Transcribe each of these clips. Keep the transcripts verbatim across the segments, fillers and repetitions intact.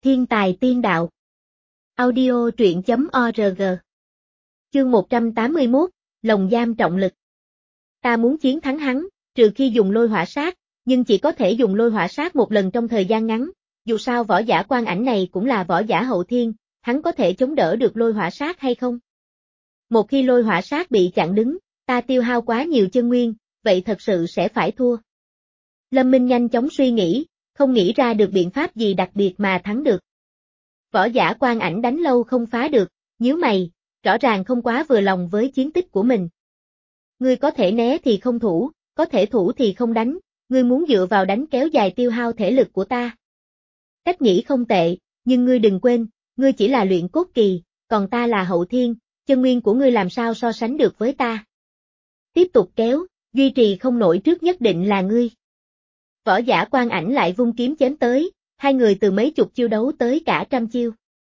Thiên tài tiên đạo. Audio truyện chấm org. Chương một trăm tám mươi mốt, Lồng giam trọng lực. Ta muốn chiến thắng hắn, trừ khi dùng lôi hỏa sát, nhưng chỉ có thể dùng lôi hỏa sát một lần trong thời gian ngắn, dù sao võ giả Quan Ảnh này cũng là võ giả hậu thiên, hắn có thể chống đỡ được lôi hỏa sát hay không? Một khi lôi hỏa sát bị chặn đứng, ta tiêu hao quá nhiều chân nguyên, vậy thật sự sẽ phải thua. Lâm Minh nhanh chóng suy nghĩ, không nghĩ ra được biện pháp gì đặc biệt mà thắng được. Võ giả Quan Ảnh đánh lâu không phá được, nhíu mày, rõ ràng không quá vừa lòng với chiến tích của mình. Ngươi có thể né thì không thủ, có thể thủ thì không đánh, ngươi muốn dựa vào đánh kéo dài tiêu hao thể lực của ta. Cách nghĩ không tệ, nhưng ngươi đừng quên, ngươi chỉ là luyện cốt kỳ, còn ta là hậu thiên, chân nguyên của ngươi làm sao so sánh được với ta. Tiếp tục kéo, duy trì không nổi trước nhất định là ngươi. Võ giả Quan Ảnh lại vung kiếm chém tới, hai người từ mấy chục chiêu đấu tới cả trăm chiêu.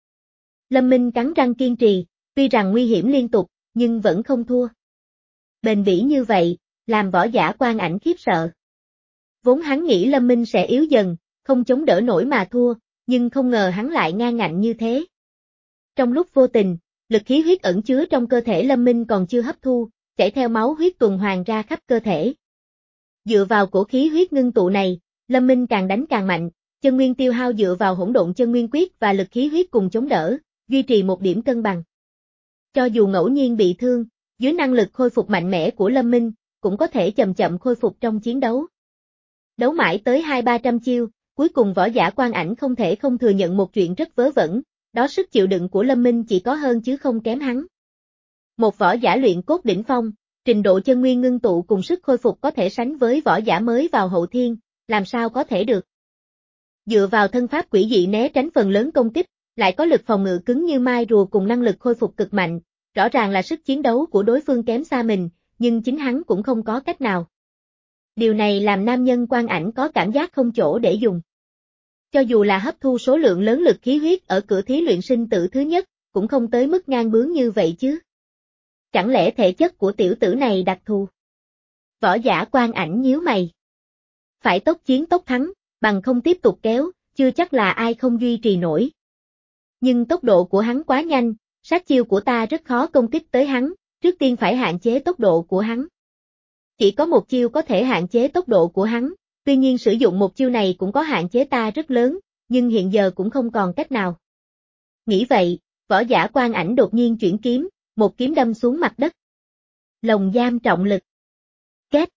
Lâm Minh cắn răng kiên trì, tuy rằng nguy hiểm liên tục, nhưng vẫn không thua. Bền bỉ như vậy, làm võ giả Quan Ảnh khiếp sợ. Vốn hắn nghĩ Lâm Minh sẽ yếu dần, không chống đỡ nổi mà thua, nhưng không ngờ hắn lại ngang ngạnh như thế. Trong lúc vô tình, lực khí huyết ẩn chứa trong cơ thể Lâm Minh còn chưa hấp thu, chảy theo máu huyết tuần hoàn ra khắp cơ thể. Dựa vào cổ khí huyết ngưng tụ này, Lâm Minh càng đánh càng mạnh, chân nguyên tiêu hao dựa vào hỗn độn chân nguyên quyết và lực khí huyết cùng chống đỡ, duy trì một điểm cân bằng. Cho dù ngẫu nhiên bị thương, dưới năng lực khôi phục mạnh mẽ của Lâm Minh, cũng có thể chậm chậm khôi phục trong chiến đấu. Đấu mãi tới hai ba trăm chiêu, cuối cùng võ giả Quan Ảnh không thể không thừa nhận một chuyện rất vớ vẩn, đó sức chịu đựng của Lâm Minh chỉ có hơn chứ không kém hắn. Một võ giả luyện cốt đỉnh phong, trình độ chân nguyên ngưng tụ cùng sức khôi phục có thể sánh với võ giả mới vào hậu thiên, làm sao có thể được. Dựa vào thân pháp quỷ dị né tránh phần lớn công kích, lại có lực phòng ngự cứng như mai rùa cùng năng lực khôi phục cực mạnh, rõ ràng là sức chiến đấu của đối phương kém xa mình, nhưng chính hắn cũng không có cách nào. Điều này làm nam nhân Quan Ảnh có cảm giác không chỗ để dùng. Cho dù là hấp thu số lượng lớn lực khí huyết ở cửa thí luyện sinh tử thứ nhất, cũng không tới mức ngang bướng như vậy chứ. Chẳng lẽ thể chất của tiểu tử này đặc thù? Võ giả Quan Ảnh nhíu mày. Phải tốc chiến tốc thắng, bằng không tiếp tục kéo, chưa chắc là ai không duy trì nổi. Nhưng tốc độ của hắn quá nhanh, sát chiêu của ta rất khó công kích tới hắn, trước tiên phải hạn chế tốc độ của hắn. Chỉ có một chiêu có thể hạn chế tốc độ của hắn, tuy nhiên sử dụng một chiêu này cũng có hạn chế ta rất lớn, nhưng hiện giờ cũng không còn cách nào. Nghĩ vậy, võ giả Quan Ảnh đột nhiên chuyển kiếm, một kiếm đâm xuống mặt đất. Lồng giam trọng lực. Két.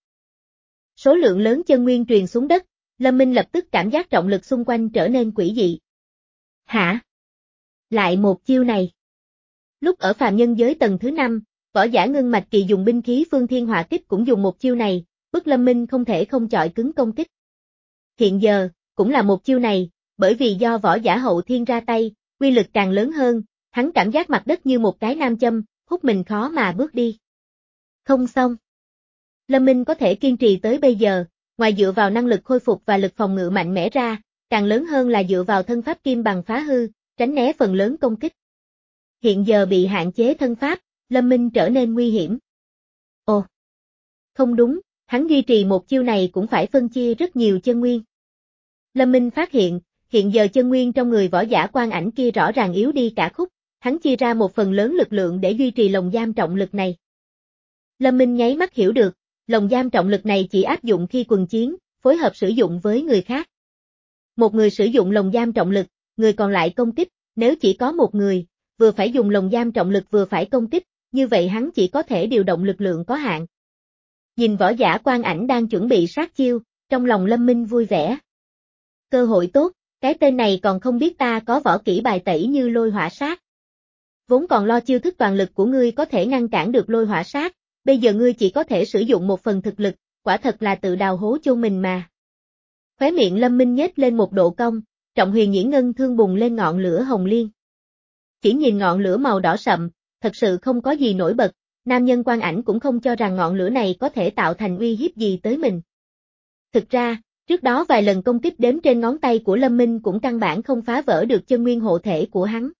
Số lượng lớn chân nguyên truyền xuống đất, Lâm Minh lập tức cảm giác trọng lực xung quanh trở nên quỷ dị. Hả? Lại một chiêu này. Lúc ở phàm nhân giới tầng thứ năm, võ giả Ngân Mạch Kỳ dùng binh khí Phương Thiên Hỏa Kích cũng dùng một chiêu này, bức Lâm Minh không thể không chọi cứng công kích. Hiện giờ, cũng là một chiêu này, bởi vì do võ giả hậu thiên ra tay, uy lực càng lớn hơn, hắn cảm giác mặt đất như một cái nam châm, hút mình khó mà bước đi. Không xong. Lâm Minh có thể kiên trì tới bây giờ, ngoài dựa vào năng lực khôi phục và lực phòng ngự mạnh mẽ ra, càng lớn hơn là dựa vào thân pháp kim bằng phá hư, tránh né phần lớn công kích. Hiện giờ bị hạn chế thân pháp, Lâm Minh trở nên nguy hiểm. Ồ! Không đúng, hắn duy trì một chiêu này cũng phải phân chia rất nhiều chân nguyên. Lâm Minh phát hiện, hiện giờ chân nguyên trong người võ giả Quan Ảnh kia rõ ràng yếu đi cả khúc, hắn chia ra một phần lớn lực lượng để duy trì lồng giam trọng lực này. Lâm Minh nháy mắt hiểu được, lồng giam trọng lực này chỉ áp dụng khi quần chiến, phối hợp sử dụng với người khác. Một người sử dụng lồng giam trọng lực, người còn lại công kích, nếu chỉ có một người, vừa phải dùng lồng giam trọng lực vừa phải công kích, như vậy hắn chỉ có thể điều động lực lượng có hạn. Nhìn võ giả Quan Ảnh đang chuẩn bị sát chiêu, trong lòng Lâm Minh vui vẻ. Cơ hội tốt, cái tên này còn không biết ta có võ kỹ bài tẩy như lôi hỏa sát. Vốn còn lo chiêu thức toàn lực của ngươi có thể ngăn cản được lôi hỏa sát, bây giờ ngươi chỉ có thể sử dụng một phần thực lực, quả thật là tự đào hố chôn mình mà. Khóe miệng Lâm Minh nhếch lên một độ cong, trọng huyền nhĩ ngân thương bùng lên ngọn lửa hồng liên. Chỉ nhìn ngọn lửa màu đỏ sậm, thật sự không có gì nổi bật, nam nhân Quan Ảnh cũng không cho rằng ngọn lửa này có thể tạo thành uy hiếp gì tới mình. Thực ra, trước đó vài lần công kích đếm trên ngón tay của Lâm Minh cũng căn bản không phá vỡ được chân nguyên hộ thể của hắn.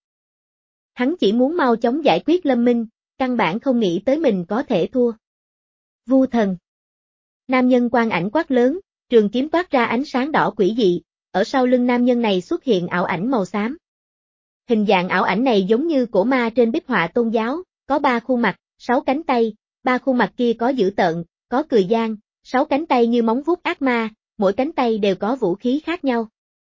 Hắn chỉ muốn mau chóng giải quyết Lâm Minh, căn bản không nghĩ tới mình có thể thua. Vu thần. Nam nhân Quan Ảnh quát lớn, trường kiếm toát ra ánh sáng đỏ quỷ dị, ở sau lưng nam nhân này xuất hiện ảo ảnh màu xám. Hình dạng ảo ảnh này giống như cổ ma trên bích họa tôn giáo, có ba khuôn mặt, sáu cánh tay, ba khuôn mặt kia có dữ tợn, có cười gian, sáu cánh tay như móng vuốt ác ma, mỗi cánh tay đều có vũ khí khác nhau.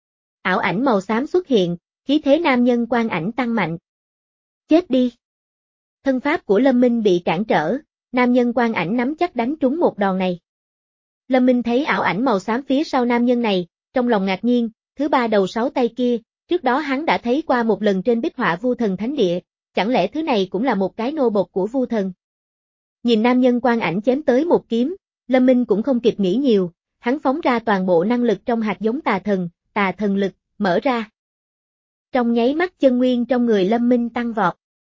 Ảo ảnh màu xám xuất hiện, khí thế nam nhân quan ảnh tăng mạnh. Chết đi! Thân pháp của Lâm Minh bị cản trở, nam nhân quan ảnh nắm chắc đánh trúng một đòn này. Lâm Minh thấy ảo ảnh màu xám phía sau nam nhân này, trong lòng ngạc nhiên, thứ ba đầu sáu tay kia, trước đó hắn đã thấy qua một lần trên bích họa Vu Thần Thánh Địa, chẳng lẽ thứ này cũng là một cái nô bộc của Vu Thần? Nhìn nam nhân quan ảnh chém tới một kiếm, Lâm Minh cũng không kịp nghĩ nhiều, hắn phóng ra toàn bộ năng lực trong hạt giống tà thần, tà thần lực, mở ra. Trong nháy mắt chân nguyên trong người Lâm Minh tăng vọt.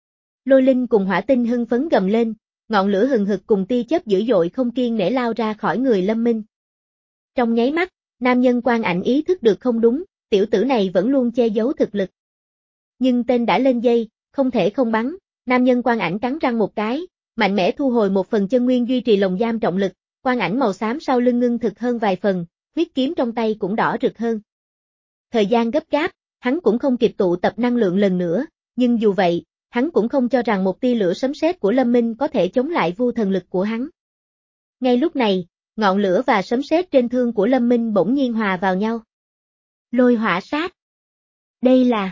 Lôi linh cùng hỏa tinh hưng phấn gầm lên, ngọn lửa hừng hực cùng tia chớp dữ dội không kiêng nể lao ra khỏi người Lâm Minh. Trong nháy mắt, nam nhân quan ảnh ý thức được không đúng, tiểu tử này vẫn luôn che giấu thực lực. Nhưng tên đã lên dây, không thể không bắn, nam nhân quan ảnh cắn răng một cái, mạnh mẽ thu hồi một phần chân nguyên duy trì lồng giam trọng lực, quan ảnh màu xám sau lưng ngưng thực hơn vài phần, huyết kiếm trong tay cũng đỏ rực hơn. Thời gian gấp gáp, hắn cũng không kịp tụ tập năng lượng lần nữa, nhưng dù vậy, hắn cũng không cho rằng một tia lửa sấm sét của Lâm Minh có thể chống lại Vu Thần lực của hắn. Ngay lúc này, ngọn lửa và sấm sét trên thương của Lâm Minh bỗng nhiên hòa vào nhau. Lôi hỏa sát. Đây là...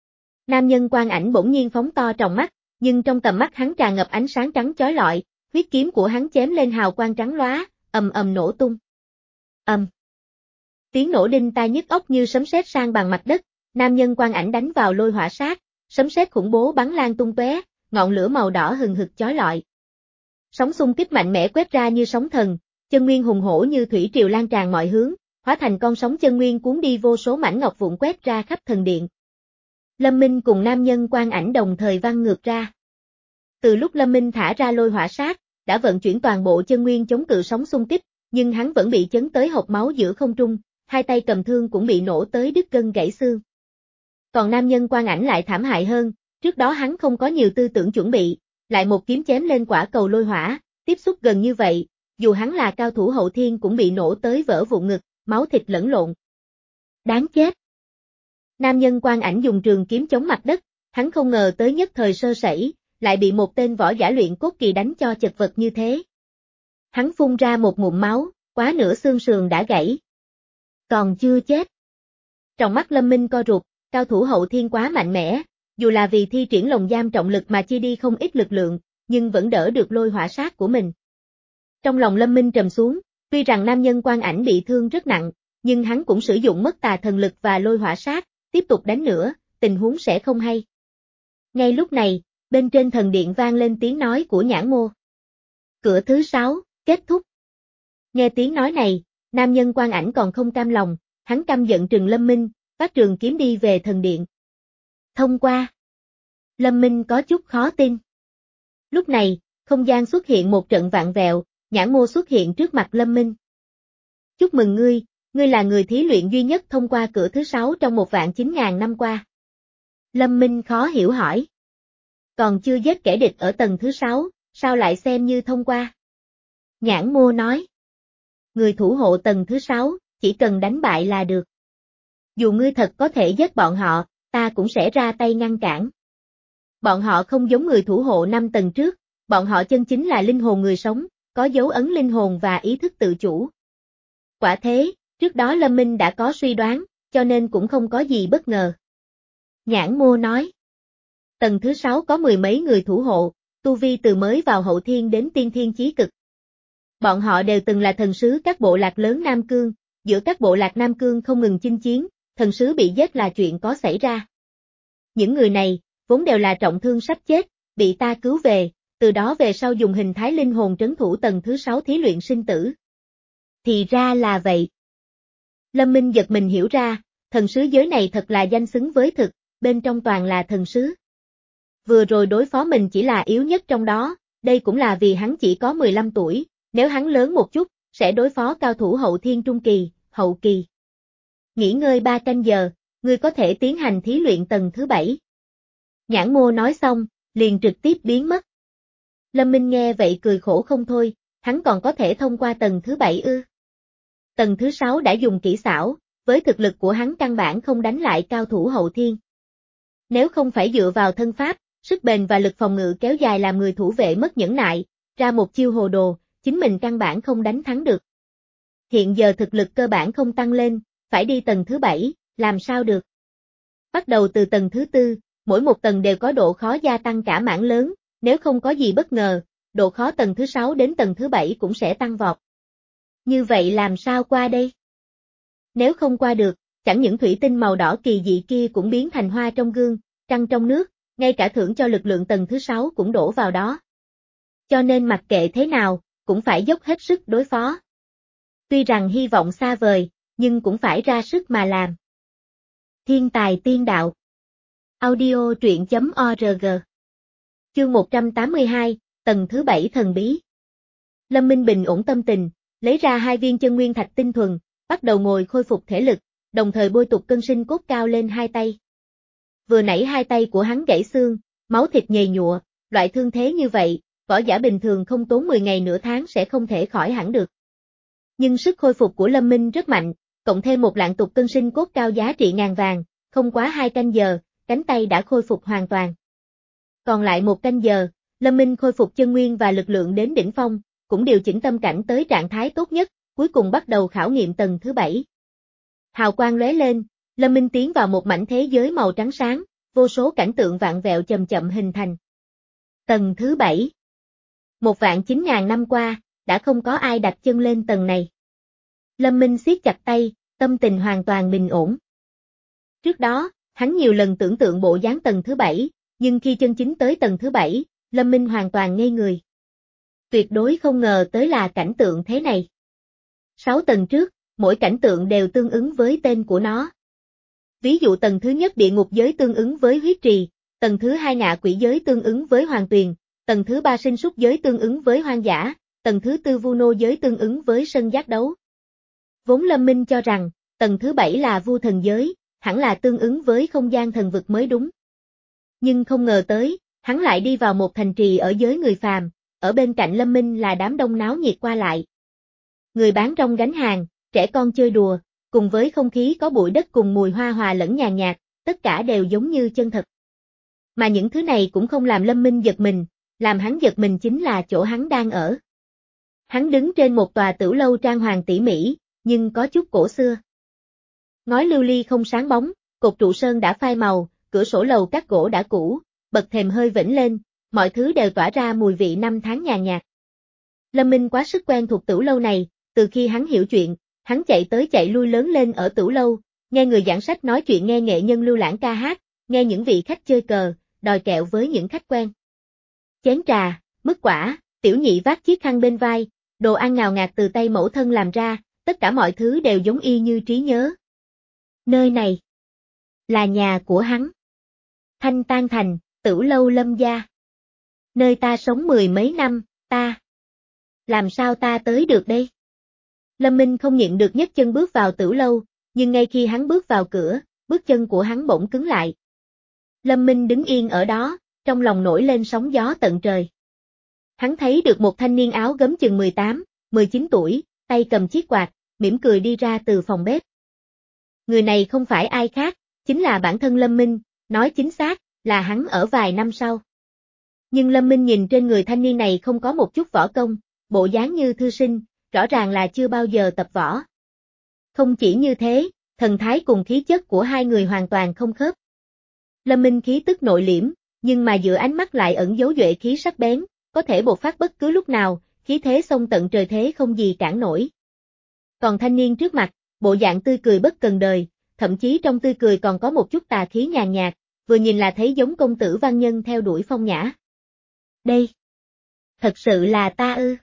Nam nhân quan ảnh bỗng nhiên phóng to tròng mắt, nhưng trong tầm mắt hắn tràn ngập ánh sáng trắng chói lọi, huyết kiếm của hắn chém lên hào quang trắng lóa, ầm ầm nổ tung. Ầm. Tiếng nổ đinh tai nhức óc như sấm sét sang bằng mặt đất, nam nhân quan ảnh đánh vào lôi hỏa sát, sấm sét khủng bố bắn lan tung tóe, ngọn lửa màu đỏ hừng hực chói lọi. Sóng xung kích mạnh mẽ quét ra như sóng thần, chân nguyên hùng hổ như thủy triều lan tràn mọi hướng, hóa thành con sóng chân nguyên cuốn đi vô số mảnh ngọc vụn quét ra khắp thần điện. Lâm Minh cùng nam nhân quan ảnh đồng thời văng ngược ra. Từ lúc Lâm Minh thả ra lôi hỏa sát, đã vận chuyển toàn bộ chân nguyên chống cự sóng xung kích, nhưng hắn vẫn bị chấn tới hộc máu giữa không trung, hai tay cầm thương cũng bị nổ tới đứt gân gãy xương. Còn nam nhân quan ảnh lại thảm hại hơn, trước đó hắn không có nhiều tư tưởng chuẩn bị, lại một kiếm chém lên quả cầu lôi hỏa, tiếp xúc gần như vậy, dù hắn là cao thủ hậu thiên cũng bị nổ tới vỡ vụn ngực, máu thịt lẫn lộn. Đáng chết! Nam nhân quan ảnh dùng trường kiếm chống mặt đất, hắn không ngờ tới nhất thời sơ sẩy, lại bị một tên võ giả luyện cốt kỳ đánh cho chật vật như thế. Hắn phun ra một ngụm máu, quá nửa xương sườn đã gãy. Còn chưa chết. Trong mắt Lâm Minh co rụt, cao thủ hậu thiên quá mạnh mẽ, dù là vì thi triển lồng giam trọng lực mà chia đi không ít lực lượng, nhưng vẫn đỡ được lôi hỏa sát của mình. Trong lòng Lâm Minh trầm xuống, tuy rằng nam nhân quan ảnh bị thương rất nặng, nhưng hắn cũng sử dụng mất tà thần lực và lôi hỏa sát, tiếp tục đánh nữa, tình huống sẽ không hay. Ngay lúc này, bên trên thần điện vang lên tiếng nói của Nhãn Mô. Cửa thứ sáu, kết thúc. Nghe tiếng nói này, nam nhân quan ảnh còn không cam lòng, hắn căm giận trừng Lâm Minh, phát trường kiếm đi về thần điện. Thông qua. Lâm Minh có chút khó tin. Lúc này, không gian xuất hiện một trận vạn vẹo, Nhãn Mô xuất hiện trước mặt Lâm Minh. Chúc mừng ngươi, ngươi là người thí luyện duy nhất thông qua cửa thứ sáu trong một vạn chín ngàn năm qua. Lâm Minh khó hiểu hỏi. Còn chưa giết kẻ địch ở tầng thứ sáu, sao lại xem như thông qua? Nhãn Mô nói. Người thủ hộ tầng thứ sáu, chỉ cần đánh bại là được. Dù ngươi thật có thể giết bọn họ, ta cũng sẽ ra tay ngăn cản. Bọn họ không giống người thủ hộ năm tầng trước, bọn họ chân chính là linh hồn người sống, có dấu ấn linh hồn và ý thức tự chủ. Quả thế, trước đó Lâm Minh đã có suy đoán, cho nên cũng không có gì bất ngờ. Nhãn Mô nói. Tầng thứ sáu có mười mấy người thủ hộ, tu vi từ mới vào hậu thiên đến tiên thiên chí cực. Bọn họ đều từng là thần sứ các bộ lạc lớn Nam Cương, giữa các bộ lạc Nam Cương không ngừng chinh chiến, thần sứ bị giết là chuyện có xảy ra. Những người này, vốn đều là trọng thương sắp chết, bị ta cứu về, từ đó về sau dùng hình thái linh hồn trấn thủ tầng thứ sáu thí luyện sinh tử. Thì ra là vậy. Lâm Minh giật mình hiểu ra, thần sứ giới này thật là danh xứng với thực, bên trong toàn là thần sứ. Vừa rồi đối phó mình chỉ là yếu nhất trong đó, đây cũng là vì hắn chỉ có mười lăm tuổi, nếu hắn lớn một chút, sẽ đối phó cao thủ hậu thiên trung kỳ, hậu kỳ. Nghỉ ngơi ba canh giờ, ngươi có thể tiến hành thí luyện tầng thứ bảy. Nhãn Mô nói xong, liền trực tiếp biến mất. Lâm Minh nghe vậy cười khổ không thôi, hắn còn có thể thông qua tầng thứ bảy ư. Tầng thứ sáu đã dùng kỹ xảo, với thực lực của hắn căn bản không đánh lại cao thủ hậu thiên. Nếu không phải dựa vào thân pháp, sức bền và lực phòng ngự kéo dài làm người thủ vệ mất nhẫn nại, ra một chiêu hồ đồ, chính mình căn bản không đánh thắng được. Hiện giờ thực lực cơ bản không tăng lên, phải đi tầng thứ bảy, làm sao được. Bắt đầu từ tầng thứ tư, mỗi một tầng đều có độ khó gia tăng cả mảng lớn, nếu không có gì bất ngờ, độ khó tầng thứ sáu đến tầng thứ bảy cũng sẽ tăng vọt. Như vậy làm sao qua đây? Nếu không qua được, chẳng những thủy tinh màu đỏ kỳ dị kia cũng biến thành hoa trong gương, trăng trong nước, ngay cả thưởng cho lực lượng tầng thứ sáu cũng đổ vào đó. Cho nên mặc kệ thế nào, cũng phải dốc hết sức đối phó. Tuy rằng hy vọng xa vời, nhưng cũng phải ra sức mà làm. Thiên tài tiên đạo. Audio truyện chấm org. Chương một trăm tám mươi hai, tầng thứ bảy thần bí. Lâm Minh bình ổn tâm tình, lấy ra hai viên chân nguyên thạch tinh thuần, bắt đầu ngồi khôi phục thể lực, đồng thời bôi tục cân sinh cốt cao lên hai tay. Vừa nãy hai tay của hắn gãy xương, máu thịt nhầy nhụa, loại thương thế như vậy, võ giả bình thường không tốn mười ngày nửa tháng sẽ không thể khỏi hẳn được. Nhưng sức khôi phục của Lâm Minh rất mạnh, cộng thêm một lạng tục cân sinh cốt cao giá trị ngàn vàng, không quá hai canh giờ, cánh tay đã khôi phục hoàn toàn. Còn lại một canh giờ, Lâm Minh khôi phục chân nguyên và lực lượng đến đỉnh phong, cũng điều chỉnh tâm cảnh tới trạng thái tốt nhất, cuối cùng bắt đầu khảo nghiệm tầng thứ bảy. Hào quang lóe lên, Lâm Minh tiến vào một mảnh thế giới màu trắng sáng, vô số cảnh tượng vạn vẹo chậm chậm hình thành. Tầng thứ bảy. Một vạn chín ngàn năm qua, đã không có ai đặt chân lên tầng này. Lâm Minh siết chặt tay, tâm tình hoàn toàn bình ổn. Trước đó, hắn nhiều lần tưởng tượng bộ dáng tầng thứ bảy, nhưng khi chân chính tới tầng thứ bảy, Lâm Minh hoàn toàn ngây người. Tuyệt đối không ngờ tới là cảnh tượng thế này. Sáu tầng trước, mỗi cảnh tượng đều tương ứng với tên của nó. Ví dụ tầng thứ nhất địa ngục giới tương ứng với huyết trì, tầng thứ hai ngạ quỷ giới tương ứng với hoàng tuyền, tầng thứ ba sinh súc giới tương ứng với hoang dã, tầng thứ tư vu nô giới tương ứng với sân giác đấu. Vốn Lâm Minh cho rằng, tầng thứ bảy là vu thần giới, hẳn là tương ứng với không gian thần vực mới đúng. Nhưng không ngờ tới, hắn lại đi vào một thành trì ở giới người phàm, ở bên cạnh Lâm Minh là đám đông náo nhiệt qua lại. Người bán rong gánh hàng, trẻ con chơi đùa, cùng với không khí có bụi đất cùng mùi hoa hòa lẫn nhàn nhạt, tất cả đều giống như chân thật. Mà những thứ này cũng không làm Lâm Minh giật mình, làm hắn giật mình chính là chỗ hắn đang ở. Hắn đứng trên một tòa tửu lâu trang hoàng tỉ mỉ, nhưng có chút cổ xưa. Ngói lưu ly không sáng bóng, cột trụ sơn đã phai màu, cửa sổ lầu các gỗ đã cũ, bậc thềm hơi vĩnh lên, mọi thứ đều tỏa ra mùi vị năm tháng nhàn nhạt. Lâm Minh quá sức quen thuộc tửu lâu này, từ khi hắn hiểu chuyện, hắn chạy tới chạy lui lớn lên ở tửu lâu, nghe người giảng sách nói chuyện, nghe nghệ nhân lưu lãng ca hát, nghe những vị khách chơi cờ, đòi kẹo với những khách quen. Chén trà, mứt quả, tiểu nhị vác chiếc khăn bên vai, đồ ăn ngào ngạt từ tay mẫu thân làm ra, tất cả mọi thứ đều giống y như trí nhớ. Nơi này là nhà của hắn. Thanh Tan Thành, tửu lâu Lâm gia. Nơi ta sống mười mấy năm, ta. Làm sao ta tới được đây? Lâm Minh không nhịn được nhấc chân bước vào tửu lâu, nhưng ngay khi hắn bước vào cửa, bước chân của hắn bỗng cứng lại. Lâm Minh đứng yên ở đó, trong lòng nổi lên sóng gió tận trời. Hắn thấy được một thanh niên áo gấm chừng mười tám, mười chín tuổi, tay cầm chiếc quạt, mỉm cười đi ra từ phòng bếp. Người này không phải ai khác, chính là bản thân Lâm Minh, nói chính xác, là hắn ở vài năm sau. Nhưng Lâm Minh nhìn trên người thanh niên này không có một chút võ công, bộ dáng như thư sinh, rõ ràng là chưa bao giờ tập võ. Không chỉ như thế, thần thái cùng khí chất của hai người hoàn toàn không khớp. Lâm Minh khí tức nội liễm, nhưng mà giữa ánh mắt lại ẩn dấu duệ khí sắc bén, có thể bộc phát bất cứ lúc nào, khí thế xông tận trời thế không gì cản nổi. Còn thanh niên trước mặt, bộ dạng tươi cười bất cần đời, thậm chí trong tươi cười còn có một chút tà khí nhàn nhạt, vừa nhìn là thấy giống công tử văn nhân theo đuổi phong nhã. Đây, thật sự là ta ư?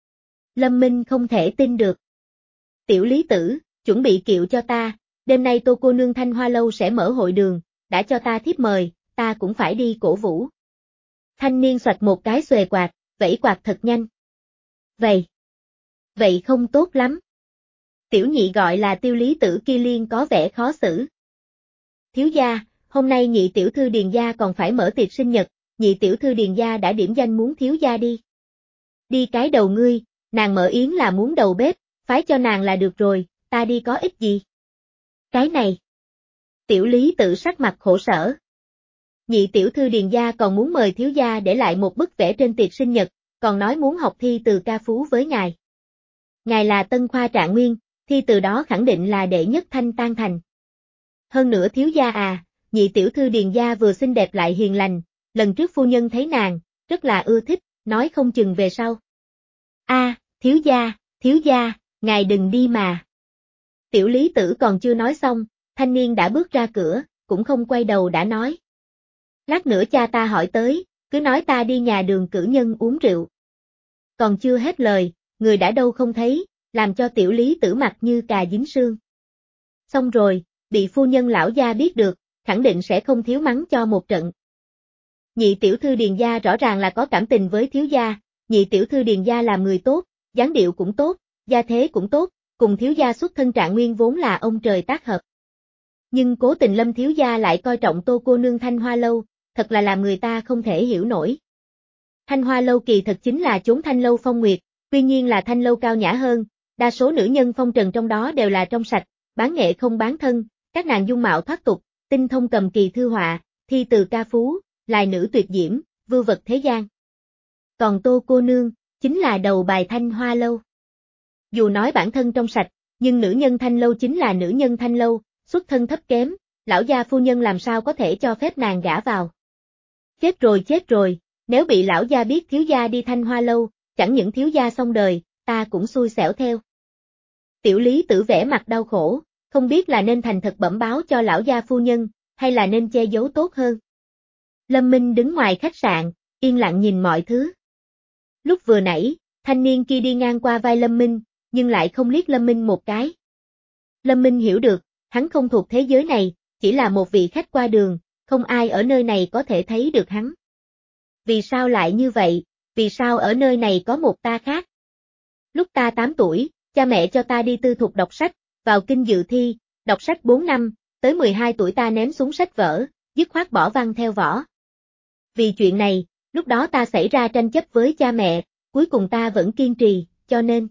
Lâm Minh không thể tin được. Tiểu Lý Tử, chuẩn bị kiệu cho ta, đêm nay Tô cô nương Thanh Hoa lâu sẽ mở hội đường, đã cho ta thiếp mời, ta cũng phải đi cổ vũ. Thanh niên xoạch một cái xuề quạt, vẫy quạt thật nhanh. Vậy, vậy không tốt lắm. Tiểu nhị gọi là Tiêu Lý Tử kia liên có vẻ khó xử. Thiếu gia, hôm nay nhị tiểu thư Điền gia còn phải mở tiệc sinh nhật, nhị tiểu thư Điền gia đã điểm danh muốn thiếu gia đi. Đi cái đầu ngươi, nàng mở yến là muốn đầu bếp, phái cho nàng là được rồi, ta đi có ích gì. Cái này. Tiểu Lý Tử sắc mặt khổ sở. Nhị tiểu thư Điền gia còn muốn mời thiếu gia để lại một bức vẽ trên tiệc sinh nhật, còn nói muốn học thi từ ca phú với ngài. Ngài là Tân Khoa Trạng Nguyên, thi từ đó khẳng định là đệ nhất thanh tan thành. Hơn nữa thiếu gia à, nhị tiểu thư Điền gia vừa xinh đẹp lại hiền lành, lần trước phu nhân thấy nàng, rất là ưa thích, nói không chừng về sau. A, à, thiếu gia, thiếu gia, ngài đừng đi mà. Tiểu Lý Tử còn chưa nói xong, thanh niên đã bước ra cửa, cũng không quay đầu đã nói. Lát nữa cha ta hỏi tới, cứ nói ta đi nhà Đường cử nhân uống rượu. Còn chưa hết lời, người đã đâu không thấy, làm cho Tiểu Lý Tử mặt như cà dính sương. Xong rồi, bị phu nhân lão gia biết được, khẳng định sẽ không thiếu mắng cho một trận. Nhị tiểu thư Điền gia rõ ràng là có cảm tình với thiếu gia, nhị tiểu thư Điền gia làm người tốt, dáng điệu cũng tốt, gia thế cũng tốt, cùng thiếu gia xuất thân Trạng Nguyên vốn là ông trời tác hợp. Nhưng cố tình Lâm thiếu gia lại coi trọng Tô cô nương Thanh Hoa lâu, thật là làm người ta không thể hiểu nổi. Thanh Hoa lâu kỳ thật chính là chốn thanh lâu phong nguyệt, tuy nhiên là thanh lâu cao nhã hơn, đa số nữ nhân phong trần trong đó đều là trong sạch, bán nghệ không bán thân, các nàng dung mạo thoát tục, tinh thông cầm kỳ thư họa, thi từ ca phú, lại nữ tuyệt diễm, vưu vật thế gian. Còn Tô cô nương, chính là đầu bài Thanh Hoa lâu. Dù nói bản thân trong sạch, nhưng nữ nhân thanh lâu chính là nữ nhân thanh lâu, xuất thân thấp kém, lão gia phu nhân làm sao có thể cho phép nàng gả vào. Chết rồi chết rồi, nếu bị lão gia biết thiếu gia đi Thanh Hoa lâu, chẳng những thiếu gia xong đời, ta cũng xui xẻo theo. Tiểu Lý Tử vẻ mặt đau khổ, không biết là nên thành thật bẩm báo cho lão gia phu nhân, hay là nên che giấu tốt hơn. Lâm Minh đứng ngoài khách sạn, yên lặng nhìn mọi thứ. Lúc vừa nãy, thanh niên kia đi ngang qua vai Lâm Minh, nhưng lại không liếc Lâm Minh một cái. Lâm Minh hiểu được, hắn không thuộc thế giới này, chỉ là một vị khách qua đường, không ai ở nơi này có thể thấy được hắn. Vì sao lại như vậy, vì sao ở nơi này có một ta khác? Lúc ta tám tuổi, cha mẹ cho ta đi tư thục đọc sách, vào kinh dự thi, đọc sách bốn năm, tới mười hai tuổi ta ném xuống sách vở, dứt khoát bỏ văn theo võ. Vì chuyện này, lúc đó ta xảy ra tranh chấp với cha mẹ, cuối cùng ta vẫn kiên trì, cho nên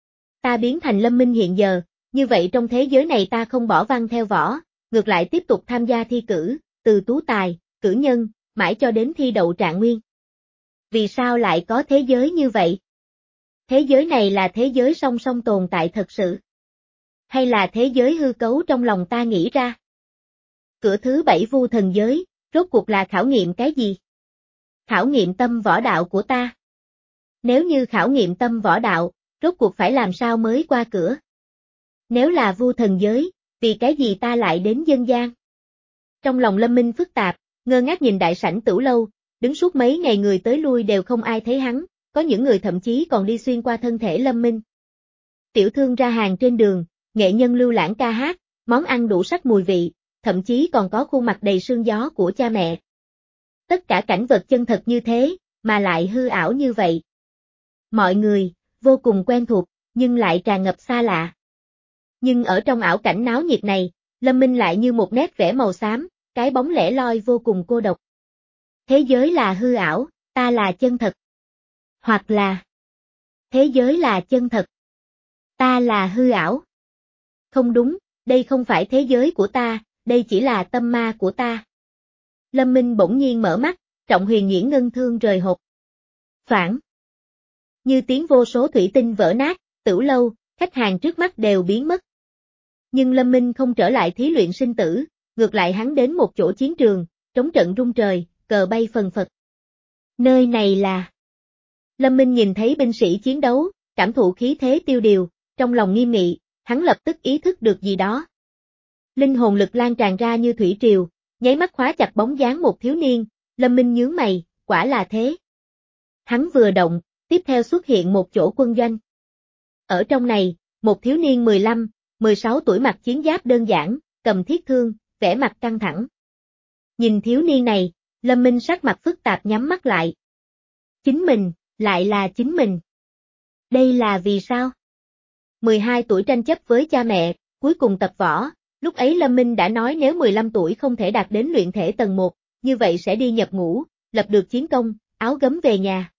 ta biến thành Lâm Minh hiện giờ, như vậy trong thế giới này ta không bỏ văn theo võ, ngược lại tiếp tục tham gia thi cử, từ tú tài, cử nhân, mãi cho đến thi đậu Trạng Nguyên. Vì sao lại có thế giới như vậy? Thế giới này là thế giới song song tồn tại thật sự? Hay là thế giới hư cấu trong lòng ta nghĩ ra? Cửa thứ bảy vu thần giới, rốt cuộc là khảo nghiệm cái gì? Khảo nghiệm tâm võ đạo của ta. Nếu như khảo nghiệm tâm võ đạo, rốt cuộc phải làm sao mới qua cửa? Nếu là vu thần giới, vì cái gì ta lại đến dân gian? Trong lòng Lâm Minh phức tạp, ngơ ngác nhìn đại sảnh tửu lâu, đứng suốt mấy ngày người tới lui đều không ai thấy hắn, có những người thậm chí còn đi xuyên qua thân thể Lâm Minh. Tiểu thương ra hàng trên đường, nghệ nhân lưu lãng ca hát, món ăn đủ sắc mùi vị, thậm chí còn có khuôn mặt đầy sương gió của cha mẹ. Tất cả cảnh vật chân thật như thế, mà lại hư ảo như vậy. Mọi người, vô cùng quen thuộc, nhưng lại tràn ngập xa lạ. Nhưng ở trong ảo cảnh náo nhiệt này, Lâm Minh lại như một nét vẽ màu xám, cái bóng lẻ loi vô cùng cô độc. Thế giới là hư ảo, ta là chân thật. Hoặc là thế giới là chân thật, ta là hư ảo. Không đúng, đây không phải thế giới của ta, đây chỉ là tâm ma của ta. Lâm Minh bỗng nhiên mở mắt, trọng huyền nhuyễn ngân thương rời hộp. Phản. Như tiếng vô số thủy tinh vỡ nát, tửu lâu, khách hàng trước mắt đều biến mất. Nhưng Lâm Minh không trở lại thí luyện sinh tử, ngược lại hắn đến một chỗ chiến trường, trống trận rung trời, cờ bay phần phật. Nơi này là... Lâm Minh nhìn thấy binh sĩ chiến đấu, cảm thụ khí thế tiêu điều, trong lòng nghiêm nghị, hắn lập tức ý thức được gì đó. Linh hồn lực lan tràn ra như thủy triều, nháy mắt khóa chặt bóng dáng một thiếu niên, Lâm Minh nhướng mày, quả là thế. Hắn vừa động, tiếp theo xuất hiện một chỗ quân doanh. Ở trong này, một thiếu niên mười lăm, mười sáu tuổi mặc chiến giáp đơn giản, cầm thiết thương, vẻ mặt căng thẳng. Nhìn thiếu niên này, Lâm Minh sắc mặt phức tạp nhắm mắt lại. Chính mình, lại là chính mình. Đây là vì sao? mười hai tuổi tranh chấp với cha mẹ, cuối cùng tập võ, lúc ấy Lâm Minh đã nói nếu mười lăm tuổi không thể đạt đến luyện thể tầng một, như vậy sẽ đi nhập ngũ, lập được chiến công, áo gấm về nhà.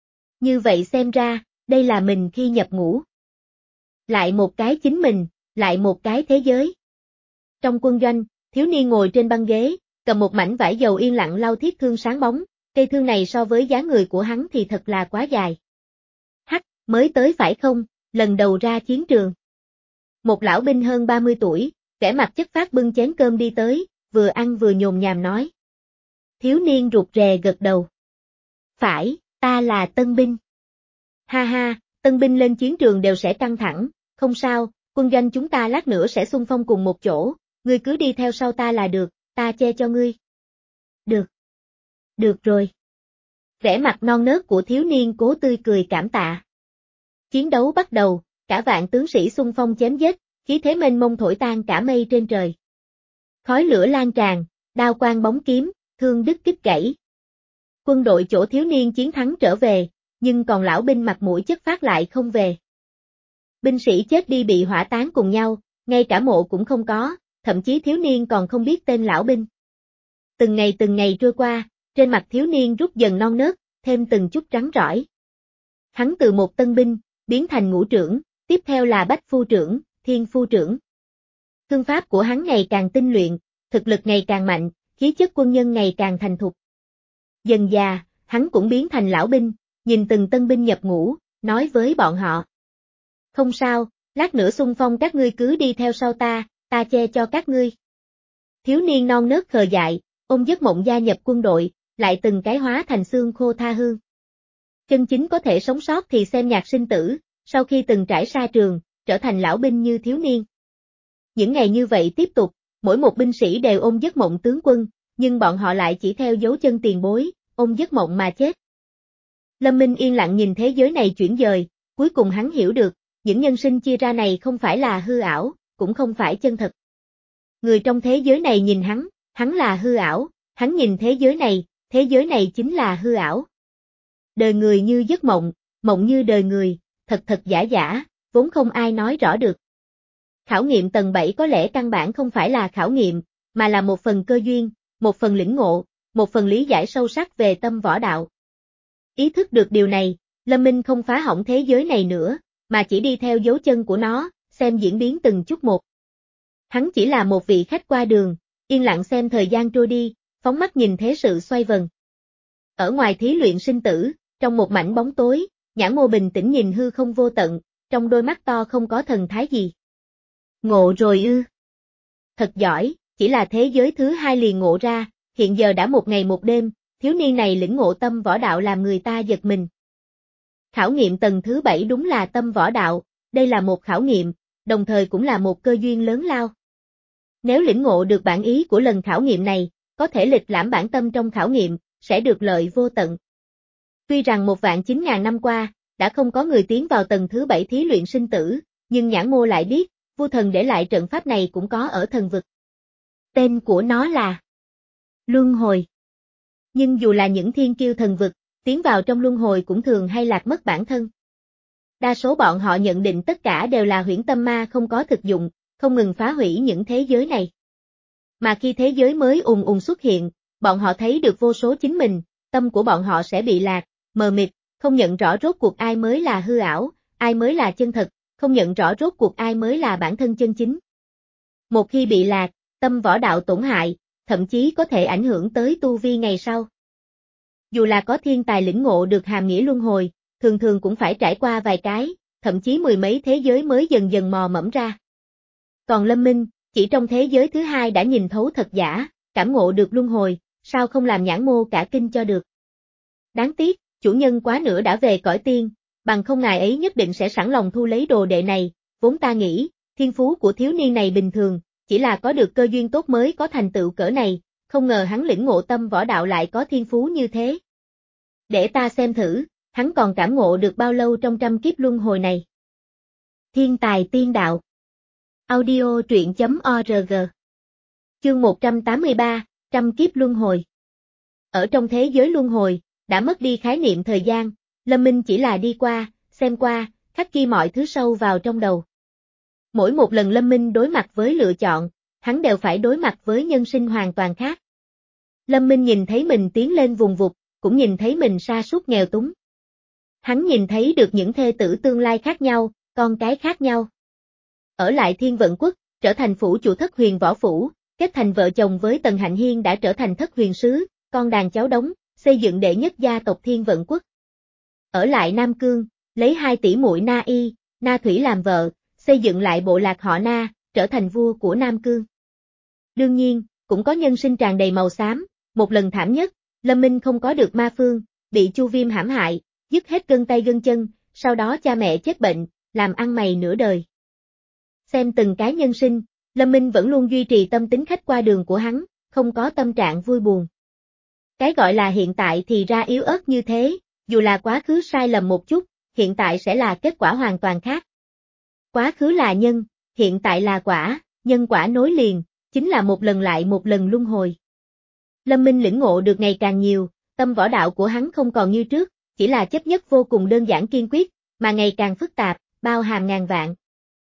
Như vậy xem ra, đây là mình khi nhập ngũ. Lại một cái chính mình, lại một cái thế giới. Trong quân doanh, thiếu niên ngồi trên băng ghế, cầm một mảnh vải dầu yên lặng lau thiết thương sáng bóng, cây thương này so với dáng người của hắn thì thật là quá dài. Hắc, mới tới phải không, lần đầu ra chiến trường. Một lão binh hơn ba mươi tuổi, vẻ mặt chất phác bưng chén cơm đi tới, vừa ăn vừa nhồm nhàm nói. Thiếu niên rụt rè gật đầu. Phải, ta là tân binh. Ha ha, tân binh lên chiến trường đều sẽ căng thẳng, không sao, quân doanh chúng ta lát nữa sẽ xung phong cùng một chỗ, ngươi cứ đi theo sau ta là được, ta che cho ngươi. Được. Được rồi. Vẻ mặt non nớt của thiếu niên cố tươi cười cảm tạ. Chiến đấu bắt đầu, cả vạn tướng sĩ xung phong chém giết, khí thế mênh mông thổi tan cả mây trên trời. Khói lửa lan tràn, đao quang bóng kiếm, thương đứt kích gãy. Quân đội chỗ thiếu niên chiến thắng trở về, nhưng còn lão binh mặt mũi chất phát lại không về. Binh sĩ chết đi bị hỏa táng cùng nhau, ngay cả mộ cũng không có, thậm chí thiếu niên còn không biết tên lão binh. Từng ngày từng ngày trôi qua, trên mặt thiếu niên rút dần non nớt, thêm từng chút trắng rỏi. Hắn từ một tân binh, biến thành ngũ trưởng, tiếp theo là bách phu trưởng, thiên phu trưởng. Thương pháp của hắn ngày càng tinh luyện, thực lực ngày càng mạnh, khí chất quân nhân ngày càng thành thục. Dần già, hắn cũng biến thành lão binh, nhìn từng tân binh nhập ngũ, nói với bọn họ. Không sao, lát nữa xung phong các ngươi cứ đi theo sau ta, ta che cho các ngươi. Thiếu niên non nớt khờ dại, ôm giấc mộng gia nhập quân đội, lại từng cái hóa thành xương khô tha hương. Chân chính có thể sống sót thì xem nhạc sinh tử, sau khi từng trải sa trường, trở thành lão binh như thiếu niên. Những ngày như vậy tiếp tục, mỗi một binh sĩ đều ôm giấc mộng tướng quân, nhưng bọn họ lại chỉ theo dấu chân tiền bối, ôm giấc mộng mà chết. Lâm Minh yên lặng nhìn thế giới này chuyển dời, cuối cùng hắn hiểu được, những nhân sinh chia ra này không phải là hư ảo, cũng không phải chân thật. Người trong thế giới này nhìn hắn, hắn là hư ảo, hắn nhìn thế giới này, thế giới này chính là hư ảo. Đời người như giấc mộng, mộng như đời người, thật thật giả giả, vốn không ai nói rõ được. Khảo nghiệm tầng bảy có lẽ căn bản không phải là khảo nghiệm, mà là một phần cơ duyên, một phần lĩnh ngộ, một phần lý giải sâu sắc về tâm võ đạo. Ý thức được điều này, Lâm Minh không phá hỏng thế giới này nữa, mà chỉ đi theo dấu chân của nó, xem diễn biến từng chút một. Hắn chỉ là một vị khách qua đường, yên lặng xem thời gian trôi đi, phóng mắt nhìn thế sự xoay vần. Ở ngoài thí luyện sinh tử, trong một mảnh bóng tối, Nhã Mô bình tĩnh nhìn hư không vô tận, trong đôi mắt to không có thần thái gì. Ngộ rồi ư? Thật giỏi, chỉ là thế giới thứ hai liền ngộ ra, hiện giờ đã một ngày một đêm, thiếu niên này lĩnh ngộ tâm võ đạo làm người ta giật mình. Khảo nghiệm tầng thứ bảy đúng là tâm võ đạo, đây là một khảo nghiệm, đồng thời cũng là một cơ duyên lớn lao. Nếu lĩnh ngộ được bản ý của lần khảo nghiệm này, có thể lịch lãm bản tâm trong khảo nghiệm, sẽ được lợi vô tận. Tuy rằng một vạn chín ngàn năm qua, đã không có người tiến vào tầng thứ bảy thí luyện sinh tử, nhưng Nhãn Mô lại biết, vua thần để lại trận pháp này cũng có ở thần vực. Tên của nó là Luân Hồi. Nhưng dù là những thiên kiêu thần vực, tiến vào trong luân hồi cũng thường hay lạc mất bản thân. Đa số bọn họ nhận định tất cả đều là huyễn tâm ma không có thực dụng, không ngừng phá hủy những thế giới này. Mà khi thế giới mới ùn ùn xuất hiện, bọn họ thấy được vô số chính mình, tâm của bọn họ sẽ bị lạc, mờ mịt, không nhận rõ rốt cuộc ai mới là hư ảo, ai mới là chân thật, không nhận rõ rốt cuộc ai mới là bản thân chân chính. Một khi bị lạc, tâm võ đạo tổn hại, thậm chí có thể ảnh hưởng tới tu vi ngày sau. Dù là có thiên tài lĩnh ngộ được hàm nghĩa luân hồi, thường thường cũng phải trải qua vài cái, thậm chí mười mấy thế giới mới dần dần mò mẫm ra. Còn Lâm Minh, chỉ trong thế giới thứ hai đã nhìn thấu thật giả, cảm ngộ được luân hồi, sao không làm Nhãn Mô cả kinh cho được. Đáng tiếc, chủ nhân quá nữa đã về cõi tiên, bằng không ngài ấy nhất định sẽ sẵn lòng thu lấy đồ đệ này, vốn ta nghĩ, thiên phú của thiếu niên này bình thường, chỉ là có được cơ duyên tốt mới có thành tựu cỡ này, không ngờ hắn lĩnh ngộ tâm võ đạo lại có thiên phú như thế. Để ta xem thử, hắn còn cảm ngộ được bao lâu trong trăm kiếp luân hồi này. Thiên tài tiên đạo. Audio truyện chấm org. Chương một trăm tám mươi ba, trăm kiếp luân hồi. Ở trong thế giới luân hồi, đã mất đi khái niệm thời gian, Lâm Minh chỉ là đi qua, xem qua, khắc ghi mọi thứ sâu vào trong đầu. Mỗi một lần Lâm Minh đối mặt với lựa chọn, hắn đều phải đối mặt với nhân sinh hoàn toàn khác. Lâm Minh nhìn thấy mình tiến lên vùng vụt, cũng nhìn thấy mình sa sút nghèo túng. Hắn nhìn thấy được những thê tử tương lai khác nhau, con cái khác nhau. Ở lại Thiên Vận Quốc, trở thành phủ chủ thất huyền võ phủ, kết thành vợ chồng với Tần Hạnh Hiên đã trở thành thất huyền sứ, con đàn cháu đống, xây dựng đệ nhất gia tộc Thiên Vận Quốc. Ở lại Nam Cương, lấy hai tỷ muội Na Y, Na Thủy làm vợ, xây dựng lại bộ lạc họ Na, trở thành vua của Nam Cương. Đương nhiên, cũng có nhân sinh tràn đầy màu xám, một lần thảm nhất, Lâm Minh không có được ma phương, bị Chu Viêm hãm hại, dứt hết gân tay gân chân, sau đó cha mẹ chết bệnh, làm ăn mày nửa đời. Xem từng cái nhân sinh, Lâm Minh vẫn luôn duy trì tâm tính khách qua đường của hắn, không có tâm trạng vui buồn. Cái gọi là hiện tại thì ra yếu ớt như thế, dù là quá khứ sai lầm một chút, hiện tại sẽ là kết quả hoàn toàn khác. Quá khứ là nhân, hiện tại là quả, nhân quả nối liền, chính là một lần lại một lần luân hồi. Lâm Minh lĩnh ngộ được ngày càng nhiều, tâm võ đạo của hắn không còn như trước, chỉ là chấp nhất vô cùng đơn giản kiên quyết, mà ngày càng phức tạp, bao hàm ngàn vạn.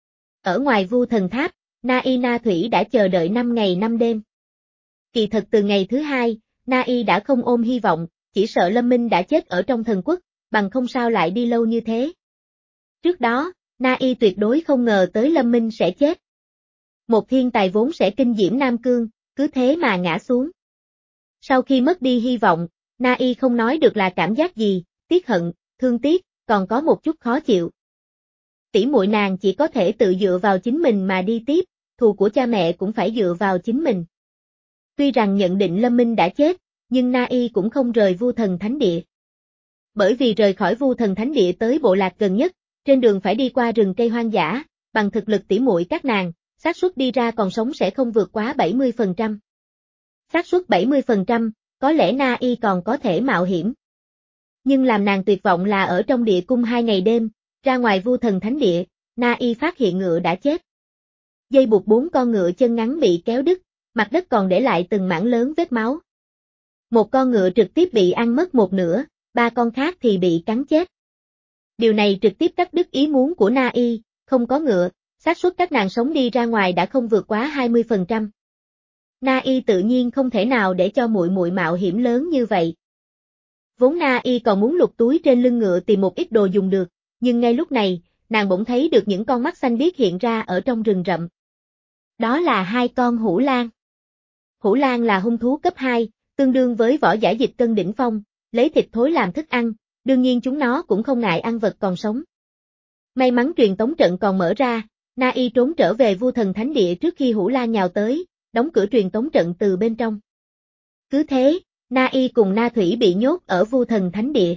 Ở ngoài Vu Thần Tháp, Na Y Na Thủy đã chờ đợi năm ngày năm đêm. Kỳ thật từ ngày thứ hai, Na Y đã không ôm hy vọng, chỉ sợ Lâm Minh đã chết ở trong thần quốc, bằng không sao lại đi lâu như thế. Trước đó, Na Y tuyệt đối không ngờ tới Lâm Minh sẽ chết. Một thiên tài vốn sẽ kinh diễm Nam Cương, cứ thế mà ngã xuống. Sau khi mất đi hy vọng, Na Y không nói được là cảm giác gì, tiếc hận, thương tiếc, còn có một chút khó chịu. Tỷ muội nàng chỉ có thể tự dựa vào chính mình mà đi tiếp, thù của cha mẹ cũng phải dựa vào chính mình. Tuy rằng nhận định Lâm Minh đã chết, nhưng Na Y cũng không rời Vu Thần Thánh Địa. Bởi vì rời khỏi Vu Thần Thánh Địa tới bộ lạc gần nhất, trên đường phải đi qua rừng cây hoang dã, bằng thực lực tỷ muội các nàng, xác suất đi ra còn sống sẽ không vượt quá bảy mươi phần trăm. Xác suất bảy mươi phần trăm, có lẽ Na Y còn có thể mạo hiểm. Nhưng làm nàng tuyệt vọng là ở trong địa cung hai ngày đêm, ra ngoài Vu Thần Thánh Địa, Na Y phát hiện ngựa đã chết. Dây buộc bốn con ngựa chân ngắn bị kéo đứt, mặt đất còn để lại từng mảng lớn vết máu. Một con ngựa trực tiếp bị ăn mất một nửa, ba con khác thì bị cắn chết. Điều này trực tiếp cắt đứt ý muốn của Na Y, không có ngựa, xác suất các nàng sống đi ra ngoài đã không vượt quá hai mươi phần trăm. Na Y tự nhiên không thể nào để cho muội muội mạo hiểm lớn như vậy. Vốn Na Y còn muốn lục túi trên lưng ngựa tìm một ít đồ dùng được, nhưng ngay lúc này, nàng bỗng thấy được những con mắt xanh biếc hiện ra ở trong rừng rậm. Đó là hai con hủ lang. Hủ lang là hung thú cấp hai, tương đương với võ giả dịch cân đỉnh phong, lấy thịt thối làm thức ăn, đương nhiên chúng nó cũng không ngại ăn vật còn sống. May mắn truyền tống trận còn mở ra, Na Y trốn trở về Vu Thần Thánh Địa trước khi hủ lang nhào tới, đóng cửa truyền tống trận từ bên trong. Cứ thế, Na Y cùng Na Thủy bị nhốt ở Vu Thần Thánh Địa.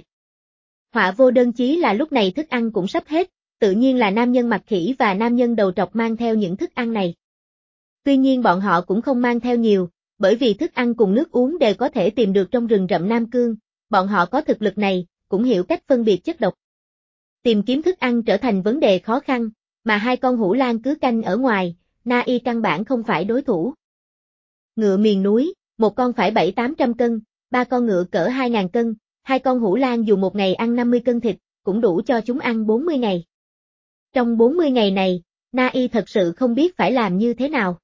Họa vô đơn chí là lúc này thức ăn cũng sắp hết, tự nhiên là nam nhân mặt khỉ và nam nhân đầu trọc mang theo những thức ăn này. Tuy nhiên bọn họ cũng không mang theo nhiều, bởi vì thức ăn cùng nước uống đều có thể tìm được trong rừng rậm Nam Cương, bọn họ có thực lực này, cũng hiểu cách phân biệt chất độc. Tìm kiếm thức ăn trở thành vấn đề khó khăn, mà hai con hủ lang cứ canh ở ngoài, Na Y căn bản không phải đối thủ. Ngựa miền núi, một con phải bảy tám trăm cân, ba con ngựa cỡ hai ngàn cân, hai con hủ lang dù một ngày ăn năm mươi cân thịt, cũng đủ cho chúng ăn bốn mươi ngày. Trong bốn mươi ngày này, Na Y thật sự không biết phải làm như thế nào.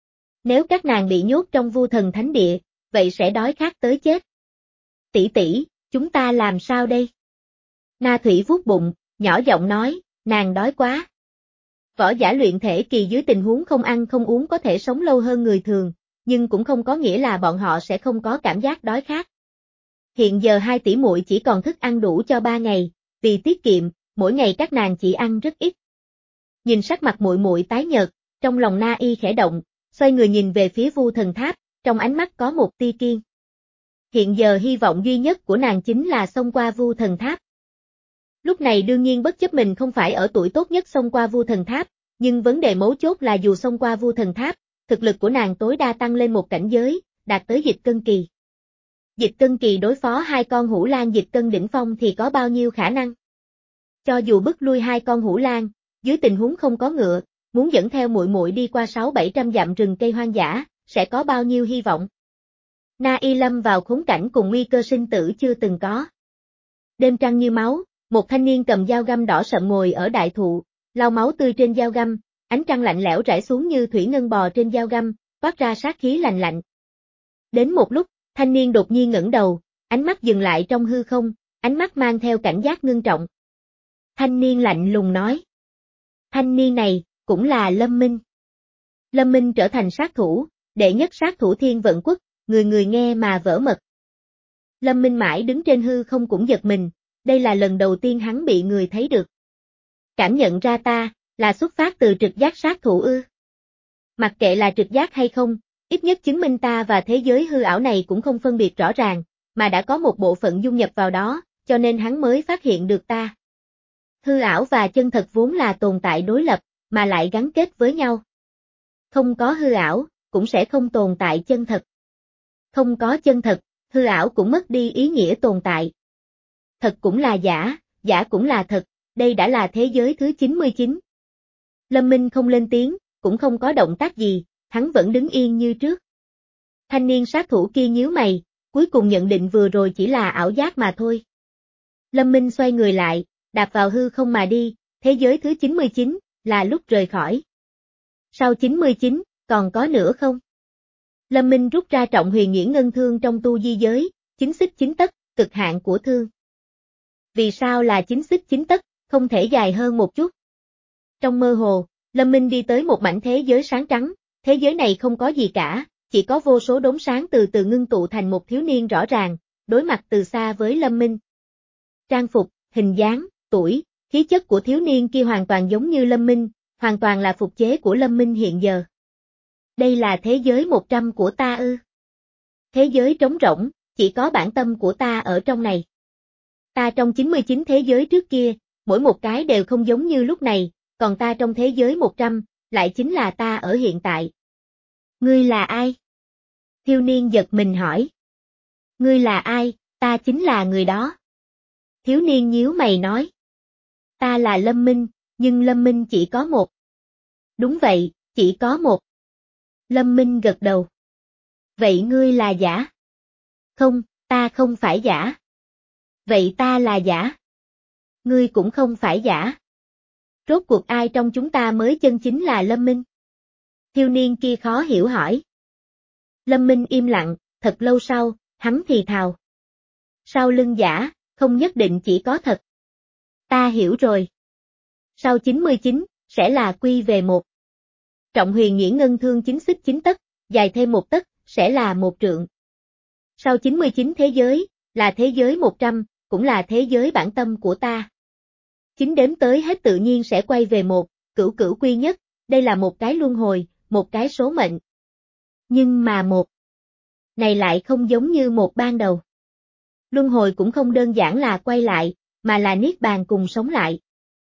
Nếu các nàng bị nhốt trong Vu Thần Thánh Địa, vậy sẽ đói khát tới chết. Tỷ tỷ, chúng ta làm sao đây? Na Thủy vuốt bụng, nhỏ giọng nói, nàng đói quá. Võ giả luyện thể kỳ dưới tình huống không ăn không uống có thể sống lâu hơn người thường, nhưng cũng không có nghĩa là bọn họ sẽ không có cảm giác đói khát. Hiện giờ hai tỷ muội chỉ còn thức ăn đủ cho ba ngày, vì tiết kiệm, mỗi ngày các nàng chỉ ăn rất ít. Nhìn sắc mặt muội muội tái nhợt, trong lòng Na Y khẽ động, xoay người nhìn về phía Vu Thần Tháp, trong ánh mắt có một tia kiên. Hiện giờ hy vọng duy nhất của nàng chính là xông qua Vu Thần Tháp. Lúc này đương nhiên bất chấp mình không phải ở tuổi tốt nhất xông qua Vu Thần Tháp, nhưng vấn đề mấu chốt là dù xông qua Vu Thần Tháp, thực lực của nàng tối đa tăng lên một cảnh giới, đạt tới dịch cân kỳ. Dịch cân kỳ đối phó hai con hủ lang dịch cân đỉnh phong thì có bao nhiêu khả năng? Cho dù bức lui hai con hủ lang, dưới tình huống không có ngựa, muốn dẫn theo muội muội đi qua sáu bảy trăm dặm rừng cây hoang dã, sẽ có bao nhiêu hy vọng? Na Y lâm vào khốn cảnh cùng nguy cơ sinh tử chưa từng có. Đêm trăng như máu, một thanh niên cầm dao găm đỏ sậm ngồi ở đại thụ, lau máu tươi trên dao găm, ánh trăng lạnh lẽo rải xuống như thủy ngân bò trên dao găm, toát ra sát khí lạnh lạnh. Đến một lúc, thanh niên đột nhiên ngẩng đầu, ánh mắt dừng lại trong hư không, ánh mắt mang theo cảnh giác ngưng trọng. Thanh niên lạnh lùng nói. Thanh niên này, cũng là Lâm Minh. Lâm Minh trở thành sát thủ, đệ nhất sát thủ Thiên Vận Quốc, người người nghe mà vỡ mật. Lâm Minh mãi đứng trên hư không cũng giật mình, đây là lần đầu tiên hắn bị người thấy được. Cảm nhận ra ta, là xuất phát từ trực giác sát thủ ư. Mặc kệ là trực giác hay không, ít nhất chứng minh ta và thế giới hư ảo này cũng không phân biệt rõ ràng, mà đã có một bộ phận dung nhập vào đó, cho nên hắn mới phát hiện được ta. Hư ảo và chân thật vốn là tồn tại đối lập, mà lại gắn kết với nhau. Không có hư ảo, cũng sẽ không tồn tại chân thật. Không có chân thật, hư ảo cũng mất đi ý nghĩa tồn tại. Thật cũng là giả, giả cũng là thật, đây đã là thế giới thứ chín mươi chín. Lâm Minh không lên tiếng, cũng không có động tác gì, hắn vẫn đứng yên như trước. Thanh niên sát thủ kia nhíu mày, cuối cùng nhận định vừa rồi chỉ là ảo giác mà thôi. Lâm Minh xoay người lại, đạp vào hư không mà đi, thế giới thứ chín mươi chín, là lúc rời khỏi. Sau chín mươi chín, còn có nữa không? Lâm Minh rút ra trọng huyền nghiễn ngân thương trong tu di giới, chính xích chính tấc, cực hạn của thương. Vì sao là chính xích chính tấc, không thể dài hơn một chút? Trong mơ hồ, Lâm Minh đi tới một mảnh thế giới sáng trắng, thế giới này không có gì cả, chỉ có vô số đốm sáng từ từ ngưng tụ thành một thiếu niên rõ ràng, đối mặt từ xa với Lâm Minh. Trang phục, hình dáng, tuổi, khí chất của thiếu niên kia hoàn toàn giống như Lâm Minh, hoàn toàn là phục chế của Lâm Minh hiện giờ. Đây là thế giới một trăm của ta ư? Thế giới trống rỗng, chỉ có bản tâm của ta ở trong này. Ta trong chín mươi chín thế giới trước kia, mỗi một cái đều không giống như lúc này, còn ta trong thế giới một trăm, lại chính là ta ở hiện tại. Ngươi là ai? Thiếu niên giật mình hỏi. Ngươi là ai, ta chính là người đó. Thiếu niên nhíu mày nói. Ta là Lâm Minh, nhưng Lâm Minh chỉ có một. Đúng vậy, chỉ có một. Lâm Minh gật đầu. Vậy ngươi là giả? Không, ta không phải giả. Vậy ta là giả? Ngươi cũng không phải giả. Rốt cuộc ai trong chúng ta mới chân chính là Lâm Minh? Thiếu niên kia khó hiểu hỏi. Lâm Minh im lặng, thật lâu sau, hắn thì thào. Sau lưng giả, không nhất định chỉ có thật. Ta hiểu rồi. Sau chín mươi chín, sẽ là quy về một. Trọng huyền nghiễn ngân thương chính xích chính tấc, dài thêm một tấc, sẽ là một trượng. Sau chín mươi chín thế giới, là thế giới một trăm, cũng là thế giới bản tâm của ta. Chính đếm tới hết tự nhiên sẽ quay về một, cửu cửu quy nhất, đây là một cái luân hồi, một cái số mệnh. Nhưng mà một này lại không giống như một ban đầu. Luân hồi cũng không đơn giản là quay lại, mà là niết bàn cùng sống lại.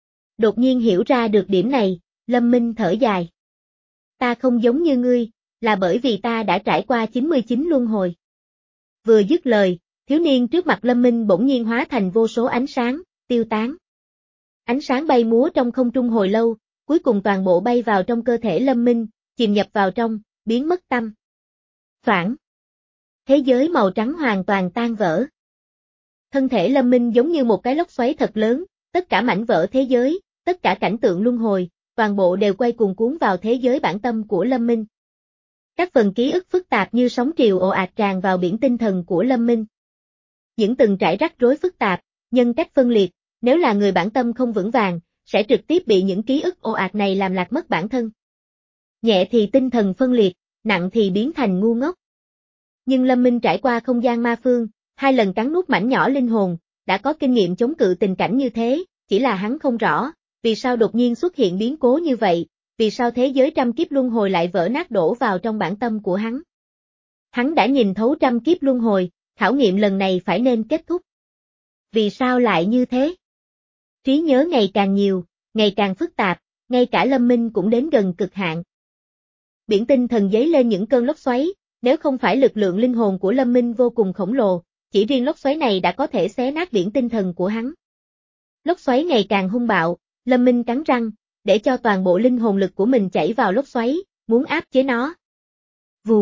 Đột nhiên hiểu ra được điểm này, Lâm Minh thở dài. Ta không giống như ngươi, là bởi vì ta đã trải qua chín mươi chín luân hồi. Vừa dứt lời, thiếu niên trước mặt Lâm Minh bỗng nhiên hóa thành vô số ánh sáng, tiêu tán. Ánh sáng bay múa trong không trung hồi lâu, cuối cùng toàn bộ bay vào trong cơ thể Lâm Minh, chìm nhập vào trong, biến mất tâm. Phản. Thế giới màu trắng hoàn toàn tan vỡ. Thân thể Lâm Minh giống như một cái lốc xoáy thật lớn, tất cả mảnh vỡ thế giới, tất cả cảnh tượng luân hồi, toàn bộ đều quay cuồng cuốn vào thế giới bản tâm của Lâm Minh. Các phần ký ức phức tạp như sóng triều ồ ạt tràn vào biển tinh thần của Lâm Minh. Những từng trải rắc rối phức tạp, nhân cách phân liệt, nếu là người bản tâm không vững vàng, sẽ trực tiếp bị những ký ức ồ ạt này làm lạc mất bản thân. Nhẹ thì tinh thần phân liệt, nặng thì biến thành ngu ngốc. Nhưng Lâm Minh trải qua không gian ma phương, hai lần cắn nuốt mảnh nhỏ linh hồn, đã có kinh nghiệm chống cự tình cảnh như thế, chỉ là hắn không rõ, vì sao đột nhiên xuất hiện biến cố như vậy, vì sao thế giới trăm kiếp luân hồi lại vỡ nát đổ vào trong bản tâm của hắn. Hắn đã nhìn thấu trăm kiếp luân hồi, khảo nghiệm lần này phải nên kết thúc. Vì sao lại như thế? Trí nhớ ngày càng nhiều, ngày càng phức tạp, ngay cả Lâm Minh cũng đến gần cực hạn. Biển tinh thần dấy lên những cơn lốc xoáy, nếu không phải lực lượng linh hồn của Lâm Minh vô cùng khổng lồ, chỉ riêng lốc xoáy này đã có thể xé nát biển tinh thần của hắn. Lốc xoáy ngày càng hung bạo, Lâm Minh cắn răng, để cho toàn bộ linh hồn lực của mình chảy vào lốc xoáy, muốn áp chế nó. Vù,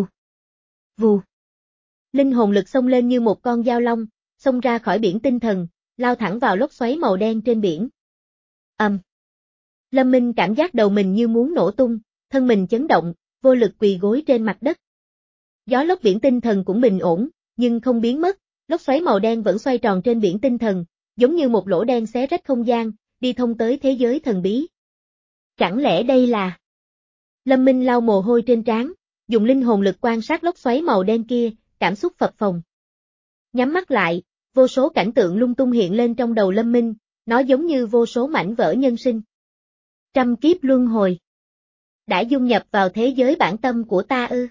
vù. Linh hồn lực xông lên như một con dao long, xông ra khỏi biển tinh thần, lao thẳng vào lốc xoáy màu đen trên biển. Ầm. Um. Lâm Minh cảm giác đầu mình như muốn nổ tung, thân mình chấn động, vô lực quỳ gối trên mặt đất. Gió lốc biển tinh thần cũng bình ổn, nhưng không biến mất, lốc xoáy màu đen vẫn xoay tròn trên biển tinh thần, giống như một lỗ đen xé rách không gian, đi thông tới thế giới thần bí. Chẳng lẽ đây là Lâm Minh lau mồ hôi trên trán, dùng linh hồn lực quan sát lốc xoáy màu đen kia, cảm xúc phập phồng. Nhắm mắt lại, vô số cảnh tượng lung tung hiện lên trong đầu Lâm Minh, nó giống như vô số mảnh vỡ nhân sinh. Trăm kiếp luân hồi. Đã dung nhập vào thế giới bản tâm của ta ư.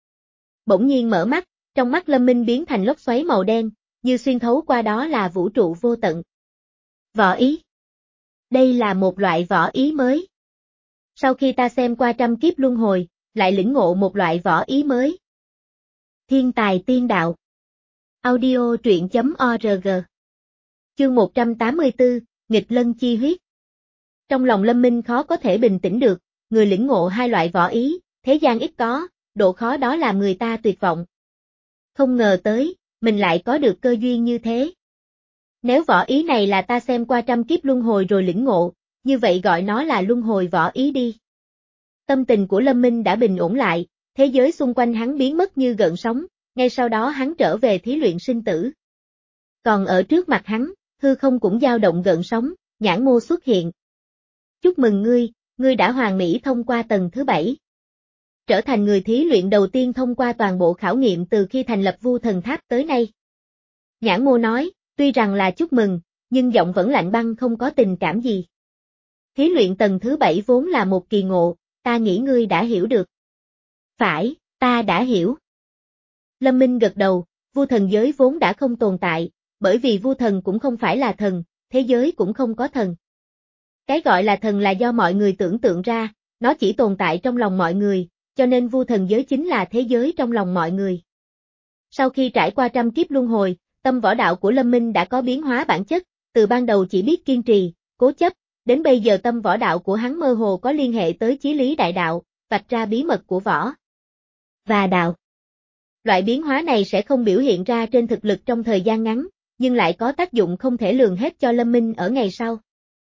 Bỗng nhiên mở mắt, trong mắt Lâm Minh biến thành lốc xoáy màu đen, như xuyên thấu qua đó là vũ trụ vô tận. Võ ý. Đây là một loại võ ý mới. Sau khi ta xem qua trăm kiếp luân hồi, lại lĩnh ngộ một loại võ ý mới. Thiên tài tiên đạo. Audio truyện chấm org. Chương một trăm tám mươi tư, nghịch lân chi huyết. Trong lòng Lâm Minh khó có thể bình tĩnh được, người lĩnh ngộ hai loại võ ý, thế gian ít có, độ khó đó làm người ta tuyệt vọng. Không ngờ tới, mình lại có được cơ duyên như thế. Nếu võ ý này là ta xem qua trăm kiếp luân hồi rồi lĩnh ngộ, như vậy gọi nó là luân hồi võ ý đi. Tâm tình của Lâm Minh đã bình ổn lại, thế giới xung quanh hắn biến mất như gợn sóng, ngay sau đó hắn trở về thí luyện sinh tử. Còn ở trước mặt hắn, hư không cũng dao động gợn sóng, Nhãn Mô xuất hiện. Chúc mừng ngươi, ngươi đã hoàn mỹ thông qua tầng thứ bảy. Trở thành người thí luyện đầu tiên thông qua toàn bộ khảo nghiệm từ khi thành lập Vu Thần Tháp tới nay. Nhãn Mô nói, tuy rằng là chúc mừng, nhưng giọng vẫn lạnh băng không có tình cảm gì. Thí luyện tầng thứ bảy vốn là một kỳ ngộ, ta nghĩ ngươi đã hiểu được. Phải, ta đã hiểu. Lâm Minh gật đầu, Vu thần giới vốn đã không tồn tại, bởi vì Vu thần cũng không phải là thần, thế giới cũng không có thần. Cái gọi là thần là do mọi người tưởng tượng ra, nó chỉ tồn tại trong lòng mọi người, cho nên Vu thần giới chính là thế giới trong lòng mọi người. Sau khi trải qua trăm kiếp luân hồi, tâm võ đạo của Lâm Minh đã có biến hóa bản chất, từ ban đầu chỉ biết kiên trì, cố chấp, đến bây giờ tâm võ đạo của hắn mơ hồ có liên hệ tới chí lý đại đạo, vạch ra bí mật của võ và đạo. Loại biến hóa này sẽ không biểu hiện ra trên thực lực trong thời gian ngắn, nhưng lại có tác dụng không thể lường hết cho Lâm Minh ở ngày sau.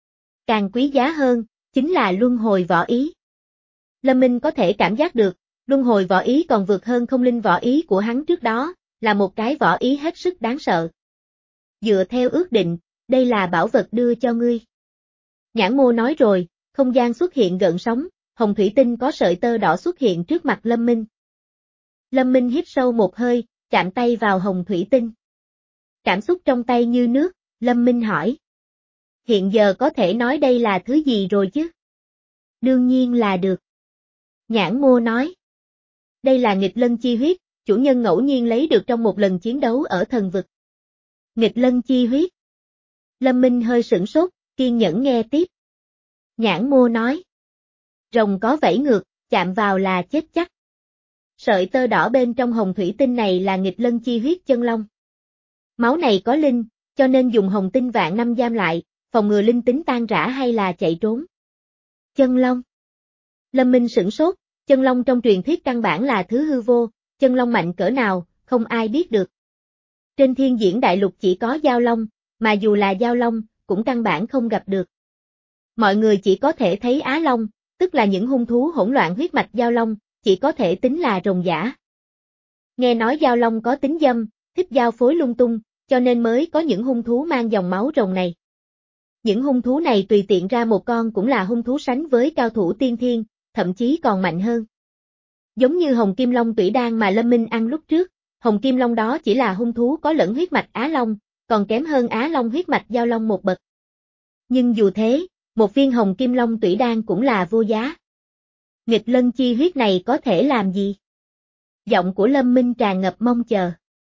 Càng quý giá hơn, chính là luân hồi võ ý. Lâm Minh có thể cảm giác được, luân hồi võ ý còn vượt hơn không linh võ ý của hắn trước đó, là một cái võ ý hết sức đáng sợ. Dựa theo ước định, đây là bảo vật đưa cho ngươi. Nhãn Mô nói rồi, không gian xuất hiện gợn sóng, hồng thủy tinh có sợi tơ đỏ xuất hiện trước mặt Lâm Minh. Lâm Minh hít sâu một hơi, chạm tay vào hồng thủy tinh. Cảm xúc trong tay như nước, Lâm Minh hỏi. Hiện giờ có thể nói đây là thứ gì rồi chứ? Đương nhiên là được. Nhãn Mô nói. Đây là nghịch lân chi huyết, chủ nhân ngẫu nhiên lấy được trong một lần chiến đấu ở thần vực. Nghịch lân chi huyết. Lâm Minh hơi sửng sốt, kiên nhẫn nghe tiếp. Nhãn Mô nói. Rồng có vẫy ngược, chạm vào là chết chắc. Sợi tơ đỏ bên trong hồng thủy tinh này là nghịch lân chi huyết chân long. Máu này có linh, cho nên dùng hồng tinh vạn năm giam lại, phòng ngừa linh tính tan rã hay là chạy trốn. Chân long. Lâm Minh sửng sốt, chân long trong truyền thuyết căn bản là thứ hư vô, chân long mạnh cỡ nào, không ai biết được. Trên thiên diễn đại lục chỉ có giao long, mà dù là giao long, cũng căn bản không gặp được. Mọi người chỉ có thể thấy á long, tức là những hung thú hỗn loạn huyết mạch giao long, chỉ có thể tính là rồng giả. Nghe nói giao long có tính dâm, thích giao phối lung tung, cho nên mới có những hung thú mang dòng máu rồng này. Những hung thú này tùy tiện ra một con cũng là hung thú sánh với cao thủ tiên thiên, thậm chí còn mạnh hơn. Giống như hồng kim long tủy đan mà Lâm Minh ăn lúc trước, hồng kim long đó chỉ là hung thú có lẫn huyết mạch Á Long, còn kém hơn Á Long huyết mạch giao long một bậc. Nhưng dù thế, một viên hồng kim long tủy đan cũng là vô giá. Nghịch lân chi huyết này có thể làm gì? Giọng của Lâm Minh tràn ngập mong chờ.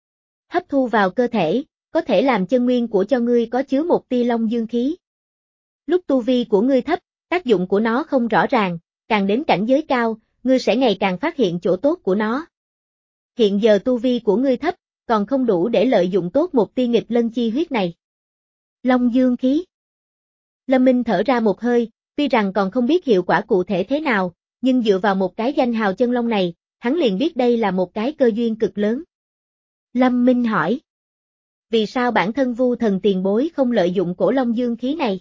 Hấp thu vào cơ thể, có thể làm chân nguyên của cho ngươi có chứa một tia long dương khí. Lúc tu vi của ngươi thấp, tác dụng của nó không rõ ràng, càng đến cảnh giới cao, ngươi sẽ ngày càng phát hiện chỗ tốt của nó. Hiện giờ tu vi của ngươi thấp, còn không đủ để lợi dụng tốt một tia nghịch lân chi huyết này. Long dương khí. Lâm Minh thở ra một hơi, tuy rằng còn không biết hiệu quả cụ thể thế nào, nhưng dựa vào một cái danh hào chân long này, hắn liền biết đây là một cái cơ duyên cực lớn. Lâm Minh hỏi. Vì sao bản thân Vu thần tiền bối không lợi dụng cổ long dương khí này?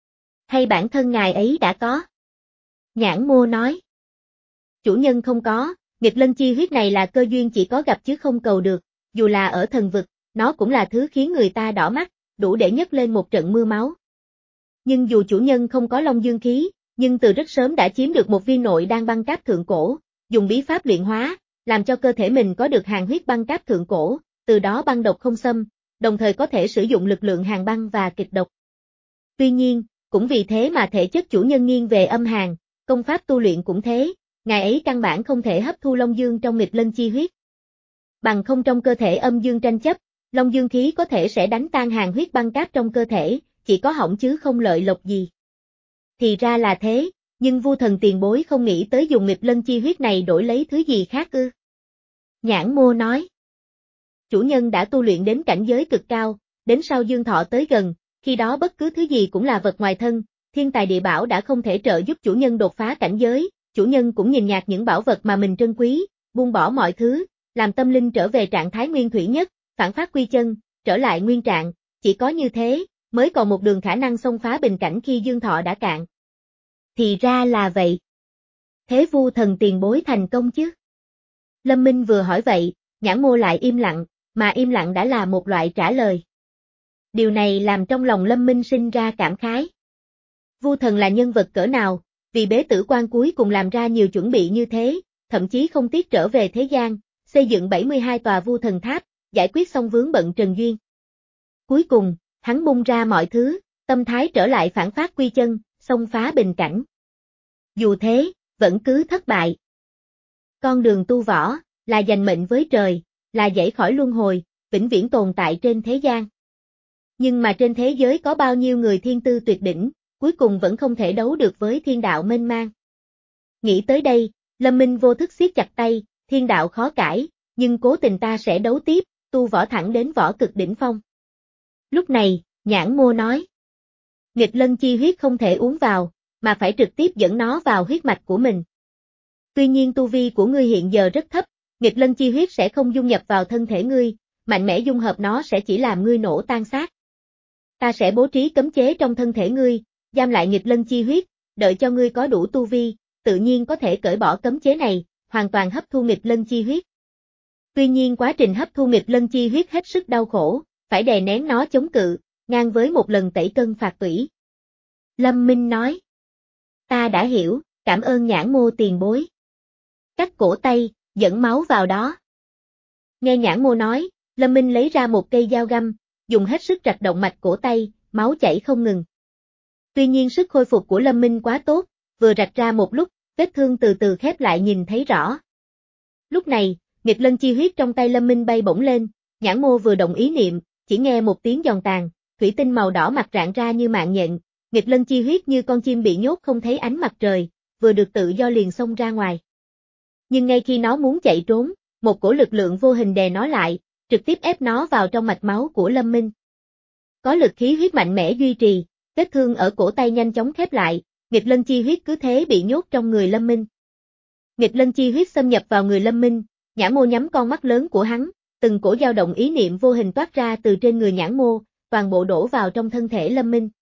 Hay bản thân ngài ấy đã có? Nhãn Mô nói. Chủ nhân không có, nghịch lân chi huyết này là cơ duyên chỉ có gặp chứ không cầu được, dù là ở thần vực, nó cũng là thứ khiến người ta đỏ mắt, đủ để nhấc lên một trận mưa máu. Nhưng dù chủ nhân không có long dương khí, nhưng từ rất sớm đã chiếm được một viên nội đan băng cáp thượng cổ, dùng bí pháp luyện hóa, làm cho cơ thể mình có được hàn huyết băng cáp thượng cổ, từ đó băng độc không xâm, đồng thời có thể sử dụng lực lượng hàn băng và kịch độc. Tuy nhiên, cũng vì thế mà thể chất chủ nhân nghiêng về âm hàn, công pháp tu luyện cũng thế, ngài ấy căn bản không thể hấp thu Long Dương trong nghịch lân chi huyết. Bằng không trong cơ thể âm dương tranh chấp, Long Dương khí có thể sẽ đánh tan hàn huyết băng cáp trong cơ thể, chỉ có hỏng chứ không lợi lộc gì. Thì ra là thế, nhưng Vu Thần tiền bối không nghĩ tới dùng nghịch lân chi huyết này đổi lấy thứ gì khác ư? Nhãn Mô nói. Chủ nhân đã tu luyện đến cảnh giới cực cao, đến sau dương thọ tới gần, khi đó bất cứ thứ gì cũng là vật ngoài thân, thiên tài địa bảo đã không thể trợ giúp chủ nhân đột phá cảnh giới, chủ nhân cũng nhìn nhạt những bảo vật mà mình trân quý, buông bỏ mọi thứ, làm tâm linh trở về trạng thái nguyên thủy nhất, phản phát quy chân, trở lại nguyên trạng, chỉ có như thế, mới còn một đường khả năng xông phá bình cảnh khi dương thọ đã cạn. Thì ra là vậy. Thế Vu Thần tiền bối thành công chứ? Lâm Minh vừa hỏi vậy, Nhãn Mô lại im lặng, mà im lặng đã là một loại trả lời. Điều này làm trong lòng Lâm Minh sinh ra cảm khái. Vu Thần là nhân vật cỡ nào, vì bế tử quan cuối cùng làm ra nhiều chuẩn bị như thế, thậm chí không tiếc trở về thế gian, xây dựng bảy mươi hai tòa Vu Thần Tháp, giải quyết xong vướng bận Trần Duyên. Cuối cùng, hắn bung ra mọi thứ, tâm thái trở lại phản phát quy chân, xông phá bình cảnh. Dù thế, vẫn cứ thất bại. Con đường tu võ, là giành mệnh với trời, là dãy khỏi luân hồi, vĩnh viễn tồn tại trên thế gian. Nhưng mà trên thế giới có bao nhiêu người thiên tư tuyệt đỉnh, cuối cùng vẫn không thể đấu được với thiên đạo mênh mang. Nghĩ tới đây, Lâm Minh vô thức siết chặt tay, thiên đạo khó cãi, nhưng cố tình ta sẽ đấu tiếp, tu võ thẳng đến võ cực đỉnh phong. Lúc này, Nhãn Mô nói. Nghịch lân chi huyết không thể uống vào, mà phải trực tiếp dẫn nó vào huyết mạch của mình. Tuy nhiên tu vi của ngươi hiện giờ rất thấp, nghịch lân chi huyết sẽ không dung nhập vào thân thể ngươi, mạnh mẽ dung hợp nó sẽ chỉ làm ngươi nổ tan xác. Ta sẽ bố trí cấm chế trong thân thể ngươi, giam lại nghịch lân chi huyết, đợi cho ngươi có đủ tu vi, tự nhiên có thể cởi bỏ cấm chế này, hoàn toàn hấp thu nghịch lân chi huyết. Tuy nhiên quá trình hấp thu nghịch lân chi huyết hết sức đau khổ, phải đè nén nó chống cự, ngang với một lần tẩy cân phạt tủy. Lâm Minh nói. Ta đã hiểu, cảm ơn Nhãn Mô tiền bối. Cắt cổ tay, dẫn máu vào đó. Nghe Nhãn Mô nói, Lâm Minh lấy ra một cây dao găm, dùng hết sức rạch động mạch cổ tay, máu chảy không ngừng. Tuy nhiên sức khôi phục của Lâm Minh quá tốt, vừa rạch ra một lúc, vết thương từ từ khép lại nhìn thấy rõ. Lúc này, nghịch lân chi huyết trong tay Lâm Minh bay bổng lên, Nhãn Mô vừa động ý niệm, chỉ nghe một tiếng giòn tàn, thủy tinh màu đỏ mặt rạn ra như mạng nhện, nghịch lân chi huyết như con chim bị nhốt không thấy ánh mặt trời, vừa được tự do liền xông ra ngoài. Nhưng ngay khi nó muốn chạy trốn, một cổ lực lượng vô hình đè nó lại, trực tiếp ép nó vào trong mạch máu của Lâm Minh. Có lực khí huyết mạnh mẽ duy trì, vết thương ở cổ tay nhanh chóng khép lại, nghịch lân chi huyết cứ thế bị nhốt trong người Lâm Minh. Nghịch lân chi huyết xâm nhập vào người Lâm Minh, Nhãn Mô nhắm con mắt lớn của hắn, từng cổ dao động ý niệm vô hình toát ra từ trên người Nhãn Mô, toàn bộ đổ vào trong thân thể Lâm Minh.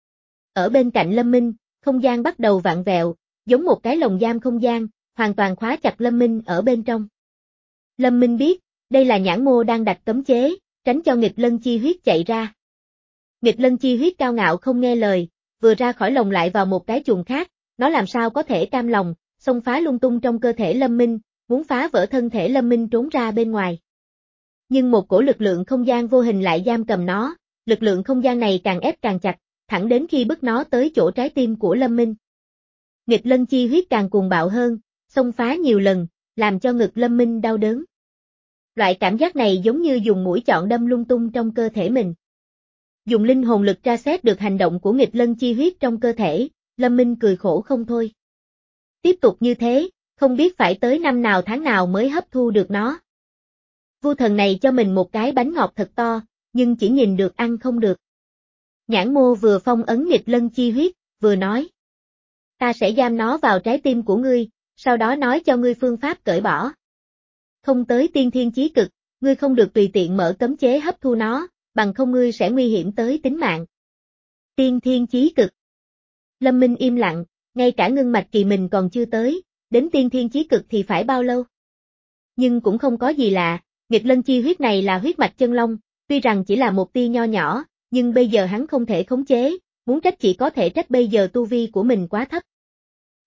Ở bên cạnh Lâm Minh, không gian bắt đầu vặn vẹo, giống một cái lồng giam không gian, hoàn toàn khóa chặt Lâm Minh ở bên trong. Lâm Minh biết, đây là Nhãn Mô đang đặt cấm chế, tránh cho nghịch lân chi huyết chạy ra. Nghịch lân chi huyết cao ngạo không nghe lời, vừa ra khỏi lồng lại vào một cái chuồng khác, nó làm sao có thể cam lòng, xông phá lung tung trong cơ thể Lâm Minh, muốn phá vỡ thân thể Lâm Minh trốn ra bên ngoài. Nhưng một cổ lực lượng không gian vô hình lại giam cầm nó, lực lượng không gian này càng ép càng chặt, thẳng đến khi bức nó tới chỗ trái tim của Lâm Minh. Nghịch lân chi huyết càng cuồng bạo hơn, xông phá nhiều lần, làm cho ngực Lâm Minh đau đớn. Loại cảm giác này giống như dùng mũi nhọn đâm lung tung trong cơ thể mình. Dùng linh hồn lực tra xét được hành động của nghịch lân chi huyết trong cơ thể, Lâm Minh cười khổ không thôi. Tiếp tục như thế, không biết phải tới năm nào tháng nào mới hấp thu được nó. Vu Thần này cho mình một cái bánh ngọt thật to, nhưng chỉ nhìn được ăn không được. Nhãn Mô vừa phong ấn nghịch lân chi huyết, vừa nói. Ta sẽ giam nó vào trái tim của ngươi, sau đó nói cho ngươi phương pháp cởi bỏ. Không tới tiên thiên chí cực, ngươi không được tùy tiện mở cấm chế hấp thu nó, bằng không ngươi sẽ nguy hiểm tới tính mạng. Tiên thiên chí cực. Lâm Minh im lặng, ngay cả ngưng mạch kỳ mình còn chưa tới, đến tiên thiên chí cực thì phải bao lâu? Nhưng cũng không có gì lạ, nghịch lân chi huyết này là huyết mạch chân long, tuy rằng chỉ là một tia nho nhỏ, nhưng bây giờ hắn không thể khống chế, muốn trách chỉ có thể trách bây giờ tu vi của mình quá thấp.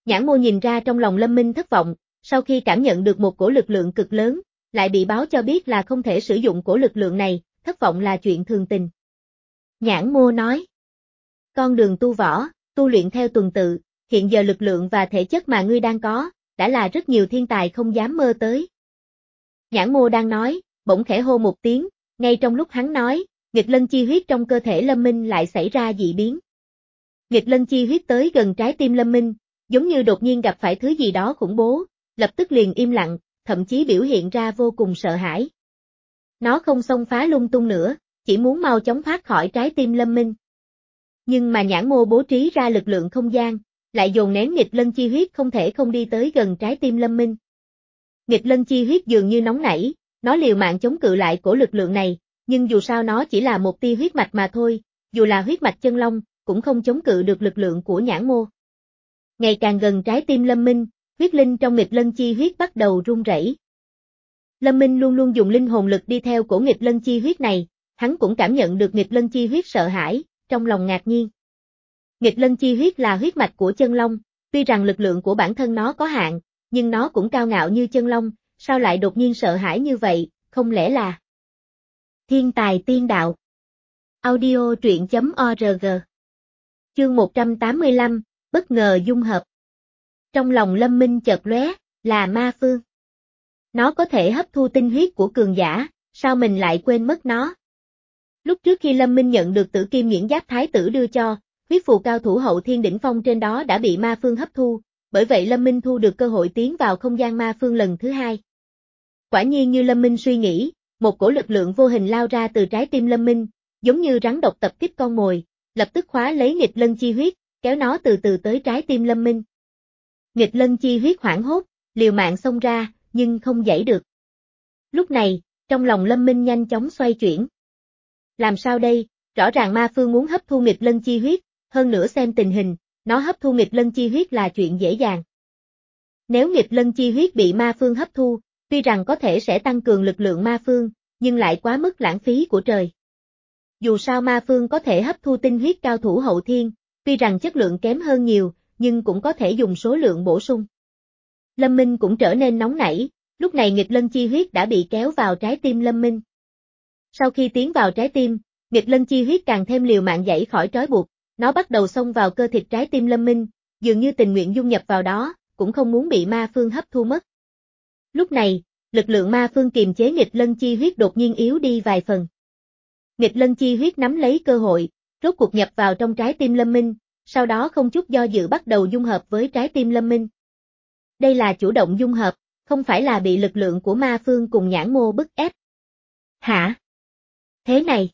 Nhãn Mô nhìn ra trong lòng Lâm Minh thất vọng, sau khi cảm nhận được một cổ lực lượng cực lớn, lại bị báo cho biết là không thể sử dụng cổ lực lượng này, thất vọng là chuyện thường tình. Nhãn Mô nói, con đường tu võ, tu luyện theo tuần tự, hiện giờ lực lượng và thể chất mà ngươi đang có, đã là rất nhiều thiên tài không dám mơ tới. Nhãn Mô đang nói, bỗng khẽ hô một tiếng, ngay trong lúc hắn nói, nghịch lân chi huyết trong cơ thể Lâm Minh lại xảy ra dị biến. Nghịch lân chi huyết tới gần trái tim Lâm Minh, giống như đột nhiên gặp phải thứ gì đó khủng bố, lập tức liền im lặng, thậm chí biểu hiện ra vô cùng sợ hãi. Nó không xông phá lung tung nữa, chỉ muốn mau chóng thoát khỏi trái tim Lâm Minh. Nhưng mà Nhãn Mô bố trí ra lực lượng không gian, lại dồn nén nghịch lân chi huyết không thể không đi tới gần trái tim Lâm Minh. Nghịch lân chi huyết dường như nóng nảy, nó liều mạng chống cự lại cổ lực lượng này, nhưng dù sao nó chỉ là một tia huyết mạch mà thôi, dù là huyết mạch chân long, cũng không chống cự được lực lượng của Nhãn Mô. Ngày càng gần trái tim Lâm Minh, huyết linh trong nghịch lân chi huyết bắt đầu run rẩy. Lâm Minh luôn luôn dùng linh hồn lực đi theo cổ nghịch lân chi huyết này, hắn cũng cảm nhận được nghịch lân chi huyết sợ hãi, trong lòng ngạc nhiên. Nghịch lân chi huyết là huyết mạch của chân long, tuy rằng lực lượng của bản thân nó có hạn, nhưng nó cũng cao ngạo như chân long, sao lại đột nhiên sợ hãi như vậy, không lẽ là thiên tài tiên đạo. Audio truyện chấm org. Chương một trăm tám mươi lăm, bất ngờ dung hợp. Trong lòng Lâm Minh chợt lóe, là ma phương. Nó có thể hấp thu tinh huyết của cường giả, sao mình lại quên mất nó? Lúc trước khi Lâm Minh nhận được Tử Kim Nhuyễn Giáp Thái tử đưa cho, huyết phù cao thủ hậu thiên đỉnh phong trên đó đã bị ma phương hấp thu, bởi vậy Lâm Minh thu được cơ hội tiến vào không gian ma phương lần thứ hai. Quả nhiên như Lâm Minh suy nghĩ, một cổ lực lượng vô hình lao ra từ trái tim Lâm Minh, giống như rắn độc tập kích con mồi, lập tức khóa lấy nghịch lân chi huyết, kéo nó từ từ tới trái tim Lâm Minh. Nghịch lân chi huyết hoảng hốt, liều mạng xông ra, nhưng không giãy được. Lúc này, trong lòng Lâm Minh nhanh chóng xoay chuyển. Làm sao đây, rõ ràng ma phương muốn hấp thu nghịch lân chi huyết, hơn nữa xem tình hình, nó hấp thu nghịch lân chi huyết là chuyện dễ dàng. Nếu nghịch lân chi huyết bị ma phương hấp thu, tuy rằng có thể sẽ tăng cường lực lượng ma phương, nhưng lại quá mức lãng phí của trời. Dù sao ma phương có thể hấp thu tinh huyết cao thủ hậu thiên, tuy rằng chất lượng kém hơn nhiều, nhưng cũng có thể dùng số lượng bổ sung. Lâm Minh cũng trở nên nóng nảy, lúc này nghịch lân chi huyết đã bị kéo vào trái tim Lâm Minh. Sau khi tiến vào trái tim, nghịch lân chi huyết càng thêm liều mạng giãy khỏi trói buộc, nó bắt đầu xông vào cơ thịt trái tim Lâm Minh, dường như tình nguyện dung nhập vào đó, cũng không muốn bị ma phương hấp thu mất. Lúc này, lực lượng ma phương kiềm chế nghịch lân chi huyết đột nhiên yếu đi vài phần. Nghịch lân chi huyết nắm lấy cơ hội, rốt cuộc nhập vào trong trái tim Lâm Minh, sau đó không chút do dự bắt đầu dung hợp với trái tim Lâm Minh. Đây là chủ động dung hợp, không phải là bị lực lượng của ma phương cùng Nhãn Mô bức ép. Hả? Thế này.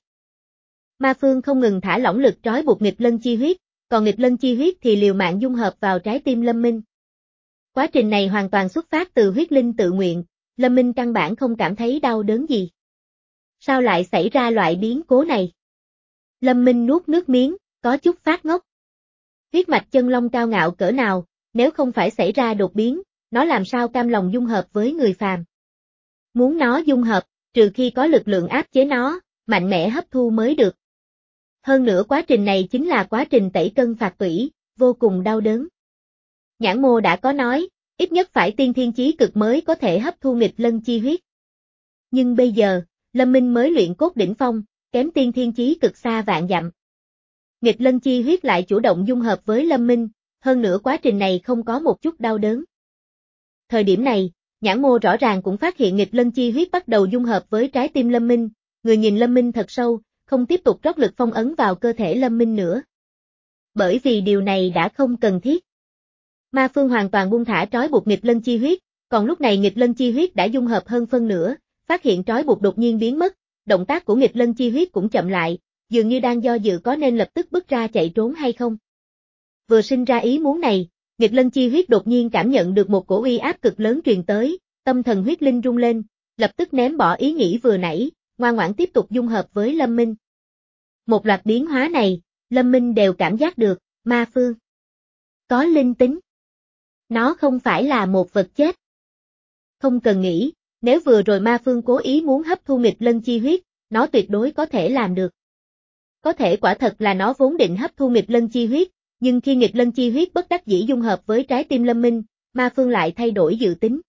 Ma phương không ngừng thả lỏng lực trói buộc nghịch lân chi huyết, còn nghịch lân chi huyết thì liều mạng dung hợp vào trái tim Lâm Minh. Quá trình này hoàn toàn xuất phát từ huyết linh tự nguyện, Lâm Minh căn bản không cảm thấy đau đớn gì. Sao lại xảy ra loại biến cố này? Lâm Minh nuốt nước miếng, có chút phát ngốc. Huyết mạch chân long cao ngạo cỡ nào, nếu không phải xảy ra đột biến, nó làm sao cam lòng dung hợp với người phàm. Muốn nó dung hợp, trừ khi có lực lượng áp chế nó, mạnh mẽ hấp thu mới được. Hơn nữa quá trình này chính là quá trình tẩy cân phạt tủy, vô cùng đau đớn. Nhãn Mô đã có nói, ít nhất phải tiên thiên chí cực mới có thể hấp thu nghịch lân chi huyết. Nhưng bây giờ, Lâm Minh mới luyện cốt đỉnh phong, kém tiên thiên chí cực xa vạn dặm. Nghịch lân chi huyết lại chủ động dung hợp với Lâm Minh, hơn nữa quá trình này không có một chút đau đớn. Thời điểm này, Nhãn Mô rõ ràng cũng phát hiện nghịch lân chi huyết bắt đầu dung hợp với trái tim Lâm Minh, người nhìn Lâm Minh thật sâu, không tiếp tục rót lực phong ấn vào cơ thể Lâm Minh nữa. Bởi vì điều này đã không cần thiết. Ma phương hoàn toàn buông thả trói buộc nghịch lân chi huyết, còn lúc này nghịch lân chi huyết đã dung hợp hơn phân nửa, phát hiện trói buộc đột nhiên biến mất, động tác của nghịch lân chi huyết cũng chậm lại, dường như đang do dự có nên lập tức bước ra chạy trốn hay không. Vừa sinh ra ý muốn này, nghịch lân chi huyết đột nhiên cảm nhận được một cổ uy áp cực lớn truyền tới, tâm thần huyết linh rung lên, lập tức ném bỏ ý nghĩ vừa nãy, ngoan ngoãn tiếp tục dung hợp với Lâm Minh. Một loạt biến hóa này, Lâm Minh đều cảm giác được, ma phương có linh tính. Nó không phải là một vật chết. Không cần nghĩ, nếu vừa rồi ma phương cố ý muốn hấp thu nghịch lân chi huyết, nó tuyệt đối có thể làm được. Có thể quả thật là nó vốn định hấp thu nghịch lân chi huyết, nhưng khi nghịch lân chi huyết bất đắc dĩ dung hợp với trái tim Lâm Minh, Ma Phương lại thay đổi dự tính.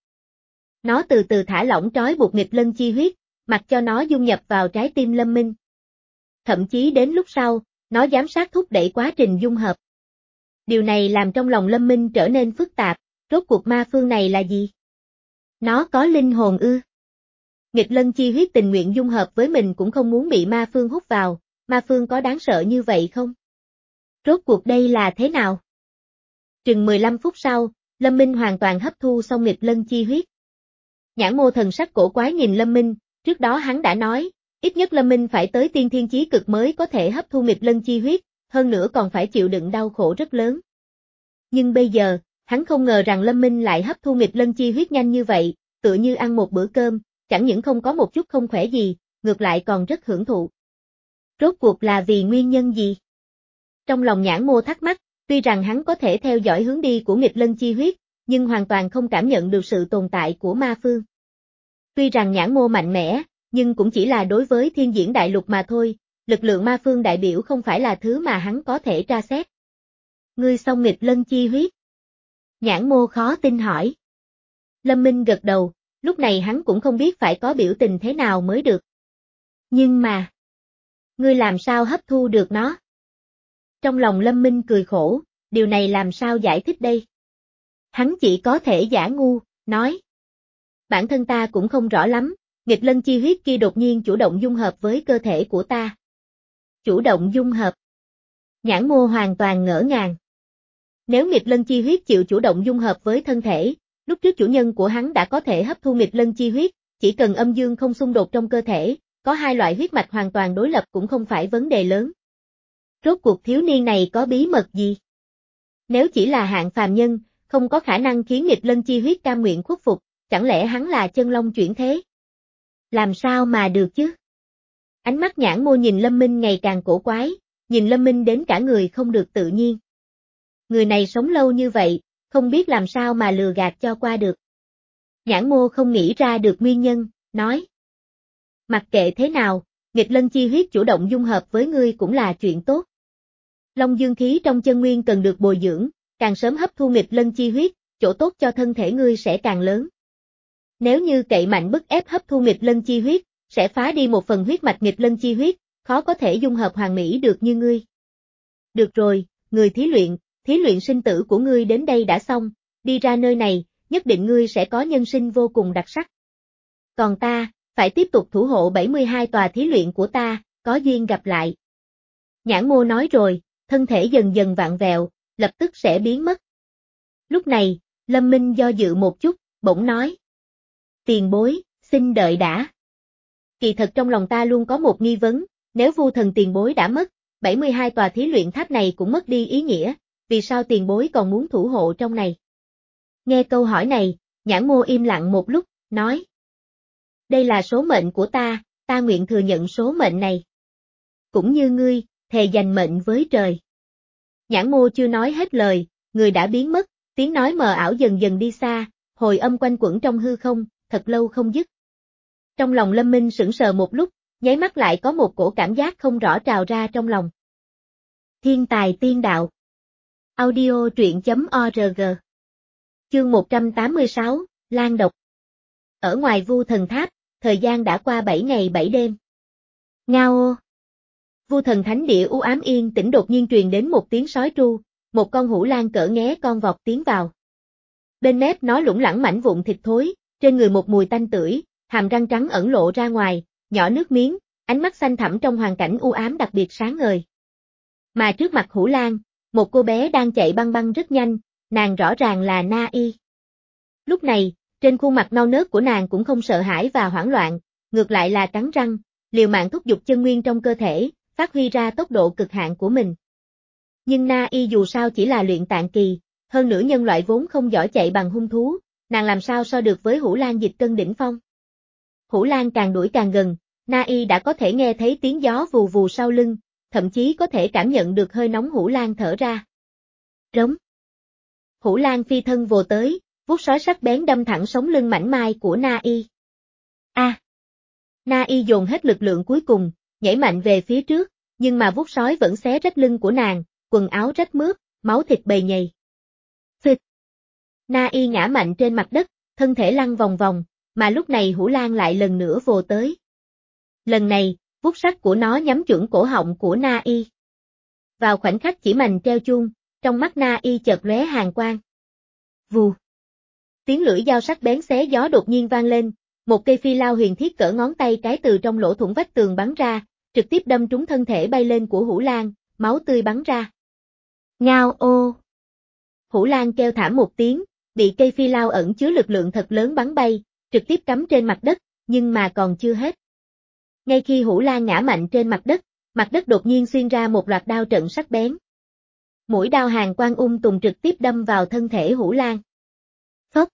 Nó từ từ thả lỏng trói buộc nghịch lân chi huyết, mặc cho nó dung nhập vào trái tim Lâm Minh. Thậm chí đến lúc sau, nó giám sát thúc đẩy quá trình dung hợp. Điều này làm trong lòng Lâm Minh trở nên phức tạp, rốt cuộc ma phương này là gì? Nó có linh hồn ư? Nghịch lân chi huyết tình nguyện dung hợp với mình cũng không muốn bị ma phương hút vào, ma phương có đáng sợ như vậy không? Rốt cuộc đây là thế nào? Chừng mười lăm phút sau, Lâm Minh hoàn toàn hấp thu xong nghịch lân chi huyết. Nhãn Mô thần sắc cổ quái nhìn Lâm Minh, trước đó hắn đã nói, ít nhất Lâm Minh phải tới tiên thiên chí cực mới có thể hấp thu nghịch lân chi huyết, hơn nữa còn phải chịu đựng đau khổ rất lớn. Nhưng bây giờ, hắn không ngờ rằng Lâm Minh lại hấp thu nghịch lân chi huyết nhanh như vậy, tựa như ăn một bữa cơm, chẳng những không có một chút không khỏe gì, ngược lại còn rất hưởng thụ. Rốt cuộc là vì nguyên nhân gì? Trong lòng Nhãn Mô thắc mắc, tuy rằng hắn có thể theo dõi hướng đi của nghịch lân chi huyết, nhưng hoàn toàn không cảm nhận được sự tồn tại của ma phương. Tuy rằng Nhãn Mô mạnh mẽ, nhưng cũng chỉ là đối với thiên diễn đại lục mà thôi, lực lượng ma phương đại biểu không phải là thứ mà hắn có thể tra xét. Ngươi xông nghịch lân chi huyết. Nhãn Mô khó tin hỏi. Lâm Minh gật đầu, lúc này hắn cũng không biết phải có biểu tình thế nào mới được. Nhưng mà, ngươi làm sao hấp thu được nó? Trong lòng Lâm Minh cười khổ, điều này làm sao giải thích đây? Hắn chỉ có thể giả ngu, nói. Bản thân ta cũng không rõ lắm, nghịch lân chi huyết kia đột nhiên chủ động dung hợp với cơ thể của ta. Chủ động dung hợp. Nhãn Mô hoàn toàn ngỡ ngàng. Nếu nghịch lân chi huyết chịu chủ động dung hợp với thân thể, lúc trước chủ nhân của hắn đã có thể hấp thu nghịch lân chi huyết, chỉ cần âm dương không xung đột trong cơ thể, có hai loại huyết mạch hoàn toàn đối lập cũng không phải vấn đề lớn. Rốt cuộc thiếu niên này có bí mật gì? Nếu chỉ là hạng phàm nhân, không có khả năng khiến nghịch lân chi huyết cam nguyện khuất phục, chẳng lẽ hắn là chân long chuyển thế? Làm sao mà được chứ? Ánh mắt Nhãn Mô nhìn Lâm Minh ngày càng cổ quái, nhìn Lâm Minh đến cả người không được tự nhiên. Người này sống lâu như vậy, không biết làm sao mà lừa gạt cho qua được. Nhãn Mô không nghĩ ra được nguyên nhân, nói. Mặc kệ thế nào, nghịch lân chi huyết chủ động dung hợp với ngươi cũng là chuyện tốt. Long dương khí trong chân nguyên cần được bồi dưỡng, càng sớm hấp thu nghịch lân chi huyết, chỗ tốt cho thân thể ngươi sẽ càng lớn. Nếu như cậy mạnh bức ép hấp thu nghịch lân chi huyết, sẽ phá đi một phần huyết mạch nghịch lân chi huyết, khó có thể dung hợp hoàn mỹ được như ngươi. Được rồi, người thí luyện, thí luyện sinh tử của ngươi đến đây đã xong, đi ra nơi này, nhất định ngươi sẽ có nhân sinh vô cùng đặc sắc. Còn ta, phải tiếp tục thủ hộ bảy mươi hai tòa thí luyện của ta, có duyên gặp lại. Nhãn Mô nói rồi, thân thể dần dần vặn vẹo, lập tức sẽ biến mất. Lúc này, Lâm Minh do dự một chút, bỗng nói. Tiền bối, xin đợi đã. Kỳ thật trong lòng ta luôn có một nghi vấn, nếu Vu Thần tiền bối đã mất, bảy mươi hai tòa thí luyện tháp này cũng mất đi ý nghĩa, vì sao tiền bối còn muốn thủ hộ trong này? Nghe câu hỏi này, Nhãn Mô im lặng một lúc, nói. Đây là số mệnh của ta, ta nguyện thừa nhận số mệnh này. Cũng như ngươi, thề dành mệnh với trời. Nhãn Mô chưa nói hết lời, người đã biến mất, tiếng nói mờ ảo dần dần đi xa, hồi âm quanh quẩn trong hư không, thật lâu không dứt. Trong lòng Lâm Minh sững sờ một lúc, nháy mắt lại có một cổ cảm giác không rõ trào ra trong lòng. Thiên tài tiên đạo. Audio truyện chấm org. Chương một trăm tám mươi sáu, Lan độc. Ở ngoài Vu Thần Tháp, thời gian đã qua bảy ngày bảy đêm. Ngao ô. Vu Thần Thánh Địa u ám yên tĩnh đột nhiên truyền đến một tiếng sói tru, một con hủ lang cỡ nghé con vọt tiến vào. Bên mép nó lủng lẳng mảnh vụn thịt thối, trên người một mùi tanh tưởi, hàm răng trắng ẩn lộ ra ngoài, nhỏ nước miếng, ánh mắt xanh thẳm trong hoàn cảnh u ám đặc biệt sáng ngời. Mà trước mặt hủ lang, một cô bé đang chạy băng băng rất nhanh, nàng rõ ràng là Na Y. Lúc này, trên khuôn mặt non nớt của nàng cũng không sợ hãi và hoảng loạn, ngược lại là cắn răng, liều mạng thúc giục chân nguyên trong cơ thể, phát huy ra tốc độ cực hạn của mình. Nhưng Na Y dù sao chỉ là luyện tạng kỳ, hơn nữa nhân loại vốn không giỏi chạy bằng hung thú, nàng làm sao so được với hủ lang dịch cân đỉnh phong. Hủ lang càng đuổi càng gần, Na Y đã có thể nghe thấy tiếng gió vù vù sau lưng, thậm chí có thể cảm nhận được hơi nóng hủ lang thở ra. Rống. Hủ lang phi thân vồ tới, vuốt sói sắc bén đâm thẳng sống lưng mảnh mai của Na Y. A. À. Na Y dồn hết lực lượng cuối cùng, nhảy mạnh về phía trước, nhưng mà vuốt sói vẫn xé rách lưng của nàng, quần áo rách mướp, máu thịt bầy nhầy. Phịch. Na Y ngã mạnh trên mặt đất, thân thể lăn vòng vòng, mà lúc này Hủ Lang lại lần nữa vồ tới. Lần này, vuốt sắc của nó nhắm chuẩn cổ họng của Na Y. Vào khoảnh khắc chỉ mành treo chuông, trong mắt Na Y chợt lóe hàn quang. Vù. Tiếng lưỡi dao sắc bén xé gió đột nhiên vang lên, một cây phi lao huyền thiết cỡ ngón tay cái từ trong lỗ thủng vách tường bắn ra, trực tiếp đâm trúng thân thể bay lên của Hủ Lang, máu tươi bắn ra. Ngao ô. Hủ Lang kêu thảm một tiếng, bị cây phi lao ẩn chứa lực lượng thật lớn bắn bay, trực tiếp cắm trên mặt đất, nhưng mà còn chưa hết. Ngay khi Hủ Lang ngã mạnh trên mặt đất, mặt đất đột nhiên xuyên ra một loạt đao trận sắc bén. Mũi đao hàn quang ung tùng trực tiếp đâm vào thân thể Hủ Lang. Phốc.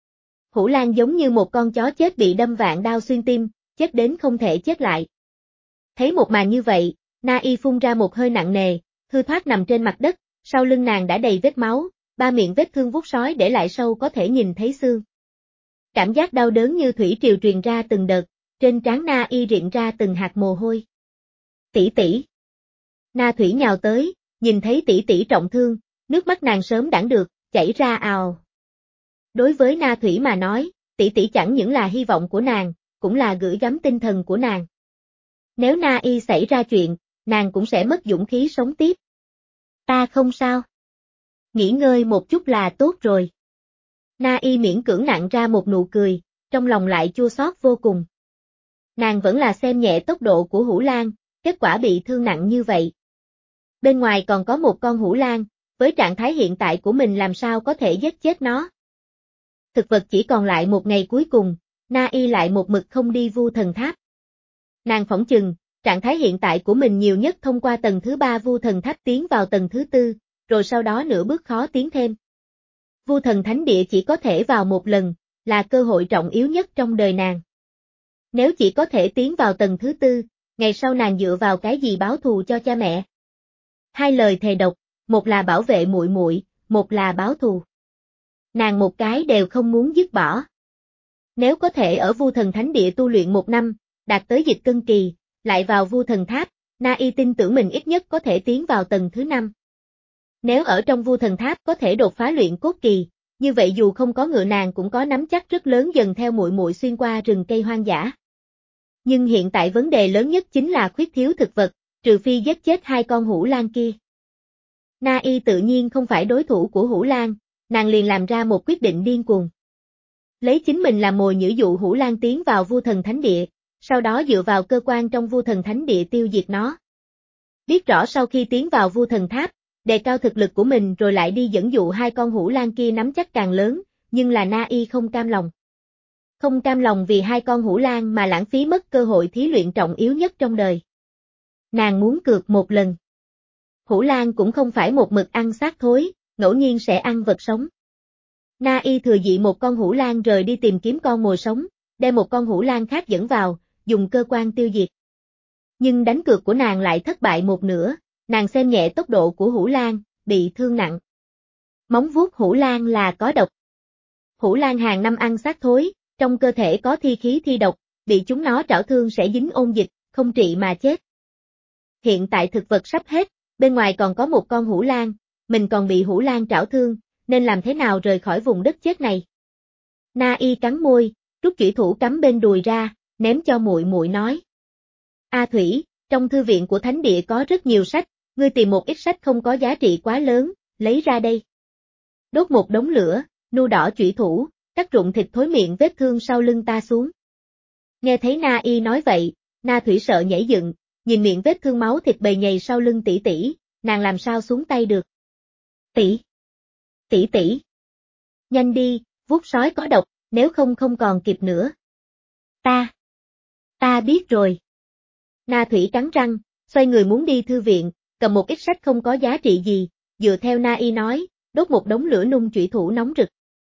Hủ Lang giống như một con chó chết bị đâm vạn đao xuyên tim, chết đến không thể chết lại. Thấy một màn như vậy, Na Y phun ra một hơi nặng nề, hư thoát nằm trên mặt đất, sau lưng nàng đã đầy vết máu, ba miệng vết thương vuốt sói để lại sâu có thể nhìn thấy xương. Cảm giác đau đớn như thủy triều truyền ra từng đợt, trên trán Na Y rịn ra từng hạt mồ hôi. Tỷ tỷ. Na Thủy nhào tới, nhìn thấy tỷ tỷ trọng thương, nước mắt nàng sớm đãng được, chảy ra ào. Đối với Na Thủy mà nói, tỷ tỷ chẳng những là hy vọng của nàng, cũng là gửi gắm tinh thần của nàng. Nếu Na Y xảy ra chuyện, nàng cũng sẽ mất dũng khí sống tiếp. Ta không sao. Nghỉ ngơi một chút là tốt rồi. Na Y miễn cưỡng nặn ra một nụ cười, trong lòng lại chua xót vô cùng. Nàng vẫn là xem nhẹ tốc độ của Hủ Lang, kết quả bị thương nặng như vậy. Bên ngoài còn có một con Hủ Lang, với trạng thái hiện tại của mình làm sao có thể giết chết nó. Thực vật chỉ còn lại một ngày cuối cùng, Na Y lại một mực không đi Vu Thần Tháp. Nàng phỏng chừng, trạng thái hiện tại của mình nhiều nhất thông qua tầng thứ ba Vu Thần Tháp tiến vào tầng thứ tư, rồi sau đó nửa bước khó tiến thêm. Vu Thần Thánh Địa chỉ có thể vào một lần, là cơ hội trọng yếu nhất trong đời nàng. Nếu chỉ có thể tiến vào tầng thứ tư, ngày sau nàng dựa vào cái gì báo thù cho cha mẹ? Hai lời thề độc, một là bảo vệ muội muội, một là báo thù. Nàng một cái đều không muốn dứt bỏ. Nếu có thể ở Vu Thần Thánh Địa tu luyện một năm, đạt tới dịch cân kỳ, lại vào Vu Thần Tháp, Na Y tin tưởng mình ít nhất có thể tiến vào tầng thứ năm. Nếu ở trong Vu Thần Tháp có thể đột phá luyện cốt kỳ, như vậy dù không có ngựa nàng cũng có nắm chắc rất lớn dần theo muội muội xuyên qua rừng cây hoang dã. Nhưng hiện tại vấn đề lớn nhất chính là khuyết thiếu thực vật, trừ phi giết chết hai con Hủ Lang kia. Na Y tự nhiên không phải đối thủ của Hủ Lang, nàng liền làm ra một quyết định điên cuồng. Lấy chính mình làm mồi nhử dụ Hủ Lang tiến vào Vu Thần Thánh Địa, sau đó dựa vào cơ quan trong Vu Thần Thánh Địa tiêu diệt nó. Biết rõ sau khi tiến vào Vu Thần Tháp, đề cao thực lực của mình rồi lại đi dẫn dụ hai con Hủ Lang kia nắm chắc càng lớn, nhưng là Na Y không cam lòng. Không cam lòng vì hai con Hủ Lang mà lãng phí mất cơ hội thí luyện trọng yếu nhất trong đời. Nàng muốn cược một lần. Hủ Lang cũng không phải một mực ăn xác thối, ngẫu nhiên sẽ ăn vật sống. Na Y thừa dị một con Hủ Lang rời đi tìm kiếm con mồi sống, đem một con Hủ Lang khác dẫn vào, dùng cơ quan tiêu diệt. Nhưng đánh cược của nàng lại thất bại một nửa, nàng xem nhẹ tốc độ của Hủ Lang, bị thương nặng. Móng vuốt Hủ Lang là có độc. Hủ Lang hàng năm ăn xác thối, trong cơ thể có thi khí thi độc, bị chúng nó trảo thương sẽ dính ôn dịch, không trị mà chết. Hiện tại thực vật sắp hết, bên ngoài còn có một con Hủ Lang, mình còn bị Hủ Lang trảo thương, nên làm thế nào rời khỏi vùng đất chết này? Na Y cắn môi, rút chủy thủ cắm bên đùi ra, ném cho muội muội nói. A Thủy, trong thư viện của Thánh Địa có rất nhiều sách, ngươi tìm một ít sách không có giá trị quá lớn, lấy ra đây. Đốt một đống lửa, nu đỏ chủy thủ, cắt rụng thịt thối miệng vết thương sau lưng ta xuống. Nghe thấy Na Y nói vậy, Na Thủy sợ nhảy dựng, nhìn miệng vết thương máu thịt bầy nhầy sau lưng tỷ tỷ, nàng làm sao xuống tay được. Tỷ, tỷ tỷ, nhanh đi, vuốt sói có độc, nếu không không còn kịp nữa. Ta, ta biết rồi. Na Thủy cắn răng, xoay người muốn đi thư viện, cầm một ít sách không có giá trị gì, dựa theo Na Y nói, đốt một đống lửa nung chủy thủ nóng rực.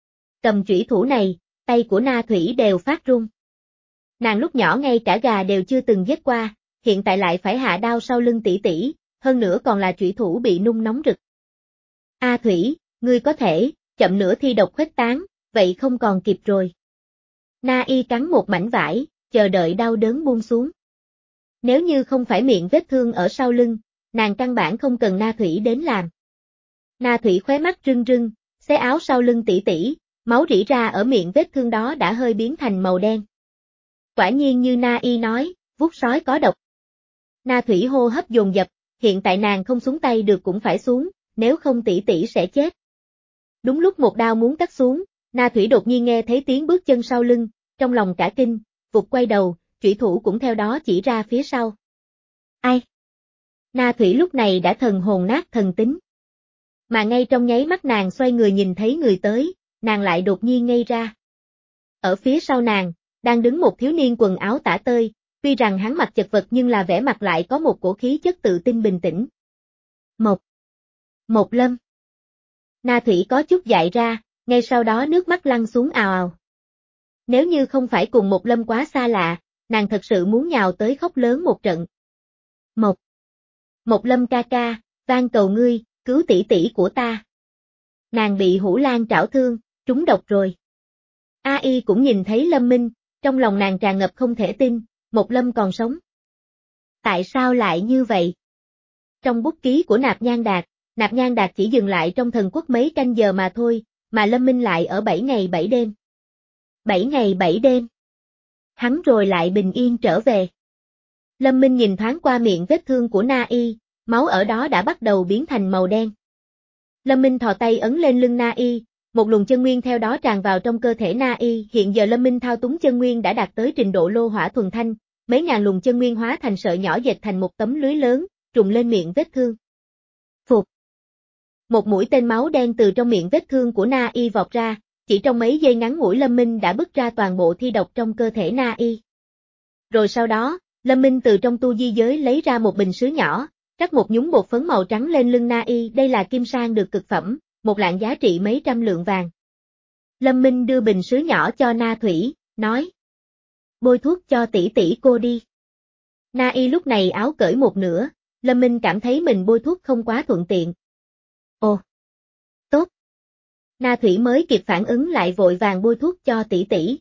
Cầm chủy thủ này, tay của Na Thủy đều phát run. Nàng lúc nhỏ ngay cả gà đều chưa từng giết qua, hiện tại lại phải hạ đao sau lưng tỷ tỷ, hơn nữa còn là chủy thủ bị nung nóng rực. A Thủy, ngươi có thể, chậm nữa thi độc khuếch tán, vậy không còn kịp rồi. Na Y cắn một mảnh vải, chờ đợi đau đớn buông xuống. Nếu như không phải miệng vết thương ở sau lưng, nàng căn bản không cần Na Thủy đến làm. Na Thủy khóe mắt rưng rưng, xé áo sau lưng tỷ tỷ, máu rỉ ra ở miệng vết thương đó đã hơi biến thành màu đen. Quả nhiên như Na Y nói, vuốt sói có độc. Na Thủy hô hấp dồn dập, hiện tại nàng không xuống tay được cũng phải xuống, nếu không tỷ tỷ sẽ chết. Đúng lúc một đao muốn cắt xuống, Na Thủy đột nhiên nghe thấy tiếng bước chân sau lưng, trong lòng cả kinh, vụt quay đầu, chủy thủ cũng theo đó chỉ ra phía sau. Ai? Na Thủy lúc này đã thần hồn nát thần tính. Mà ngay trong nháy mắt nàng xoay người nhìn thấy người tới, nàng lại đột nhiên ngây ra. Ở phía sau nàng, đang đứng một thiếu niên quần áo tả tơi, tuy rằng hắn mặc chật vật nhưng là vẻ mặt lại có một cổ khí chất tự tin bình tĩnh. Một. Một Lâm. Na Thủy có chút dại ra, ngay sau đó nước mắt lăn xuống ào ào. Nếu như không phải cùng Một Lâm quá xa lạ, nàng thật sự muốn nhào tới khóc lớn một trận. Một. Một Lâm ca ca, van cầu ngươi, cứu tỷ tỷ của ta. Nàng bị hủ lan trảo thương, trúng độc rồi. A Y cũng nhìn thấy Lâm Minh, trong lòng nàng tràn ngập không thể tin, Một Lâm còn sống. Tại sao lại như vậy? Trong bút ký của Nạp Nhan Đạt, Nạp Nhan Đạt chỉ dừng lại trong thần quốc mấy canh giờ mà thôi, mà Lâm Minh lại ở bảy ngày bảy đêm. Bảy ngày bảy đêm. Hắn rồi lại bình yên trở về. Lâm Minh nhìn thoáng qua miệng vết thương của Na Y, máu ở đó đã bắt đầu biến thành màu đen. Lâm Minh thò tay ấn lên lưng Na Y, một luồng chân nguyên theo đó tràn vào trong cơ thể Na Y. Hiện giờ Lâm Minh thao túng chân nguyên đã đạt tới trình độ lô hỏa thuần thanh, mấy ngàn luồng chân nguyên hóa thành sợi nhỏ dệt thành một tấm lưới lớn, trùng lên miệng vết thương. Phục. Một mũi tên máu đen từ trong miệng vết thương của Na Y vọt ra, chỉ trong mấy giây ngắn ngủi Lâm Minh đã bứt ra toàn bộ thi độc trong cơ thể Na Y. Rồi sau đó, Lâm Minh từ trong tu di giới lấy ra một bình sứ nhỏ, rắc một nhúng bột phấn màu trắng lên lưng Na Y, đây là kim sang được cực phẩm, một lạng giá trị mấy trăm lượng vàng. Lâm Minh đưa bình sứ nhỏ cho Na Thủy, nói: bôi thuốc cho tỷ tỷ cô đi. Na Y lúc này áo cởi một nửa, Lâm Minh cảm thấy mình bôi thuốc không quá thuận tiện. Ồ, tốt. Na Thủy mới kịp phản ứng lại vội vàng bôi thuốc cho tỷ tỷ.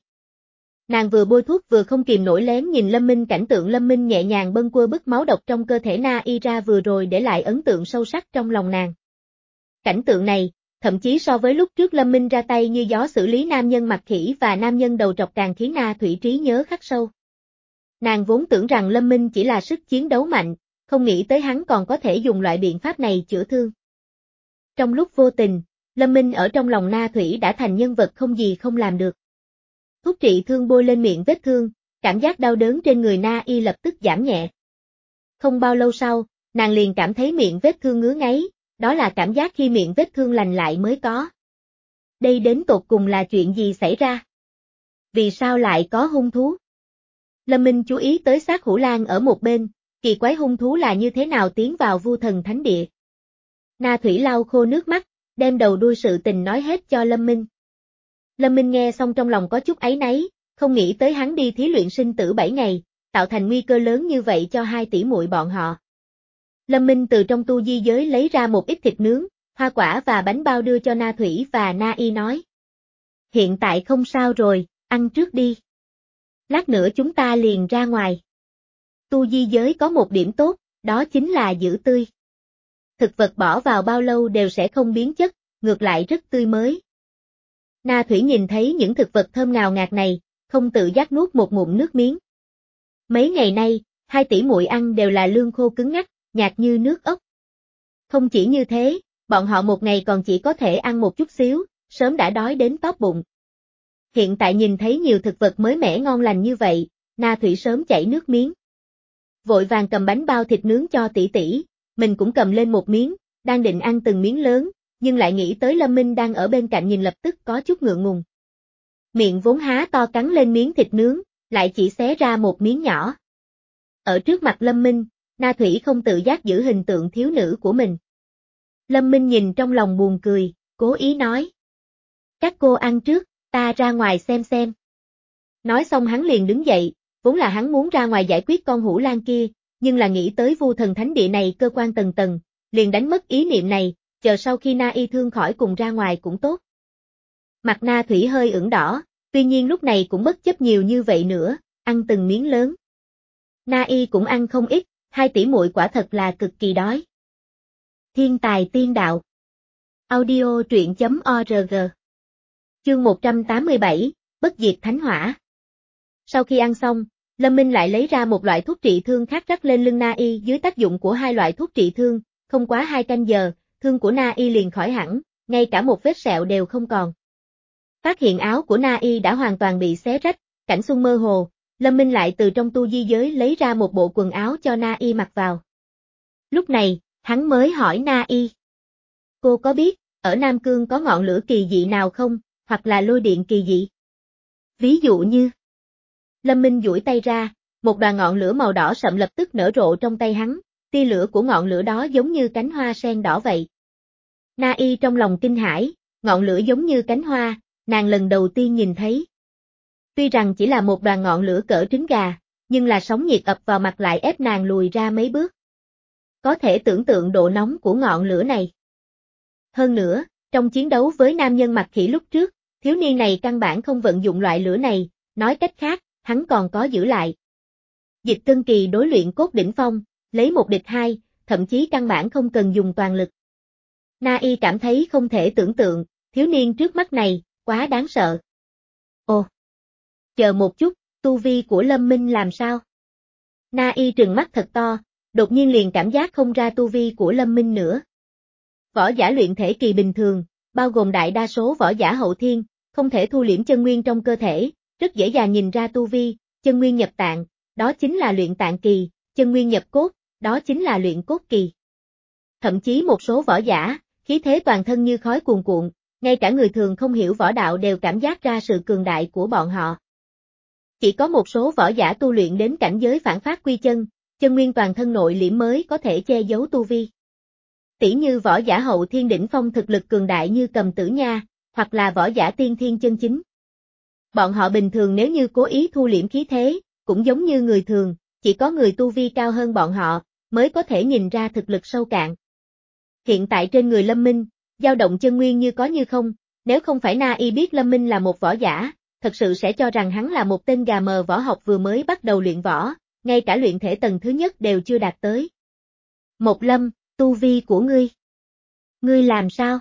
Nàng vừa bôi thuốc vừa không kìm nổi lén nhìn Lâm Minh, cảnh tượng Lâm Minh nhẹ nhàng bâng quơ bứt máu độc trong cơ thể Na Y ra vừa rồi để lại ấn tượng sâu sắc trong lòng nàng. Cảnh tượng này, thậm chí so với lúc trước Lâm Minh ra tay như gió xử lý nam nhân mặt khỉ và nam nhân đầu trọc càng khiến Na Thủy trí nhớ khắc sâu. Nàng vốn tưởng rằng Lâm Minh chỉ là sức chiến đấu mạnh, không nghĩ tới hắn còn có thể dùng loại biện pháp này chữa thương. Trong lúc vô tình, Lâm Minh ở trong lòng Na Thủy đã thành nhân vật không gì không làm được. Thuốc trị thương bôi lên miệng vết thương, cảm giác đau đớn trên người Na Y lập tức giảm nhẹ. Không bao lâu sau, nàng liền cảm thấy miệng vết thương ngứa ngáy, đó là cảm giác khi miệng vết thương lành lại mới có. Đây đến tột cùng là chuyện gì xảy ra? Vì sao lại có hung thú? Lâm Minh chú ý tới xác hủ lan ở một bên, kỳ quái hung thú là như thế nào tiến vào Vu Thần Thánh Địa. Na Thủy lau khô nước mắt, đem đầu đuôi sự tình nói hết cho Lâm Minh. Lâm Minh nghe xong trong lòng có chút áy náy, không nghĩ tới hắn đi thí luyện sinh tử bảy ngày, tạo thành nguy cơ lớn như vậy cho hai tỷ muội bọn họ. Lâm Minh từ trong tu di giới lấy ra một ít thịt nướng, hoa quả và bánh bao đưa cho Na Thủy và Na Y nói: hiện tại không sao rồi, ăn trước đi. Lát nữa chúng ta liền ra ngoài. Tu di giới có một điểm tốt, đó chính là giữ tươi. Thực vật bỏ vào bao lâu đều sẽ không biến chất, ngược lại rất tươi mới. Na Thủy nhìn thấy những thực vật thơm ngào ngạt này, không tự giác nuốt một ngụm nước miếng. Mấy ngày nay, hai tỷ muội ăn đều là lương khô cứng ngắc, nhạt như nước ốc. Không chỉ như thế, bọn họ một ngày còn chỉ có thể ăn một chút xíu, sớm đã đói đến tóp bụng. Hiện tại nhìn thấy nhiều thực vật mới mẻ ngon lành như vậy, Na Thủy sớm chảy nước miếng. Vội vàng cầm bánh bao thịt nướng cho tỷ tỷ, mình cũng cầm lên một miếng, đang định ăn từng miếng lớn, nhưng lại nghĩ tới Lâm Minh đang ở bên cạnh nhìn lập tức có chút ngượng ngùng. Miệng vốn há to cắn lên miếng thịt nướng, lại chỉ xé ra một miếng nhỏ. Ở trước mặt Lâm Minh, Na Thủy không tự giác giữ hình tượng thiếu nữ của mình. Lâm Minh nhìn trong lòng buồn cười, cố ý nói: các cô ăn trước, ta ra ngoài xem xem. Nói xong hắn liền đứng dậy, vốn là hắn muốn ra ngoài giải quyết con hủ lan kia, nhưng là nghĩ tới Vu Thần Thánh Địa này cơ quan tầng tầng, liền đánh mất ý niệm này, chờ sau khi Na Y thương khỏi cùng ra ngoài cũng tốt. Mặt Na Thủy hơi ửng đỏ, tuy nhiên lúc này cũng bất chấp nhiều như vậy nữa, ăn từng miếng lớn. Na Y cũng ăn không ít, hai tỷ muội quả thật là cực kỳ đói. Thiên tài tiên đạo. Audio truyện chấm org. Chương một trăm tám mươi bảy, Bất diệt thánh hỏa. Sau khi ăn xong, Lâm Minh lại lấy ra một loại thuốc trị thương khác rắc lên lưng Na Y. Dưới tác dụng của hai loại thuốc trị thương, không quá hai canh giờ, thương của Na Y liền khỏi hẳn, ngay cả một vết sẹo đều không còn. Phát hiện áo của Na Y đã hoàn toàn bị xé rách, cảnh xuân mơ hồ, Lâm Minh lại từ trong tu di giới lấy ra một bộ quần áo cho Na Y mặc vào. Lúc này, hắn mới hỏi Na Y. Cô có biết, ở Nam Cương có ngọn lửa kỳ dị nào không, hoặc là lôi điện kỳ dị? Ví dụ như... Lâm Minh duỗi tay ra, một đoàn ngọn lửa màu đỏ sậm lập tức nở rộ trong tay hắn, tia lửa của ngọn lửa đó giống như cánh hoa sen đỏ vậy. Na Y trong lòng kinh hãi, ngọn lửa giống như cánh hoa, nàng lần đầu tiên nhìn thấy. Tuy rằng chỉ là một đoàn ngọn lửa cỡ trứng gà, nhưng là sóng nhiệt ập vào mặt lại ép nàng lùi ra mấy bước. Có thể tưởng tượng độ nóng của ngọn lửa này. Hơn nữa, trong chiến đấu với nam nhân mặc khỉ lúc trước, thiếu niên này căn bản không vận dụng loại lửa này, nói cách khác, hắn còn có giữ lại. Dịch Cân Kỳ đối luyện cốt đỉnh phong, lấy một địch hai, thậm chí căn bản không cần dùng toàn lực. Na Y cảm thấy không thể tưởng tượng, thiếu niên trước mắt này, quá đáng sợ. Ồ! Chờ một chút, tu vi của Lâm Minh làm sao? Na Y trừng mắt thật to, đột nhiên liền cảm giác không ra tu vi của Lâm Minh nữa. Võ giả luyện thể kỳ bình thường, bao gồm đại đa số võ giả hậu thiên, không thể thu liễm chân nguyên trong cơ thể, rất dễ dàng nhìn ra tu vi, chân nguyên nhập tạng, đó chính là luyện tạng kỳ, chân nguyên nhập cốt, đó chính là luyện cốt kỳ. Thậm chí một số võ giả, khí thế toàn thân như khói cuồn cuộn, ngay cả người thường không hiểu võ đạo đều cảm giác ra sự cường đại của bọn họ. Chỉ có một số võ giả tu luyện đến cảnh giới phản phát quy chân, chân nguyên toàn thân nội liễm mới có thể che giấu tu vi. Tỷ như võ giả hậu thiên đỉnh phong thực lực cường đại như Cầm Tử Nha, hoặc là võ giả tiên thiên chân chính. Bọn họ bình thường nếu như cố ý thu liễm khí thế, cũng giống như người thường, chỉ có người tu vi cao hơn bọn họ, mới có thể nhìn ra thực lực sâu cạn. Hiện tại trên người Lâm Minh, dao động chân nguyên như có như không, nếu không phải Na Y biết Lâm Minh là một võ giả, thật sự sẽ cho rằng hắn là một tên gà mờ võ học vừa mới bắt đầu luyện võ, ngay cả luyện thể tầng thứ nhất đều chưa đạt tới. Một Lâm, tu vi của ngươi. Ngươi làm sao?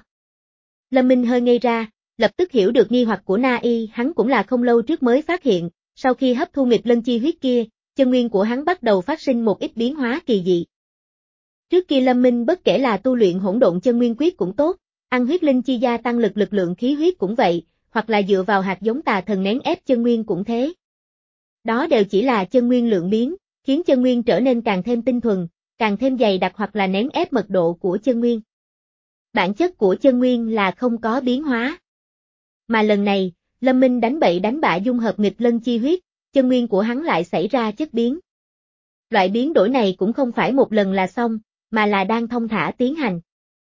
Lâm Minh hơi ngây ra, lập tức hiểu được nghi hoặc của Na Y, hắn cũng là không lâu trước mới phát hiện, sau khi hấp thu nghịch lân chi huyết kia, chân nguyên của hắn bắt đầu phát sinh một ít biến hóa kỳ dị. Trước kia Lâm Minh bất kể là tu luyện hỗn độn chân nguyên quyết cũng tốt, ăn huyết linh chi gia tăng lực lực lượng khí huyết cũng vậy, hoặc là dựa vào hạt giống tà thần nén ép chân nguyên cũng thế. Đó đều chỉ là chân nguyên lượng biến, khiến chân nguyên trở nên càng thêm tinh thuần, càng thêm dày đặc hoặc là nén ép mật độ của chân nguyên. Bản chất của chân nguyên là không có biến hóa. Mà lần này, Lâm Minh đánh bậy đánh bạ dung hợp nghịch lân chi huyết, chân nguyên của hắn lại xảy ra chất biến. Loại biến đổi này cũng không phải một lần là xong, mà là đang thông thả tiến hành.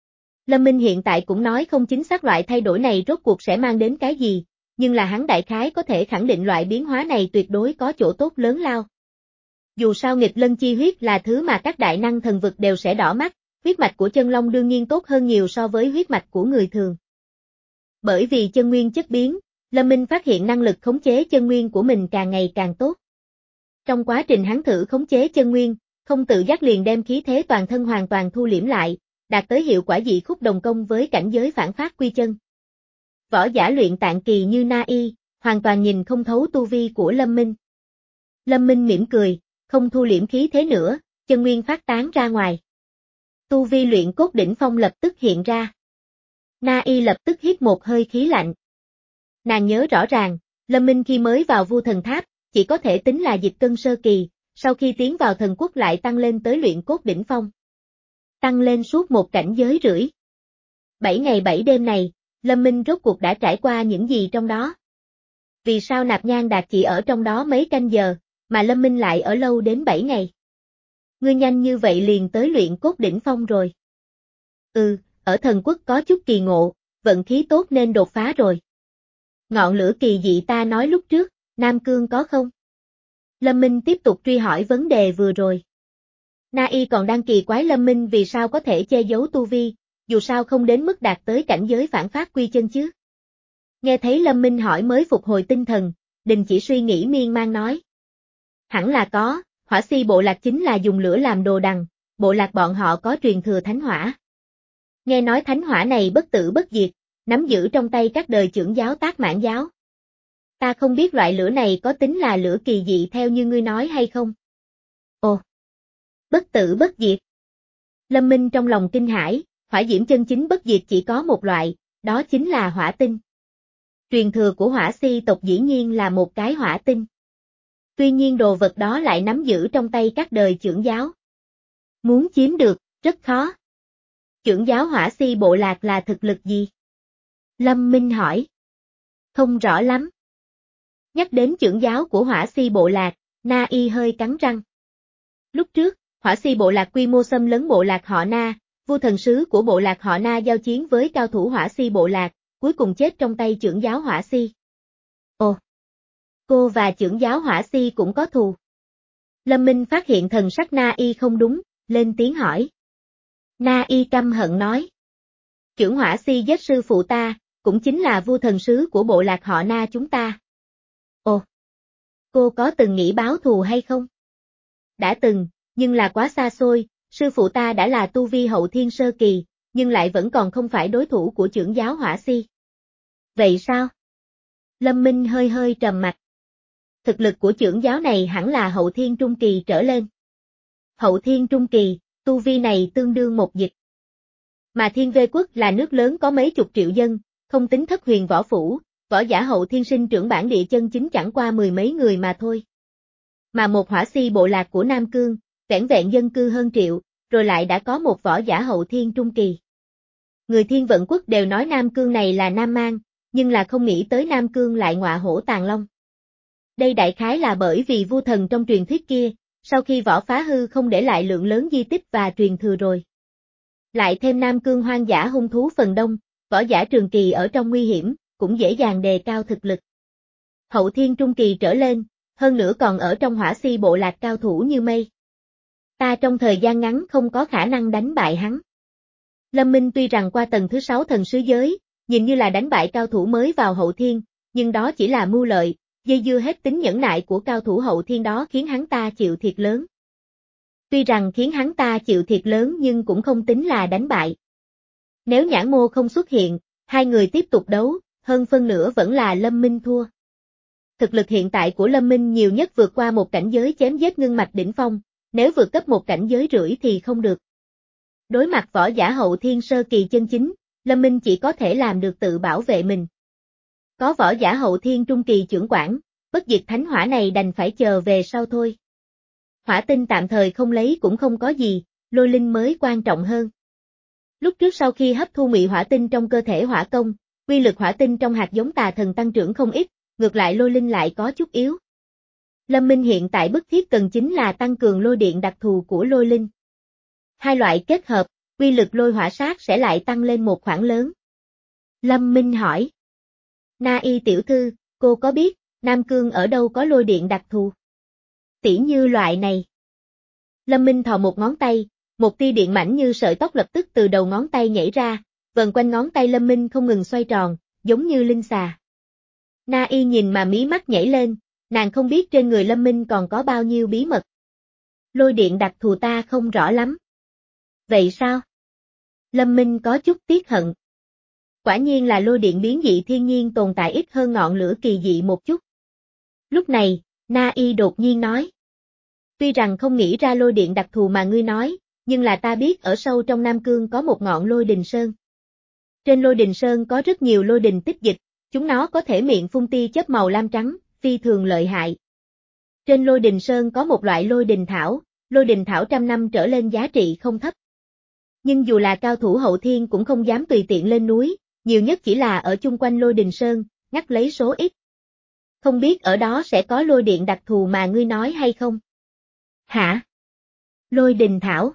Lâm Minh hiện tại cũng nói không chính xác loại thay đổi này rốt cuộc sẽ mang đến cái gì, nhưng là hắn đại khái có thể khẳng định loại biến hóa này tuyệt đối có chỗ tốt lớn lao. Dù sao nghịch lân chi huyết là thứ mà các đại năng thần vực đều sẽ đỏ mắt, huyết mạch của chân long đương nhiên tốt hơn nhiều so với huyết mạch của người thường. Bởi vì chân nguyên chất biến, Lâm Minh phát hiện năng lực khống chế chân nguyên của mình càng ngày càng tốt. Trong quá trình hắn thử khống chế chân nguyên, không tự giác liền đem khí thế toàn thân hoàn toàn thu liễm lại, đạt tới hiệu quả dị khúc đồng công với cảnh giới phản phát quy chân. Võ giả luyện tạng kỳ như Na Y, hoàn toàn nhìn không thấu tu vi của Lâm Minh. Lâm Minh mỉm cười, không thu liễm khí thế nữa, chân nguyên phát tán ra ngoài. Tu vi luyện cốt đỉnh phong lập tức hiện ra. Na Y lập tức hít một hơi khí lạnh. Nàng nhớ rõ ràng, Lâm Minh khi mới vào Vu Thần Tháp, chỉ có thể tính là dịch cân sơ kỳ, sau khi tiến vào thần quốc lại tăng lên tới luyện cốt đỉnh phong. Tăng lên suốt một cảnh giới rưỡi. Bảy ngày bảy đêm này, Lâm Minh rốt cuộc đã trải qua những gì trong đó? Vì sao Nạp Nhan Đạt chỉ ở trong đó mấy canh giờ, mà Lâm Minh lại ở lâu đến bảy ngày? Ngươi nhanh như vậy liền tới luyện cốt đỉnh phong rồi. Ừ, ở thần quốc có chút kỳ ngộ, vận khí tốt nên đột phá rồi. Ngọn lửa kỳ dị ta nói lúc trước, Nam Cương có không? Lâm Minh tiếp tục truy hỏi vấn đề vừa rồi. Na Y còn đang kỳ quái Lâm Minh vì sao có thể che giấu tu vi, dù sao không đến mức đạt tới cảnh giới phản phát quy chân chứ. Nghe thấy Lâm Minh hỏi mới phục hồi tinh thần, đình chỉ suy nghĩ miên man nói. Hẳn là có, hỏa si bộ lạc chính là dùng lửa làm đồ đằng, bộ lạc bọn họ có truyền thừa thánh hỏa. Nghe nói thánh hỏa này bất tử bất diệt, nắm giữ trong tay các đời chưởng giáo Tác Mãn giáo. Ta không biết loại lửa này có tính là lửa kỳ dị theo như ngươi nói hay không? Ồ! Bất tử bất diệt. Lâm Minh trong lòng kinh hãi, hỏa diễm chân chính bất diệt chỉ có một loại, đó chính là hỏa tinh. Truyền thừa của hỏa si tộc dĩ nhiên là một cái hỏa tinh. Tuy nhiên đồ vật đó lại nắm giữ trong tay các đời chưởng giáo. Muốn chiếm được, rất khó. Chưởng giáo hỏa si bộ lạc là thực lực gì? Lâm Minh hỏi. Không rõ lắm. Nhắc đến chưởng giáo của hỏa si bộ lạc, Na Y hơi cắn răng. Lúc trước, hỏa si bộ lạc quy mô xâm lấn bộ lạc họ Na, vua thần sứ của bộ lạc họ Na giao chiến với cao thủ hỏa si bộ lạc, cuối cùng chết trong tay chưởng giáo hỏa si. Ồ! Cô và chưởng giáo hỏa si cũng có thù. Lâm Minh phát hiện thần sắc Na Y không đúng, lên tiếng hỏi. Na Y căm hận nói. Chưởng hỏa si giết sư phụ ta, cũng chính là vua thần sứ của bộ lạc họ Na chúng ta. Ồ! Cô có từng nghĩ báo thù hay không? Đã từng, nhưng là quá xa xôi, sư phụ ta đã là tu vi hậu thiên sơ kỳ, nhưng lại vẫn còn không phải đối thủ của chưởng giáo hỏa si. Vậy sao? Lâm Minh hơi hơi trầm mặt. Thực lực của chưởng giáo này hẳn là hậu thiên trung kỳ trở lên. Hậu thiên trung kỳ, tu vi này tương đương một dịch. Mà Thiên Vê Quốc là nước lớn có mấy chục triệu dân, không tính Thất Huyền võ phủ, võ giả hậu thiên sinh trưởng bản địa chân chính chẳng qua mười mấy người mà thôi. Mà một hỏa si bộ lạc của Nam Cương, vẻn vẹn dân cư hơn triệu, rồi lại đã có một võ giả hậu thiên trung kỳ. Người Thiên Vận Quốc đều nói Nam Cương này là Nam Mang, nhưng là không nghĩ tới Nam Cương lại ngọa hổ tàng long. Đây đại khái là bởi vì vua thần trong truyền thuyết kia, sau khi võ phá hư không để lại lượng lớn di tích và truyền thừa rồi. Lại thêm Nam Cương hoang dã hung thú phần đông, võ giả trường kỳ ở trong nguy hiểm, cũng dễ dàng đề cao thực lực. Hậu thiên trung kỳ trở lên, hơn nữa còn ở trong hỏa si bộ lạc cao thủ như mây. Ta trong thời gian ngắn không có khả năng đánh bại hắn. Lâm Minh tuy rằng qua tầng thứ sáu thần sứ giới, nhìn như là đánh bại cao thủ mới vào hậu thiên, nhưng đó chỉ là mưu lợi, dây dưa hết tính nhẫn nại của cao thủ hậu thiên đó khiến hắn ta chịu thiệt lớn. Tuy rằng khiến hắn ta chịu thiệt lớn nhưng cũng không tính là đánh bại. Nếu Nhãn Mô không xuất hiện, hai người tiếp tục đấu, hơn phân nửa vẫn là Lâm Minh thua. Thực lực hiện tại của Lâm Minh nhiều nhất vượt qua một cảnh giới chém giết ngưng mạch đỉnh phong, nếu vượt cấp một cảnh giới rưỡi thì không được. Đối mặt võ giả hậu thiên sơ kỳ chân chính, Lâm Minh chỉ có thể làm được tự bảo vệ mình. Có võ giả hậu thiên trung kỳ chưởng quản, bất diệt thánh hỏa này đành phải chờ về sau thôi. Hỏa tinh tạm thời không lấy cũng không có gì, lôi linh mới quan trọng hơn. Lúc trước sau khi hấp thu mị hỏa tinh trong cơ thể hỏa công, quy lực hỏa tinh trong hạt giống tà thần tăng trưởng không ít, ngược lại lôi linh lại có chút yếu. Lâm Minh hiện tại bức thiết cần chính là tăng cường lôi điện đặc thù của lôi linh. Hai loại kết hợp, quy lực lôi hỏa sát sẽ lại tăng lên một khoảng lớn. Lâm Minh hỏi. Na Y tiểu thư, cô có biết, Nam Cương ở đâu có lôi điện đặc thù? Tỉ như loại này. Lâm Minh thò một ngón tay, một tia điện mảnh như sợi tóc lập tức từ đầu ngón tay nhảy ra, vần quanh ngón tay Lâm Minh không ngừng xoay tròn, giống như linh xà. Na Y nhìn mà mí mắt nhảy lên, nàng không biết trên người Lâm Minh còn có bao nhiêu bí mật. Lôi điện đặc thù ta không rõ lắm. Vậy sao? Lâm Minh có chút tiếc hận. Quả nhiên là lôi điện biến dị thiên nhiên tồn tại ít hơn ngọn lửa kỳ dị một chút. Lúc này, Na Y đột nhiên nói. Tuy rằng không nghĩ ra lôi điện đặc thù mà ngươi nói, nhưng là ta biết ở sâu trong Nam Cương có một ngọn lôi đình sơn. Trên lôi đình sơn có rất nhiều lôi đình tích dịch, chúng nó có thể miệng phun tia chớp màu lam trắng, phi thường lợi hại. Trên lôi đình sơn có một loại lôi đình thảo, lôi đình thảo trăm năm trở lên giá trị không thấp. Nhưng dù là cao thủ hậu thiên cũng không dám tùy tiện lên núi, nhiều nhất chỉ là ở chung quanh lôi đình sơn, ngắt lấy số ít. Không biết ở đó sẽ có lôi điện đặc thù mà ngươi nói hay không? Hả? Lôi đình thảo.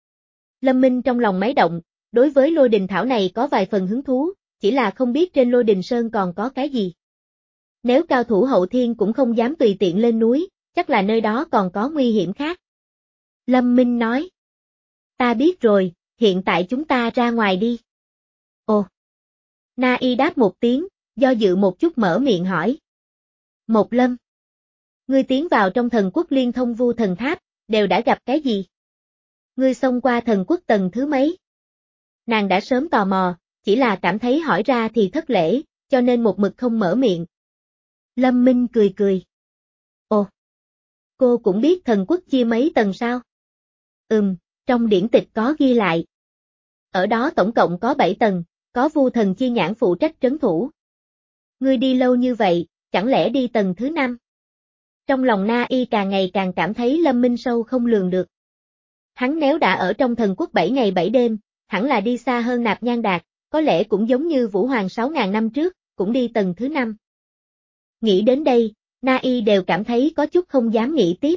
Lâm Minh trong lòng máy động, đối với lôi đình thảo này có vài phần hứng thú, chỉ là không biết trên lôi đình sơn còn có cái gì. Nếu cao thủ hậu thiên cũng không dám tùy tiện lên núi, chắc là nơi đó còn có nguy hiểm khác. Lâm Minh nói. Ta biết rồi, hiện tại chúng ta ra ngoài đi. Ồ. Na Y đáp một tiếng, do dự một chút mở miệng hỏi. Một Lâm. Ngươi tiến vào trong thần quốc liên thông vu thần tháp, đều đã gặp cái gì? Ngươi xông qua thần quốc tầng thứ mấy? Nàng đã sớm tò mò, chỉ là cảm thấy hỏi ra thì thất lễ, cho nên một mực không mở miệng. Lâm Minh cười cười. Ồ, cô cũng biết thần quốc chia mấy tầng sao? Ừm, trong điển tịch có ghi lại. Ở đó tổng cộng có bảy tầng, có Vu Thần Chi Nhãn phụ trách trấn thủ. Ngươi đi lâu như vậy, chẳng lẽ đi tầng thứ năm? Trong lòng Na Y càng ngày càng cảm thấy Lâm Minh sâu không lường được. Hắn nếu đã ở trong thần quốc bảy ngày bảy đêm, hẳn là đi xa hơn Nạp Nhan Đạt, có lẽ cũng giống như Vũ Hoàng sáu ngàn năm trước, cũng đi tầng thứ năm. Nghĩ đến đây, Na Y đều cảm thấy có chút không dám nghĩ tiếp.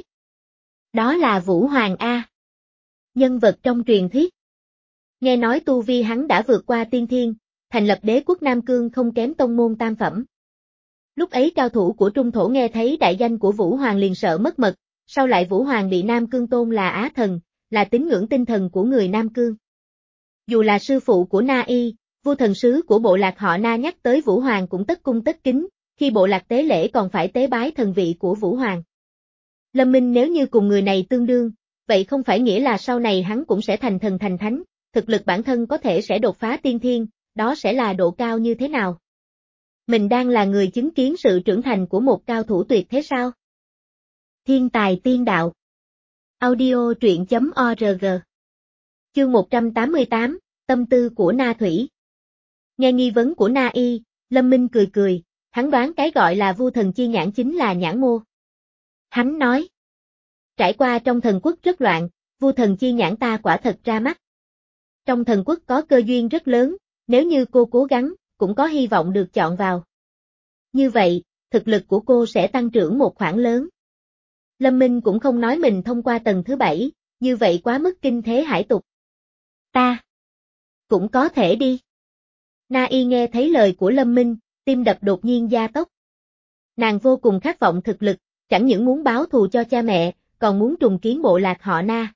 Đó là Vũ Hoàng A. Nhân vật trong truyền thuyết. Nghe nói tu vi hắn đã vượt qua tiên thiên, thành lập đế quốc Nam Cương không kém tông môn tam phẩm. Lúc ấy cao thủ của Trung Thổ nghe thấy đại danh của Vũ Hoàng liền sợ mất mật, sau lại Vũ Hoàng bị Nam Cương tôn là Á Thần, là tín ngưỡng tinh thần của người Nam Cương. Dù là sư phụ của Na Y, vua thần sứ của bộ lạc họ Na nhắc tới Vũ Hoàng cũng tất cung tất kính, khi bộ lạc tế lễ còn phải tế bái thần vị của Vũ Hoàng. Lâm Minh nếu như cùng người này tương đương, vậy không phải nghĩa là sau này hắn cũng sẽ thành thần thành thánh, thực lực bản thân có thể sẽ đột phá tiên thiên, đó sẽ là độ cao như thế nào? Mình đang là người chứng kiến sự trưởng thành của một cao thủ tuyệt thế sao? Thiên tài tiên đạo. Audio truyện chấm org. Chương một trăm tám mươi tám, tâm tư của Na Thủy. Nghe nghi vấn của Na Y, Lâm Minh cười cười, hắn đoán cái gọi là Vu Thần Chi Nhãn chính là nhãn mô. Hắn nói, trải qua trong thần quốc rất loạn, Vu Thần Chi Nhãn ta quả thật ra mắt. Trong thần quốc có cơ duyên rất lớn, nếu như cô cố gắng, cũng có hy vọng được chọn vào. Như vậy, thực lực của cô sẽ tăng trưởng một khoản lớn. Lâm Minh cũng không nói mình thông qua tầng thứ bảy, như vậy quá mức kinh thế hải tục. Ta cũng có thể đi. Na Y nghe thấy lời của Lâm Minh, tim đập đột nhiên gia tốc. Nàng vô cùng khát vọng thực lực, chẳng những muốn báo thù cho cha mẹ, còn muốn trùng kiến bộ lạc họ Na.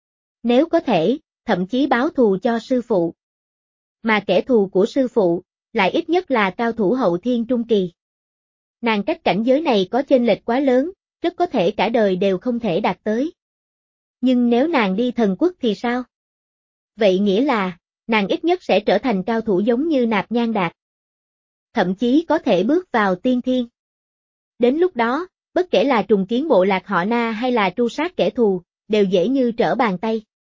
Nếu có thể, thậm chí báo thù cho sư phụ. Mà kẻ thù của sư phụ, lại ít nhất là cao thủ hậu thiên trung kỳ. Nàng cách cảnh giới này có chênh lệch quá lớn, rất có thể cả đời đều không thể đạt tới. Nhưng nếu nàng đi thần quốc thì sao? Vậy nghĩa là, nàng ít nhất sẽ trở thành cao thủ giống như Nạp Nhan Đạt. Thậm chí có thể bước vào tiên thiên. Đến lúc đó, bất kể là trùng kiến bộ lạc họ Na hay là tru sát kẻ thù, đều dễ như trở bàn tay.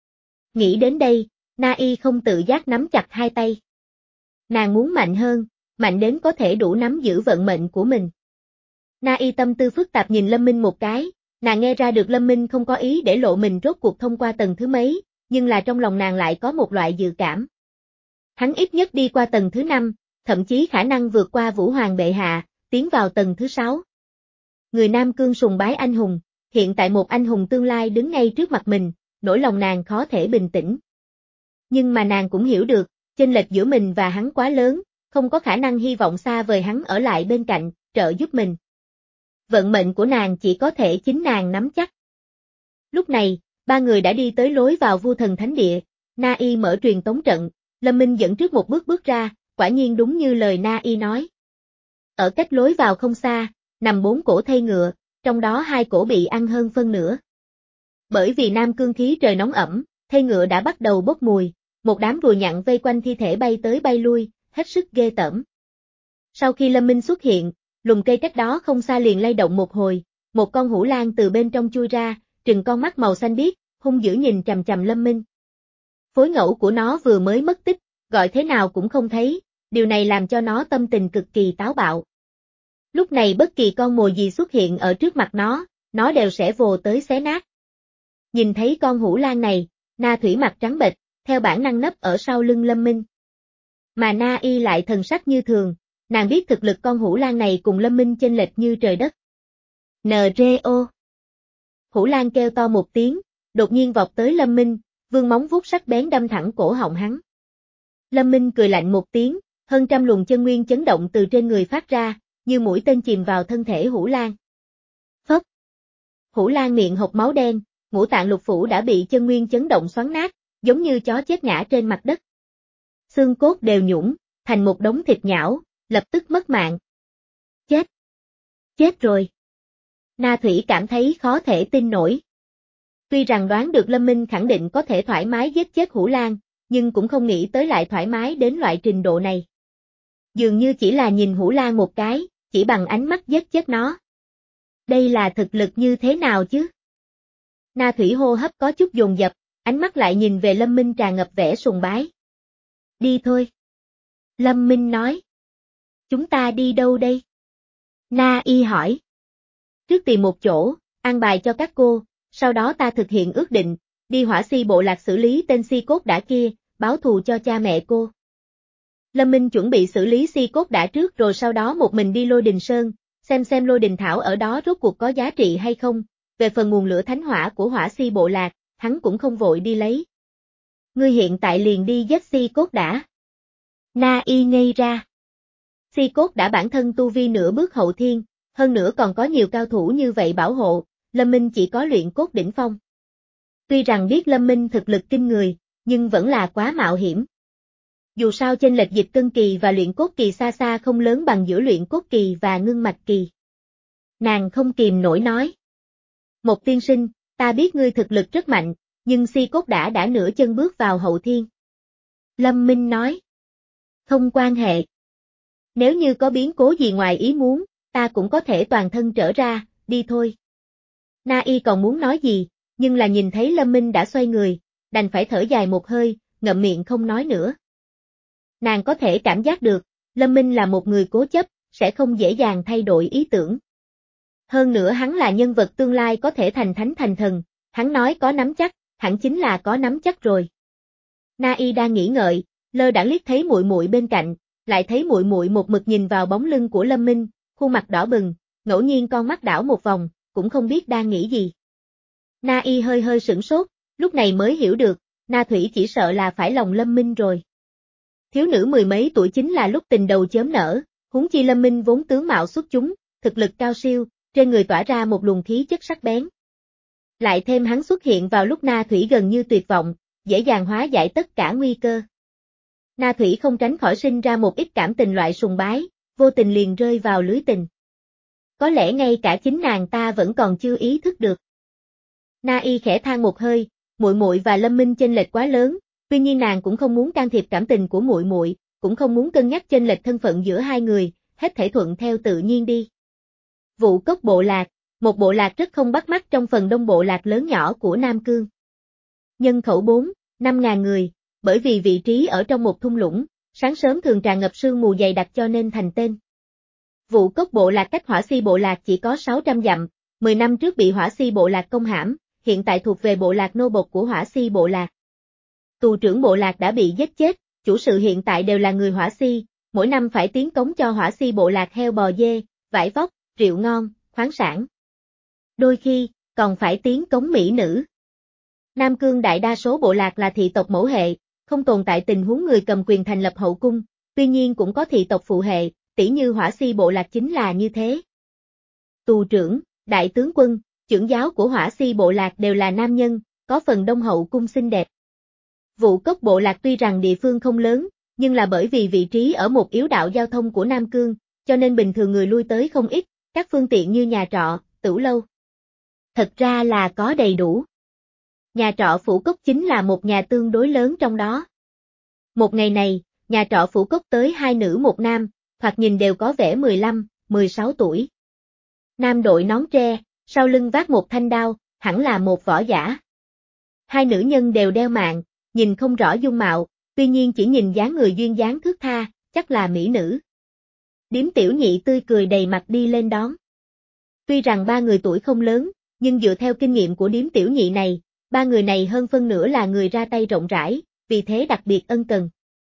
Nghĩ đến đây, Na Y không tự giác nắm chặt hai tay. Nàng muốn mạnh hơn, mạnh đến có thể đủ nắm giữ vận mệnh của mình. Na Y tâm tư phức tạp nhìn Lâm Minh một cái, nàng nghe ra được Lâm Minh không có ý để lộ mình rốt cuộc thông qua tầng thứ mấy, nhưng là trong lòng nàng lại có một loại dự cảm. Hắn ít nhất đi qua tầng thứ năm, thậm chí khả năng vượt qua Vũ Hoàng bệ hạ, tiến vào tầng thứ sáu. Người Nam Cương sùng bái anh hùng, hiện tại một anh hùng tương lai đứng ngay trước mặt mình, nỗi lòng nàng khó thể bình tĩnh. Nhưng mà nàng cũng hiểu được, chênh lệch giữa mình và hắn quá lớn, không có khả năng hy vọng xa vời hắn ở lại bên cạnh, trợ giúp mình. Vận mệnh của nàng chỉ có thể chính nàng nắm chắc. Lúc này, ba người đã đi tới lối vào Vu Thần Thánh Địa, Na Y mở truyền tống trận, Lâm Minh dẫn trước một bước bước ra, quả nhiên đúng như lời Na Y nói. Ở cách lối vào không xa, nằm bốn cổ thây ngựa, trong đó hai cổ bị ăn hơn phân nửa. Bởi vì Nam Cương khí trời nóng ẩm, thây ngựa đã bắt đầu bốc mùi, một đám rùa nhặn vây quanh thi thể bay tới bay lui, hết sức ghê tởm. Sau khi Lâm Minh xuất hiện, lùm cây cách đó không xa liền lay động một hồi, một con hủ lang từ bên trong chui ra, trừng con mắt màu xanh biếc, hung dữ nhìn chằm chằm Lâm Minh. Phối ngẫu của nó vừa mới mất tích, gọi thế nào cũng không thấy, điều này làm cho nó tâm tình cực kỳ táo bạo. Lúc này bất kỳ con mồi gì xuất hiện ở trước mặt nó, nó đều sẽ vồ tới xé nát. Nhìn thấy con hủ lang này, Na Thủy mặt trắng bệch, theo bản năng nấp ở sau lưng Lâm Minh. Mà Na Y lại thần sắc như thường, nàng biết thực lực con hủ lang này cùng Lâm Minh chênh lệch như trời đất. en rờ o. Hủ lang kêu to một tiếng, đột nhiên vọt tới Lâm Minh, vương móng vuốt sắc bén đâm thẳng cổ họng hắn. Lâm Minh cười lạnh một tiếng, hơn trăm luồng chân nguyên chấn động từ trên người phát ra, như mũi tên chìm vào thân thể hủ lang. Phốc. Hủ lang miệng hộc máu đen, ngũ tạng lục phủ đã bị chân nguyên chấn động xoắn nát, giống như chó chết ngã trên mặt đất. Xương cốt đều nhũn, thành một đống thịt nhão, lập tức mất mạng. Chết. Chết rồi. Na Thủy cảm thấy khó thể tin nổi. Tuy rằng đoán được Lâm Minh khẳng định có thể thoải mái giết chết hủ lang, nhưng cũng không nghĩ tới lại thoải mái đến loại trình độ này. Dường như chỉ là nhìn Hủ Lan một cái, chỉ bằng ánh mắt giết chết nó. Đây là thực lực như thế nào chứ? Na Thủy hô hấp có chút dồn dập, ánh mắt lại nhìn về Lâm Minh tràn ngập vẻ sùng bái. Đi thôi. Lâm Minh nói. Chúng ta đi đâu đây? Na Y hỏi. Trước tìm một chỗ, an bài cho các cô, sau đó ta thực hiện ước định, đi Hỏa Si bộ lạc xử lý tên si cốt đã kia, báo thù cho cha mẹ cô. Lâm Minh chuẩn bị xử lý si cốt đã trước rồi sau đó một mình đi Lôi Đình Sơn, xem xem Lôi Đình Thảo ở đó rốt cuộc có giá trị hay không, về phần nguồn lửa thánh hỏa của Hỏa Si bộ lạc, hắn cũng không vội đi lấy. Ngươi hiện tại liền đi giết si cốt đã. Na Y ngây ra. Si cốt đã bản thân tu vi nửa bước hậu thiên, hơn nữa còn có nhiều cao thủ như vậy bảo hộ, Lâm Minh chỉ có luyện cốt đỉnh phong. Tuy rằng biết Lâm Minh thực lực kinh người, nhưng vẫn là quá mạo hiểm. Dù sao chênh lệch dịch cân kỳ và luyện cốt kỳ xa xa không lớn bằng giữa luyện cốt kỳ và ngưng mạch kỳ. Nàng không kìm nổi nói. Một tiên sinh, ta biết ngươi thực lực rất mạnh, nhưng si cốt đã đã nửa chân bước vào hậu thiên. Lâm Minh nói. Không quan hệ. Nếu như có biến cố gì ngoài ý muốn, ta cũng có thể toàn thân trở ra, đi thôi. Na Y còn muốn nói gì, nhưng là nhìn thấy Lâm Minh đã xoay người, đành phải thở dài một hơi, ngậm miệng không nói nữa. Nàng có thể cảm giác được, Lâm Minh là một người cố chấp, sẽ không dễ dàng thay đổi ý tưởng. Hơn nữa hắn là nhân vật tương lai có thể thành thánh thành thần, hắn nói có nắm chắc, hẳn chính là có nắm chắc rồi. Na Y đang nghĩ ngợi, lơ đãng liếc thấy muội muội bên cạnh, lại thấy muội muội một mực nhìn vào bóng lưng của Lâm Minh, khuôn mặt đỏ bừng, ngẫu nhiên con mắt đảo một vòng, cũng không biết đang nghĩ gì. Na Y hơi hơi sửng sốt, lúc này mới hiểu được, Na Thủy chỉ sợ là phải lòng Lâm Minh rồi. Thiếu nữ mười mấy tuổi chính là lúc tình đầu chớm nở, huống chi Lâm Minh vốn tướng mạo xuất chúng, thực lực cao siêu, trên người tỏa ra một luồng khí chất sắc bén. Lại thêm hắn xuất hiện vào lúc Na Thủy gần như tuyệt vọng, dễ dàng hóa giải tất cả nguy cơ. Na Thủy không tránh khỏi sinh ra một ít cảm tình loại sùng bái, vô tình liền rơi vào lưới tình. Có lẽ ngay cả chính nàng ta vẫn còn chưa ý thức được. Na Y khẽ than một hơi, muội muội và Lâm Minh chênh lệch quá lớn, tuy nhiên nàng cũng không muốn can thiệp cảm tình của muội muội, cũng không muốn cân nhắc chênh lệch thân phận giữa hai người, hết thảy thuận theo tự nhiên đi. Vụ Cốc bộ lạc, một bộ lạc rất không bắt mắt trong phần đông bộ lạc lớn nhỏ của Nam Cương. Nhân khẩu bốn, năm ngàn người, bởi vì vị trí ở trong một thung lũng, sáng sớm thường tràn ngập sương mù dày đặc cho nên thành tên. Vụ Cốc bộ lạc cách Hỏa Si bộ lạc chỉ có sáu trăm dặm, mười năm trước bị Hỏa Si bộ lạc công hãm, hiện tại thuộc về bộ lạc nô bộc của Hỏa Si bộ lạc. Tù trưởng bộ lạc đã bị giết chết, chủ sự hiện tại đều là người Hỏa Si, mỗi năm phải tiến cống cho Hỏa Si bộ lạc heo bò dê, vải vóc, rượu ngon, khoáng sản. Đôi khi, còn phải tiến cống mỹ nữ. Nam Cương đại đa số bộ lạc là thị tộc mẫu hệ, không tồn tại tình huống người cầm quyền thành lập hậu cung, tuy nhiên cũng có thị tộc phụ hệ, tỉ như Hỏa Si bộ lạc chính là như thế. Tù trưởng, đại tướng quân, trưởng giáo của Hỏa Si bộ lạc đều là nam nhân, có phần đông hậu cung xinh đẹp. Vụ Cốc bộ lạc tuy rằng địa phương không lớn, nhưng là bởi vì vị trí ở một yếu đạo giao thông của Nam Cương, cho nên bình thường người lui tới không ít, các phương tiện như nhà trọ, tửu lâu. Thật ra là có đầy đủ. Nhà trọ Phủ Cốc chính là một nhà tương đối lớn trong đó. Một ngày này, nhà trọ Phủ Cốc tới hai nữ một nam, thoạt nhìn đều có vẻ mười lăm, mười sáu tuổi. Nam đội nón tre, sau lưng vác một thanh đao, hẳn là một võ giả. Hai nữ nhân đều đeo mạng, nhìn không rõ dung mạo, tuy nhiên chỉ nhìn dáng người duyên dáng thướt tha, chắc là mỹ nữ. Điếm Tiểu Nhị tươi cười đầy mặt đi lên đón. Tuy rằng ba người tuổi không lớn, nhưng dựa theo kinh nghiệm của Điếm Tiểu Nhị này, ba người này hơn phân nửa là người ra tay rộng rãi, vì thế đặc biệt ân cần.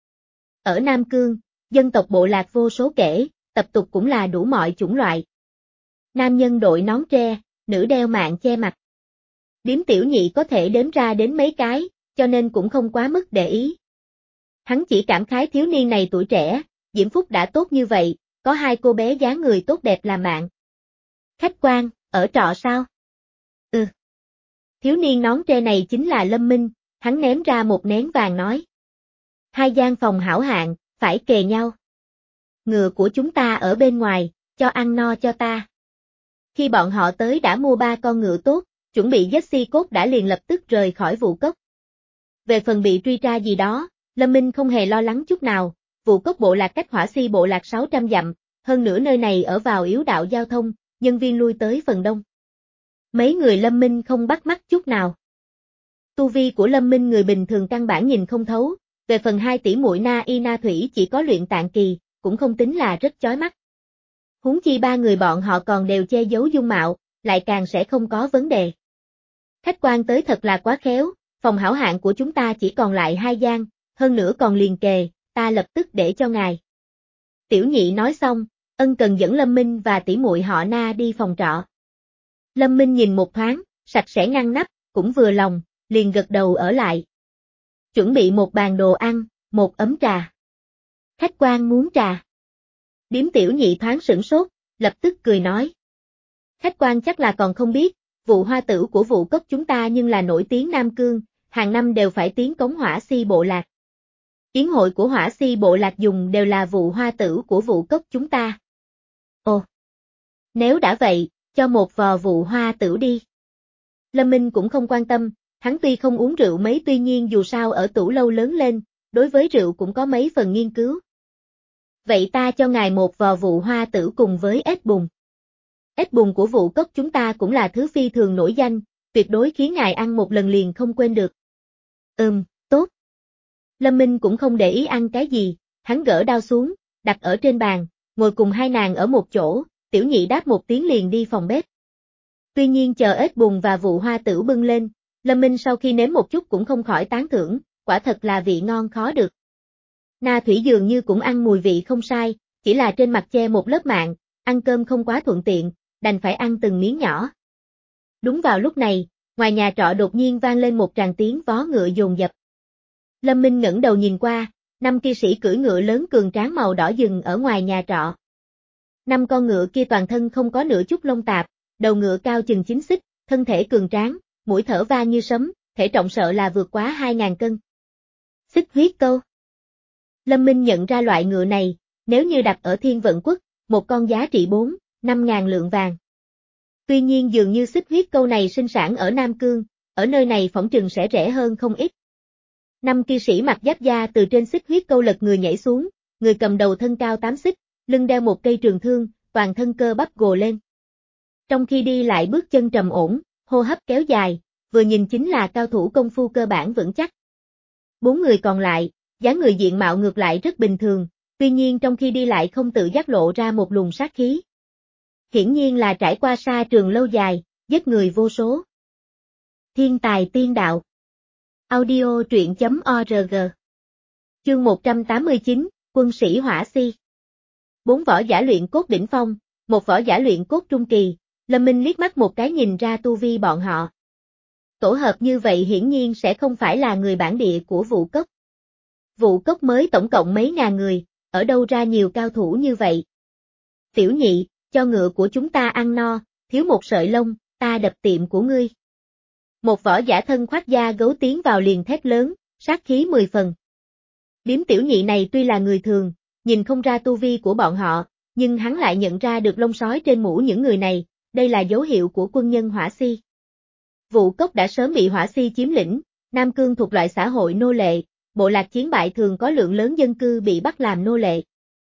Ở Nam Cương, dân tộc bộ lạc vô số kể, tập tục cũng là đủ mọi chủng loại. Nam nhân đội nón tre, nữ đeo mạng che mặt. Điếm Tiểu Nhị có thể đếm ra đến mấy cái, cho nên cũng không quá mức để ý. Hắn chỉ cảm khái thiếu niên này tuổi trẻ, diễm phúc đã tốt như vậy, có hai cô bé dáng người tốt đẹp làm bạn. Khách quan, ở trọ sao? Ừ. Thiếu niên nón tre này chính là Lâm Minh, hắn ném ra một nén vàng nói. Hai gian phòng hảo hạng, phải kề nhau. Ngựa của chúng ta ở bên ngoài, cho ăn no cho ta. Khi bọn họ tới đã mua ba con ngựa tốt, chuẩn bị giết si cốt đã liền lập tức rời khỏi Vụ Cốc. Về phần bị truy tra gì đó, Lâm Minh không hề lo lắng chút nào, Vụ Cốc bộ lạc cách Hỏa Si bộ lạc sáu trăm dặm, hơn nữa nơi này ở vào yếu đạo giao thông, nhân viên lui tới phần đông. Mấy người Lâm Minh không bắt mắt chút nào. Tu vi của Lâm Minh người bình thường căn bản nhìn không thấu, về phần hai tỷ muội Na Y Na Thủy chỉ có luyện tạng kỳ, cũng không tính là rất chói mắt. Huống chi ba người bọn họ còn đều che giấu dung mạo, lại càng sẽ không có vấn đề. Khách quan tới thật là quá khéo, phòng hảo hạng của chúng ta chỉ còn lại hai gian, hơn nữa còn liền kề, ta lập tức để cho ngài. Tiểu nhị nói xong, ân cần dẫn Lâm Minh và tỷ muội họ Na đi phòng trọ. Lâm Minh nhìn một thoáng, sạch sẽ ngăn nắp, cũng vừa lòng, liền gật đầu ở lại. Chuẩn bị một bàn đồ ăn, một ấm trà. Khách quan muốn trà. Điếm tiểu nhị thoáng sửng sốt, lập tức cười nói. Khách quan chắc là còn không biết, vụ hoa tử của Vụ Cốc chúng ta nhưng là nổi tiếng Nam Cương, hàng năm đều phải tiến cống Hỏa Si bộ lạc. Yến hội của Hỏa Si bộ lạc dùng đều là vụ hoa tử của Vụ Cốc chúng ta. Ồ! Nếu đã vậy, cho một vò vụ hoa tử đi. Lâm Minh cũng không quan tâm, hắn tuy không uống rượu mấy tuy nhiên dù sao ở Tủ Lâu lớn lên, đối với rượu cũng có mấy phần nghiên cứu. Vậy ta cho ngài một vò vụ hoa tử cùng với ếch bùn. Ếch bùn của Vụ Cốc chúng ta cũng là thứ phi thường nổi danh, tuyệt đối khiến ngài ăn một lần liền không quên được. Ừm, tốt. Lâm Minh cũng không để ý ăn cái gì, hắn gỡ đao xuống, đặt ở trên bàn, ngồi cùng hai nàng ở một chỗ, tiểu nhị đáp một tiếng liền đi phòng bếp. Tuy nhiên chờ ếch bùn và vụ hoa tử bưng lên, Lâm Minh sau khi nếm một chút cũng không khỏi tán thưởng, quả thật là vị ngon khó được. Na Thủy dường như cũng ăn mùi vị không sai, chỉ là trên mặt che một lớp mạn, ăn cơm không quá thuận tiện, đành phải ăn từng miếng nhỏ. Đúng vào lúc này, ngoài nhà trọ đột nhiên vang lên một tràng tiếng vó ngựa dồn dập. Lâm Minh ngẩng đầu nhìn qua, năm kia sĩ cưỡi ngựa lớn cường tráng màu đỏ dừng ở ngoài nhà trọ. Năm con ngựa kia toàn thân không có nửa chút lông tạp, đầu ngựa cao chừng chín xích, thân thể cường tráng, mũi thở va như sấm, thể trọng sợ là vượt quá hai ngàn cân. Xích huyết câu. Lâm Minh nhận ra loại ngựa này, nếu như đặt ở Thiên Vận Quốc, một con giá trị bốn, năm ngàn lượng vàng. Tuy nhiên dường như xích huyết câu này sinh sản ở Nam Cương, ở nơi này phỏng chừng sẽ rẻ hơn không ít. Năm kia sĩ mặc giáp da từ trên xích huyết câu lật người nhảy xuống, người cầm đầu thân cao tám xích, lưng đeo một cây trường thương, toàn thân cơ bắp gồ lên. Trong khi đi lại bước chân trầm ổn, hô hấp kéo dài, vừa nhìn chính là cao thủ công phu cơ bản vững chắc. Bốn người còn lại, dáng người diện mạo ngược lại rất bình thường, tuy nhiên trong khi đi lại không tự giác lộ ra một luồng sát khí. Hiển nhiên là trải qua sa trường lâu dài, giết người vô số. Thiên tài tiên đạo. Audio truyện chấm org. Chương một trăm tám mươi chín, Quân sĩ Hỏa Si. Bốn võ giả luyện cốt đỉnh phong, một võ giả luyện cốt trung kỳ, Lâm Minh liếc mắt một cái nhìn ra tu vi bọn họ. Tổ hợp như vậy hiển nhiên sẽ không phải là người bản địa của Vụ Cốc. Vụ Cốc mới tổng cộng mấy ngàn người, ở đâu ra nhiều cao thủ như vậy? Tiểu nhị, cho ngựa của chúng ta ăn no, thiếu một sợi lông, ta đập tiệm của ngươi. Một võ giả thân khoác da gấu tiến vào liền thét lớn, sát khí mười phần. Điếm tiểu nhị này tuy là người thường, nhìn không ra tu vi của bọn họ, nhưng hắn lại nhận ra được lông sói trên mũ những người này, đây là dấu hiệu của quân nhân Hỏa Si. Vụ Cốc đã sớm bị Hỏa Si chiếm lĩnh, Nam Cương thuộc loại xã hội nô lệ, bộ lạc chiến bại thường có lượng lớn dân cư bị bắt làm nô lệ.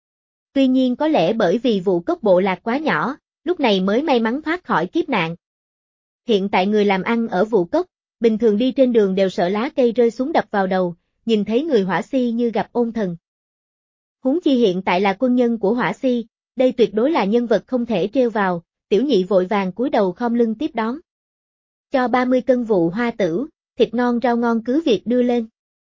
Tuy nhiên có lẽ bởi vì Vụ Cốc bộ lạc quá nhỏ, lúc này mới may mắn thoát khỏi kiếp nạn. Hiện tại người làm ăn ở Vụ Cốc, bình thường đi trên đường đều sợ lá cây rơi xuống đập vào đầu, nhìn thấy người Hỏa Si như gặp ôn thần. Huống chi hiện tại là quân nhân của Hỏa Si, đây tuyệt đối là nhân vật không thể trêu vào, tiểu nhị vội vàng cúi đầu khom lưng tiếp đón. Cho ba mươi cân vụ hoa tử, thịt ngon rau ngon cứ việc đưa lên.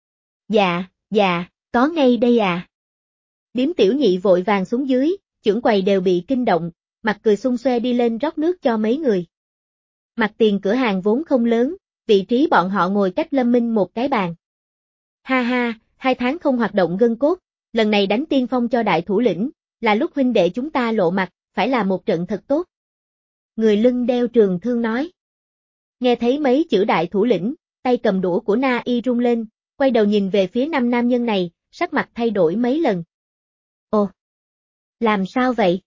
Dạ, dạ, có ngay đây à. Điếm tiểu nhị vội vàng xuống dưới, chưởng quầy đều bị kinh động, mặt cười xung xoe đi lên rót nước cho mấy người. Mặt tiền cửa hàng vốn không lớn, vị trí bọn họ ngồi cách Lâm Minh một cái bàn. Ha ha, hai tháng không hoạt động gân cốt, lần này đánh tiên phong cho đại thủ lĩnh, là lúc huynh đệ chúng ta lộ mặt, phải là một trận thật tốt. Người lưng đeo trường thương nói. Nghe thấy mấy chữ đại thủ lĩnh, tay cầm đũa của Na Y rung lên, quay đầu nhìn về phía năm nam nhân này, sắc mặt thay đổi mấy lần. Ồ! Làm sao vậy?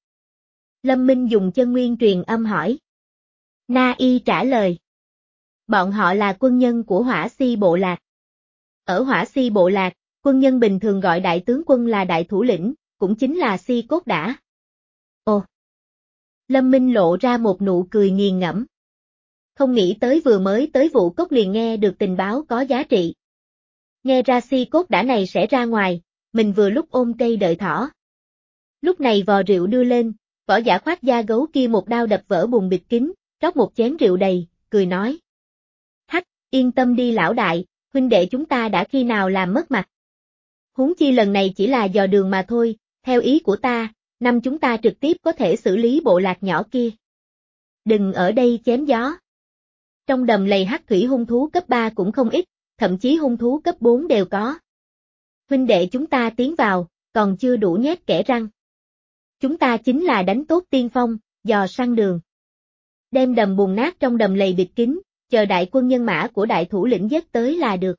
Lâm Minh dùng chân nguyên truyền âm hỏi. Na Y trả lời. Bọn họ là quân nhân của Hỏa Si bộ lạc. Ở Hỏa Si bộ lạc, quân nhân bình thường gọi đại tướng quân là đại thủ lĩnh, cũng chính là Si Cốt Đả. Ồ! Lâm Minh lộ ra một nụ cười nghiền ngẫm. Không nghĩ tới vừa mới tới Vũ Cốc liền nghe được tình báo có giá trị. Nghe ra Si Cốt Đả này sẽ ra ngoài, mình vừa lúc ôm cây đợi thỏ. Lúc này vò rượu đưa lên, võ giả khoác da gấu kia một đao đập vỡ bùn bịt kính, rót một chén rượu đầy, cười nói. Hắc, yên tâm đi lão đại, huynh đệ chúng ta đã khi nào làm mất mặt. Huống chi lần này chỉ là dò đường mà thôi, theo ý của ta, năm chúng ta trực tiếp có thể xử lý bộ lạc nhỏ kia. Đừng ở đây chém gió. Trong đầm lầy hắc thủy hung thú cấp ba cũng không ít, thậm chí hung thú cấp bốn đều có. Huynh đệ chúng ta tiến vào, còn chưa đủ nhét kẽ răng. Chúng ta chính là đánh tốt tiên phong, dò săn đường. Đem đầm bùn nát trong đầm lầy bịt kín, chờ đại quân nhân mã của đại thủ lĩnh dết tới là được.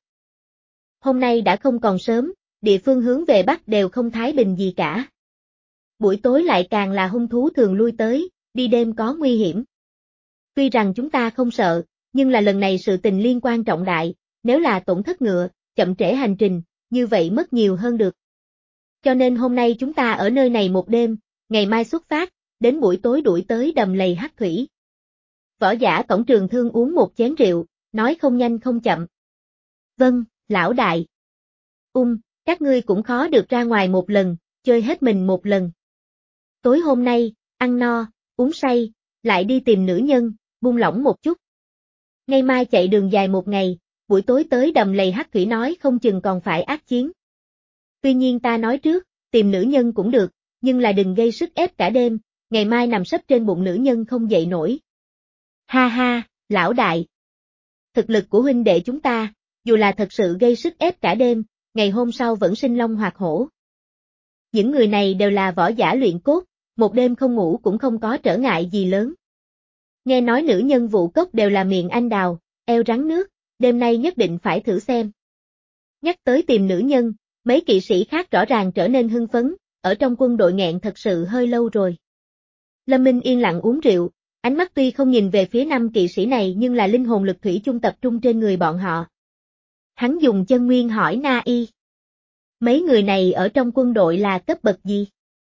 Hôm nay đã không còn sớm, địa phương hướng về Bắc đều không thái bình gì cả. Buổi tối lại càng là hung thú thường lui tới, đi đêm có nguy hiểm. Tuy rằng chúng ta không sợ, nhưng là lần này sự tình liên quan trọng đại, nếu là tổn thất ngựa, chậm trễ hành trình, như vậy mất nhiều hơn được. Cho nên hôm nay chúng ta ở nơi này một đêm, ngày mai xuất phát, đến buổi tối đuổi tới đầm lầy hắc thủy. Võ giả Cổng Trường Thương uống một chén rượu, nói không nhanh không chậm. Vâng, lão đại. Ung, các ngươi cũng khó được ra ngoài một lần, chơi hết mình một lần. Tối hôm nay, ăn no, uống say, lại đi tìm nữ nhân, buông lỏng một chút. Ngày mai chạy đường dài một ngày, buổi tối tới đầm lầy hắc thủy nói không chừng còn phải ác chiến. Tuy nhiên ta nói trước, tìm nữ nhân cũng được, nhưng là đừng gây sức ép cả đêm, ngày mai nằm sấp trên bụng nữ nhân không dậy nổi. Ha ha, lão đại. Thực lực của huynh đệ chúng ta, dù là thật sự gây sức ép cả đêm, ngày hôm sau vẫn sinh long hoạt hổ. Những người này đều là võ giả luyện cốt, một đêm không ngủ cũng không có trở ngại gì lớn. Nghe nói nữ nhân Vũ Cốc đều là miệng anh đào, eo rắn nước, đêm nay nhất định phải thử xem. Nhắc tới tìm nữ nhân, mấy kỵ sĩ khác rõ ràng trở nên hưng phấn, ở trong quân đội nghẹn thật sự hơi lâu rồi. Lâm Minh yên lặng uống rượu, ánh mắt tuy không nhìn về phía năm kỵ sĩ này nhưng là linh hồn lực thủy chung tập trung trên người bọn họ. Hắn dùng chân nguyên hỏi Na Y. Mấy người này ở trong quân đội là cấp bậc gì?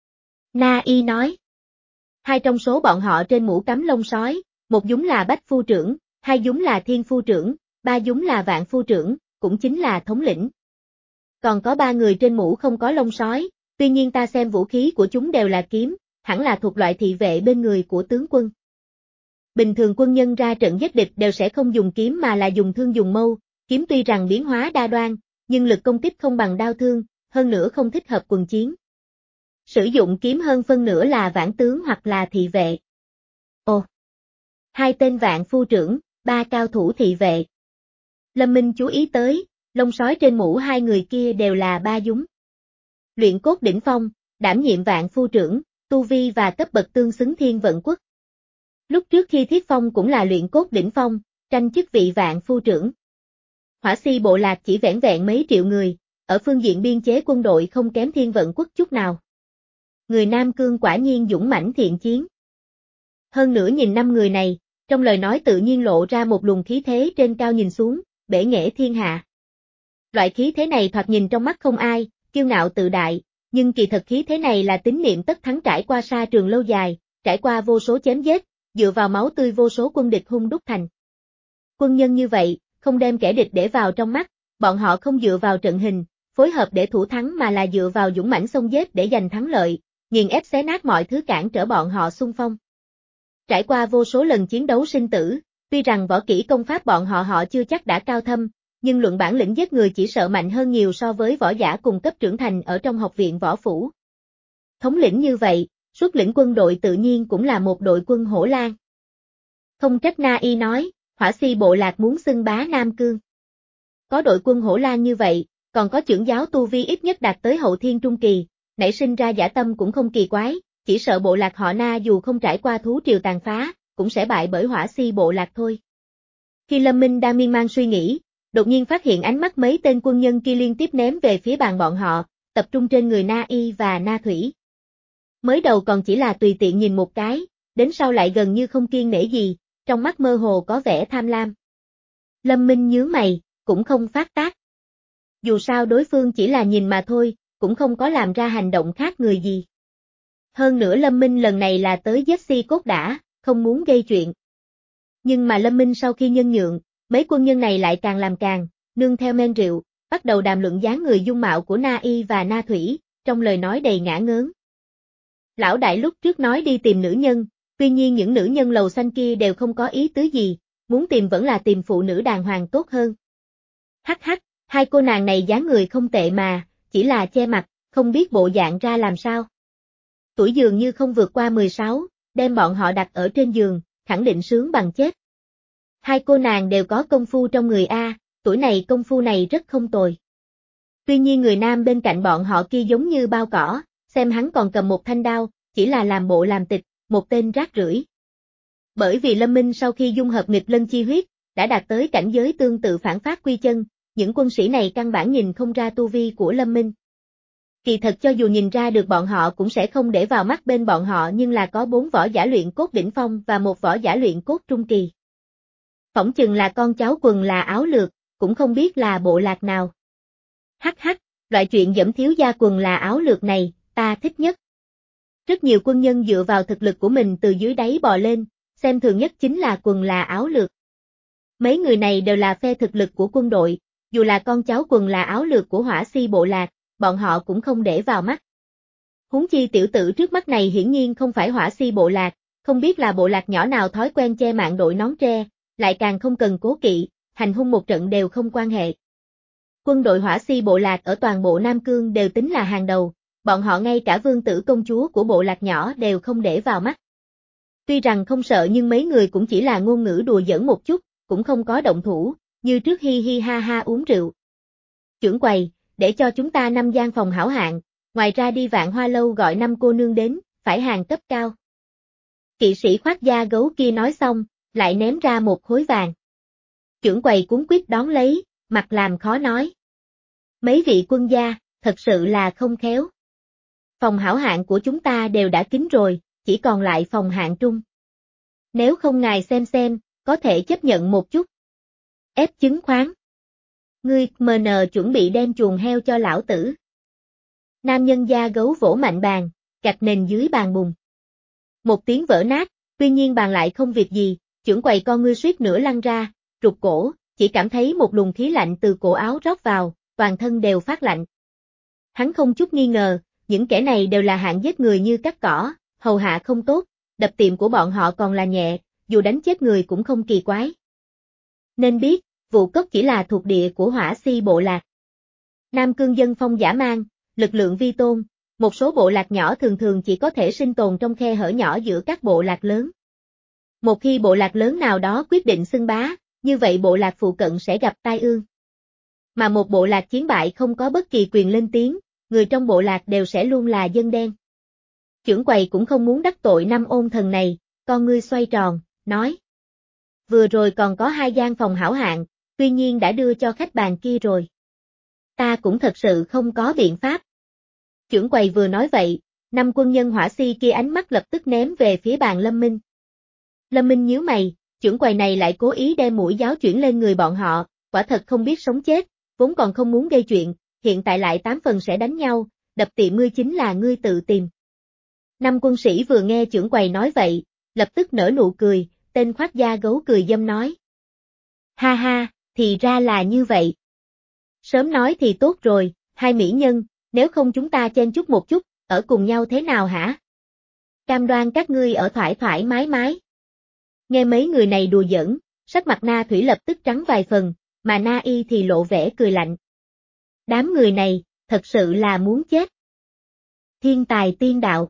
Na Y nói. Hai trong số bọn họ trên mũ cắm lông sói, một dúng là bách phu trưởng, hai dúng là thiên phu trưởng, ba dúng là vạn phu trưởng, cũng chính là thống lĩnh. Còn có ba người trên mũ không có lông sói, tuy nhiên ta xem vũ khí của chúng đều là kiếm, hẳn là thuộc loại thị vệ bên người của tướng quân. Bình thường quân nhân ra trận giết địch đều sẽ không dùng kiếm mà là dùng thương dùng mâu, kiếm tuy rằng biến hóa đa đoan, nhưng lực công kích không bằng đao thương, hơn nữa không thích hợp quần chiến. Sử dụng kiếm hơn phân nửa là vãn tướng hoặc là thị vệ. Ồ! Hai tên vạn phu trưởng, ba cao thủ thị vệ. Lâm Minh chú ý tới, lông sói trên mũ hai người kia đều là ba dúng. Luyện cốt đỉnh phong, đảm nhiệm vạn phu trưởng, tu vi và cấp bậc tương xứng thiên vận quốc. Lúc trước khi Thiết Phong cũng là luyện cốt đỉnh phong, tranh chức vị vạn phu trưởng. Hỏa Si bộ lạc chỉ vẻn vẹn mấy triệu người, ở phương diện biên chế quân đội không kém thiên vận quốc chút nào. Người Nam Cương quả nhiên dũng mãnh thiện chiến. Hơn nữa nhìn năm người này, trong lời nói tự nhiên lộ ra một luồng khí thế trên cao nhìn xuống, bể nghệ thiên hạ. Loại khí thế này thoạt nhìn trong mắt không ai, kiêu ngạo tự đại, nhưng kỳ thật khí thế này là tín niệm tất thắng trải qua sa trường lâu dài, trải qua vô số chém giết, dựa vào máu tươi vô số quân địch hung đúc thành. Quân nhân như vậy, không đem kẻ địch để vào trong mắt, bọn họ không dựa vào trận hình, phối hợp để thủ thắng mà là dựa vào dũng mãnh xông giết để giành thắng lợi, nghiền ép xé nát mọi thứ cản trở bọn họ xung phong. Trải qua vô số lần chiến đấu sinh tử, tuy rằng võ kỹ công pháp bọn họ họ chưa chắc đã cao thâm, nhưng luận bản lĩnh giết người chỉ sợ mạnh hơn nhiều so với võ giả cùng cấp trưởng thành ở trong học viện võ phủ. Thống lĩnh như vậy, xuất lĩnh quân đội tự nhiên cũng là một đội quân hổ lang. Không trách Na Y nói, Hỏa Si bộ lạc muốn xưng bá Nam Cương. Có đội quân hổ lang như vậy, còn có trưởng giáo tu vi ít nhất đạt tới hậu thiên trung kỳ, nảy sinh ra dã tâm cũng không kỳ quái, chỉ sợ bộ lạc họ Na dù không trải qua thú triều tàn phá, cũng sẽ bại bởi Hỏa Si bộ lạc thôi. Khi Lâm Minh đang miên man suy nghĩ, đột nhiên phát hiện ánh mắt mấy tên quân nhân kia liên tiếp ném về phía bàn bọn họ, tập trung trên người Na Y và Na Thủy. Mới đầu còn chỉ là tùy tiện nhìn một cái, đến sau lại gần như không kiêng nể gì, trong mắt mơ hồ có vẻ tham lam. Lâm Minh nhướng mày, cũng không phát tác. Dù sao đối phương chỉ là nhìn mà thôi, cũng không có làm ra hành động khác người gì. Hơn nữa Lâm Minh lần này là tới giết Si Cốt đã, không muốn gây chuyện. Nhưng mà Lâm Minh sau khi nhân nhượng, mấy quân nhân này lại càng làm càng, nương theo men rượu, bắt đầu đàm luận dáng người dung mạo của Na Y và Na Thủy, trong lời nói đầy ngả ngớn. Lão đại lúc trước nói đi tìm nữ nhân, tuy nhiên những nữ nhân lầu xanh kia đều không có ý tứ gì, muốn tìm vẫn là tìm phụ nữ đàng hoàng tốt hơn. Hắc hắc, hai cô nàng này dáng người không tệ mà, chỉ là che mặt, không biết bộ dạng ra làm sao. Tuổi dường như không vượt qua mười sáu, đem bọn họ đặt ở trên giường, khẳng định sướng bằng chết. Hai cô nàng đều có công phu trong người A, tuổi này công phu này rất không tồi. Tuy nhiên người nam bên cạnh bọn họ kia giống như bao cỏ, xem hắn còn cầm một thanh đao, chỉ là làm bộ làm tịch, một tên rác rưởi. Bởi vì Lâm Minh sau khi dung hợp nghịch lân chi huyết, đã đạt tới cảnh giới tương tự phản phát quy chân, những quân sĩ này căn bản nhìn không ra tu vi của Lâm Minh. Kỳ thật cho dù nhìn ra được bọn họ cũng sẽ không để vào mắt bên bọn họ nhưng là có bốn võ giả luyện cốt đỉnh phong và một võ giả luyện cốt trung kỳ. Phỏng chừng là con cháu quần là áo lược, cũng không biết là bộ lạc nào. Hắc hắc, loại chuyện dẫm thiếu gia quần là áo lược này, ta thích nhất. Rất nhiều quân nhân dựa vào thực lực của mình từ dưới đáy bò lên, xem thường nhất chính là quần là áo lược. Mấy người này đều là phe thực lực của quân đội, dù là con cháu quần là áo lược của Hỏa Si bộ lạc, bọn họ cũng không để vào mắt. Huống chi tiểu tử trước mắt này hiển nhiên không phải Hỏa Si bộ lạc, không biết là bộ lạc nhỏ nào thói quen che mạng đội nón tre, lại càng không cần cố kỵ, hành hung một trận đều không quan hệ. Quân đội Hỏa Si bộ lạc ở toàn bộ Nam Cương đều tính là hàng đầu, bọn họ ngay cả vương tử công chúa của bộ lạc nhỏ đều không để vào mắt. Tuy rằng không sợ nhưng mấy người cũng chỉ là ngôn ngữ đùa giỡn một chút, cũng không có động thủ, như trước hi hi ha ha uống rượu. Trưởng quầy, để cho chúng ta năm gian phòng hảo hạng, ngoài ra đi Vạn Hoa lâu gọi năm cô nương đến, phải hàng cấp cao. Kỵ sĩ khoác da gấu kia nói xong, lại ném ra một khối vàng. Trưởng quầy cuống quýt đón lấy, mặt làm khó nói. Mấy vị quân gia, thật sự là không khéo. Phòng hảo hạng của chúng ta đều đã kín rồi, chỉ còn lại phòng hạng trung. Nếu không ngài xem xem, có thể chấp nhận một chút. Ép chứng khoán. Ngươi em en chuẩn bị đem chuồng heo cho lão tử. Nam nhân da gấu vỗ mạnh bàn, gạch nền dưới bàn bùn. Một tiếng vỡ nát, tuy nhiên bàn lại không việc gì, trưởng quầy con ngươi suýt nữa lăn ra, rụt cổ, chỉ cảm thấy một luồng khí lạnh từ cổ áo rót vào, toàn thân đều phát lạnh. Hắn không chút nghi ngờ, những kẻ này đều là hạng giết người như cắt cỏ, hầu hạ không tốt, đập tiệm của bọn họ còn là nhẹ, dù đánh chết người cũng không kỳ quái. Nên biết, Vụ Cốc chỉ là thuộc địa của Hỏa Si bộ lạc. Nam Cương dân phong dã man, lực lượng vi tôn, một số bộ lạc nhỏ thường thường chỉ có thể sinh tồn trong khe hở nhỏ giữa các bộ lạc lớn. Một khi bộ lạc lớn nào đó quyết định xưng bá, như vậy bộ lạc phụ cận sẽ gặp tai ương. Mà một bộ lạc chiến bại không có bất kỳ quyền lên tiếng, người trong bộ lạc đều sẽ luôn là dân đen. Trưởng quầy cũng không muốn đắc tội năm ôn thần này, con ngươi xoay tròn, nói. Vừa rồi còn có hai gian phòng hảo hạng, tuy nhiên đã đưa cho khách bàn kia rồi. Ta cũng thật sự không có biện pháp. Trưởng quầy vừa nói vậy, năm quân nhân Hỏa Si kia ánh mắt lập tức ném về phía bàn Lâm Minh. Lâm Minh nhíu mày, trưởng quầy này lại cố ý đem mũi giáo chuyển lên người bọn họ, quả thật không biết sống chết, vốn còn không muốn gây chuyện, hiện tại lại tám phần sẽ đánh nhau, đập tiệm ngươi chính là ngươi tự tìm. Năm quân sĩ vừa nghe trưởng quầy nói vậy, lập tức nở nụ cười, tên khoác da gấu cười dâm nói. Ha ha, thì ra là như vậy. Sớm nói thì tốt rồi, hai mỹ nhân, nếu không chúng ta chen chúc một chút, ở cùng nhau thế nào hả? Cam đoan các ngươi ở thoải thoải mái mái. Nghe mấy người này đùa giỡn, sắc mặt Na Thủy lập tức trắng vài phần, mà Na Y thì lộ vẻ cười lạnh. Đám người này, thật sự là muốn chết. Thiên tài tiên đạo.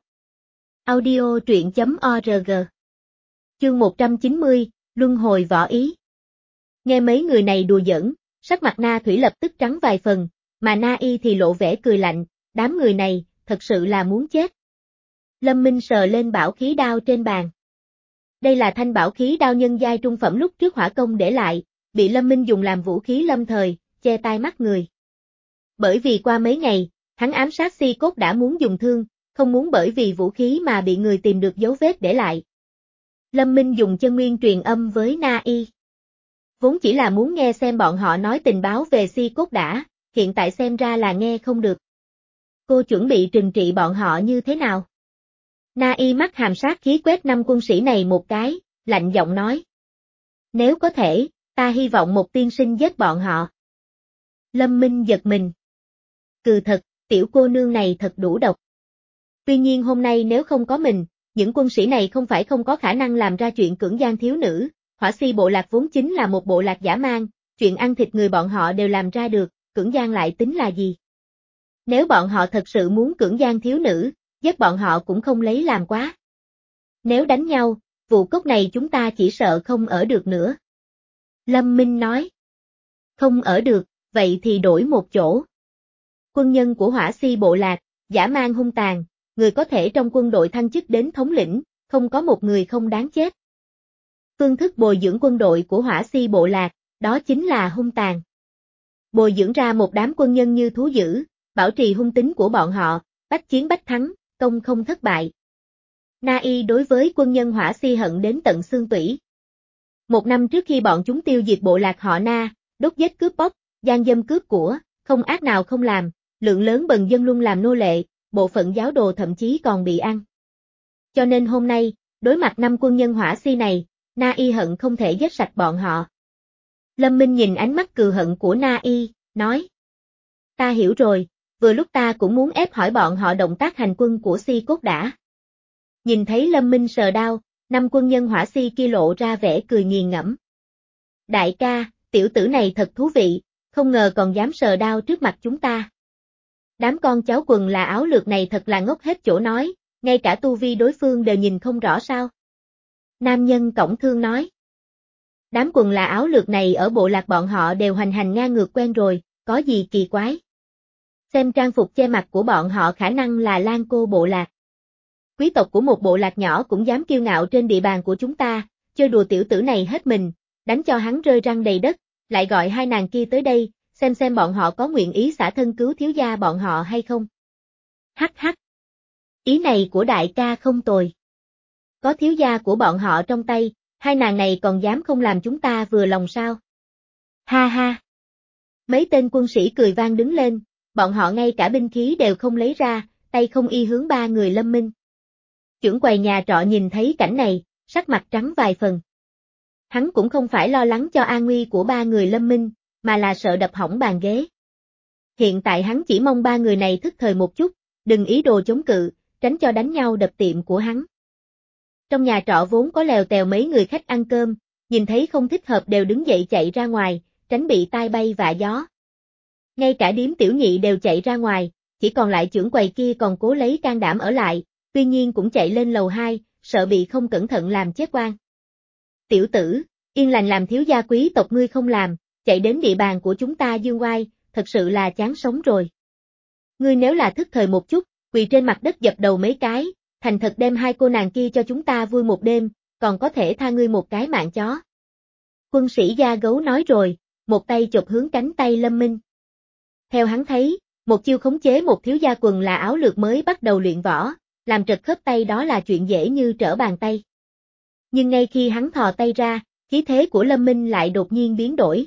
Audio truyện chấm org. Chương một trăm chín mươi, Luân hồi võ ý. Nghe mấy người này đùa giỡn, sắc mặt Na Thủy lập tức trắng vài phần, mà Na Y thì lộ vẻ cười lạnh, đám người này, thật sự là muốn chết. Lâm Minh sờ lên bảo khí đao trên bàn. Đây là thanh bảo khí đao nhân giai trung phẩm lúc trước hỏa công để lại, bị Lâm Minh dùng làm vũ khí lâm thời, che tai mắt người. Bởi vì qua mấy ngày, hắn ám sát Si Cốt đã muốn dùng thương, không muốn bởi vì vũ khí mà bị người tìm được dấu vết để lại. Lâm Minh dùng chân nguyên truyền âm với Na Y. Vốn chỉ là muốn nghe xem bọn họ nói tình báo về Si Cốt đã, hiện tại xem ra là nghe không được. Cô chuẩn bị trừng trị bọn họ như thế nào? Na Y mắt hàm sát khí quét năm quân sĩ này một cái, lạnh giọng nói. Nếu có thể, ta hy vọng một tiên sinh giết bọn họ. Lâm Minh giật mình. Cừ thật, tiểu cô nương này thật đủ độc. Tuy nhiên hôm nay nếu không có mình, những quân sĩ này không phải không có khả năng làm ra chuyện cưỡng gian thiếu nữ, Hỏa Si bộ lạc vốn chính là một bộ lạc dã man, chuyện ăn thịt người bọn họ đều làm ra được, cưỡng gian lại tính là gì? Nếu bọn họ thật sự muốn cưỡng gian thiếu nữ, giết bọn họ cũng không lấy làm quá. Nếu đánh nhau, vụ cốc này chúng ta chỉ sợ không ở được nữa. Lâm Minh nói. Không ở được, vậy thì đổi một chỗ. Quân nhân của Hỏa Si bộ lạc, dã man hung tàn, người có thể trong quân đội thăng chức đến thống lĩnh, không có một người không đáng chết. Phương thức bồi dưỡng quân đội của Hỏa Si bộ lạc, đó chính là hung tàn. Bồi dưỡng ra một đám quân nhân như thú dữ, bảo trì hung tính của bọn họ, bách chiến bách thắng, công không thất bại. Na Y đối với quân nhân Hỏa Si hận đến tận xương tủy. Một năm trước khi bọn chúng tiêu diệt bộ lạc họ Na, đốt giết cướp bóc, gian dâm cướp của, không ác nào không làm, lượng lớn bần dân luôn làm nô lệ, bộ phận giáo đồ thậm chí còn bị ăn. Cho nên hôm nay, đối mặt năm quân nhân Hỏa Si này, Na Y hận không thể giết sạch bọn họ. Lâm Minh nhìn ánh mắt cừu hận của Na Y, nói. Ta hiểu rồi, vừa lúc ta cũng muốn ép hỏi bọn họ động tác hành quân của Si cốt đã. Nhìn thấy Lâm Minh sờ đao, năm quân nhân Hỏa Si kia lộ ra vẻ cười nghiền ngẫm. Đại ca, tiểu tử này thật thú vị, không ngờ còn dám sờ đao trước mặt chúng ta. Đám con cháu quần là áo lược này thật là ngốc hết chỗ nói, ngay cả tu vi đối phương đều nhìn không rõ sao. Nam nhân cổng thương nói. Đám quần là áo lược này ở bộ lạc bọn họ đều hành hành ngang ngược quen rồi, có gì kỳ quái. Xem trang phục che mặt của bọn họ khả năng là Lan Cô bộ lạc. Quý tộc của một bộ lạc nhỏ cũng dám kiêu ngạo trên địa bàn của chúng ta, chơi đùa tiểu tử này hết mình, đánh cho hắn rơi răng đầy đất, lại gọi hai nàng kia tới đây, xem xem bọn họ có nguyện ý xả thân cứu thiếu gia bọn họ hay không. Hắc hắc. Ý này của đại ca không tồi. Có thiếu gia của bọn họ trong tay, hai nàng này còn dám không làm chúng ta vừa lòng sao? Ha ha. Mấy tên quân sĩ cười vang đứng lên, bọn họ ngay cả binh khí đều không lấy ra, tay không y hướng ba người Lâm Minh. Trưởng quầy nhà trọ nhìn thấy cảnh này, sắc mặt trắng vài phần. Hắn cũng không phải lo lắng cho an nguy của ba người Lâm Minh, mà là sợ đập hỏng bàn ghế. Hiện tại hắn chỉ mong ba người này thức thời một chút, đừng ý đồ chống cự, tránh cho đánh nhau đập tiệm của hắn. Trong nhà trọ vốn có lèo tèo mấy người khách ăn cơm, nhìn thấy không thích hợp đều đứng dậy chạy ra ngoài, tránh bị tai bay vạ gió. Ngay cả điếm tiểu nhị đều chạy ra ngoài, chỉ còn lại trưởng quầy kia còn cố lấy can đảm ở lại, tuy nhiên cũng chạy lên lầu hai, sợ bị không cẩn thận làm chết oan. Tiểu tử, yên lành làm thiếu gia quý tộc ngươi không làm, chạy đến địa bàn của chúng ta dương oai, thật sự là chán sống rồi. Ngươi nếu là thức thời một chút, quỳ trên mặt đất dập đầu mấy cái, thành thật đem hai cô nàng kia cho chúng ta vui một đêm, còn có thể tha ngươi một cái mạng chó. Quân sĩ da gấu nói rồi, một tay chụp hướng cánh tay Lâm Minh. Theo hắn thấy, một chiêu khống chế một thiếu gia quần là áo lược mới bắt đầu luyện võ, làm trật khớp tay đó là chuyện dễ như trở bàn tay. Nhưng ngay khi hắn thò tay ra, khí thế của Lâm Minh lại đột nhiên biến đổi.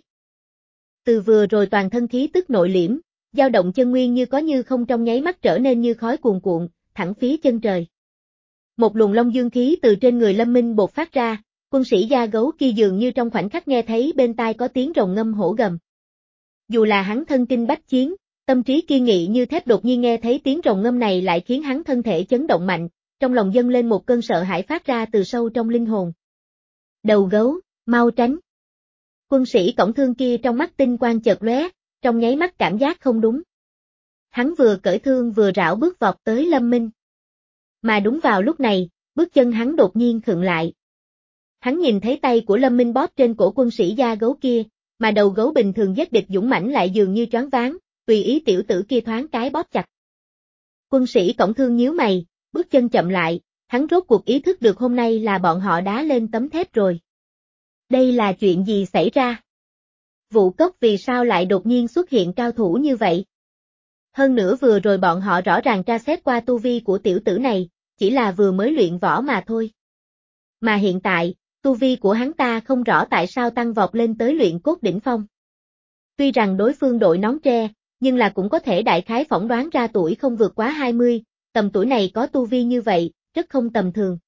Từ vừa rồi toàn thân khí tức nội liễm, dao động chân nguyên như có như không trong nháy mắt trở nên như khói cuồn cuộn, thẳng phía chân trời. Một luồng long dương khí từ trên người Lâm Minh bột phát ra, quân sĩ da gấu kia dường như trong khoảnh khắc nghe thấy bên tai có tiếng rồng ngâm hổ gầm. Dù là hắn thân kinh bách chiến, tâm trí kiên nghị như thép đột nhiên nghe thấy tiếng rồng ngâm này lại khiến hắn thân thể chấn động mạnh, trong lòng dâng lên một cơn sợ hãi phát ra từ sâu trong linh hồn. Đầu gấu, mau tránh. Quân sĩ cổng thương kia trong mắt tinh quang chợt lóe, trong nháy mắt cảm giác không đúng. Hắn vừa cởi thương vừa rảo bước vọt tới Lâm Minh. Mà đúng vào lúc này, bước chân hắn đột nhiên khựng lại. Hắn nhìn thấy tay của Lâm Minh bóp trên cổ quân sĩ da gấu kia, mà đầu gấu bình thường giết địch dũng mãnh lại dường như choáng váng, tùy ý tiểu tử kia thoáng cái bóp chặt. Quân sĩ cổng thương nhíu mày, bước chân chậm lại, hắn rốt cuộc ý thức được hôm nay là bọn họ đá lên tấm thép rồi. Đây là chuyện gì xảy ra? Vụ cốc vì sao lại đột nhiên xuất hiện cao thủ như vậy? Hơn nữa vừa rồi bọn họ rõ ràng tra xét qua tu vi của tiểu tử này, chỉ là vừa mới luyện võ mà thôi. Mà hiện tại, tu vi của hắn ta không rõ tại sao tăng vọt lên tới luyện cốt đỉnh phong. Tuy rằng đối phương đội nón tre, nhưng là cũng có thể đại khái phỏng đoán ra tuổi không vượt quá hai mươi, tầm tuổi này có tu vi như vậy, rất không tầm thường.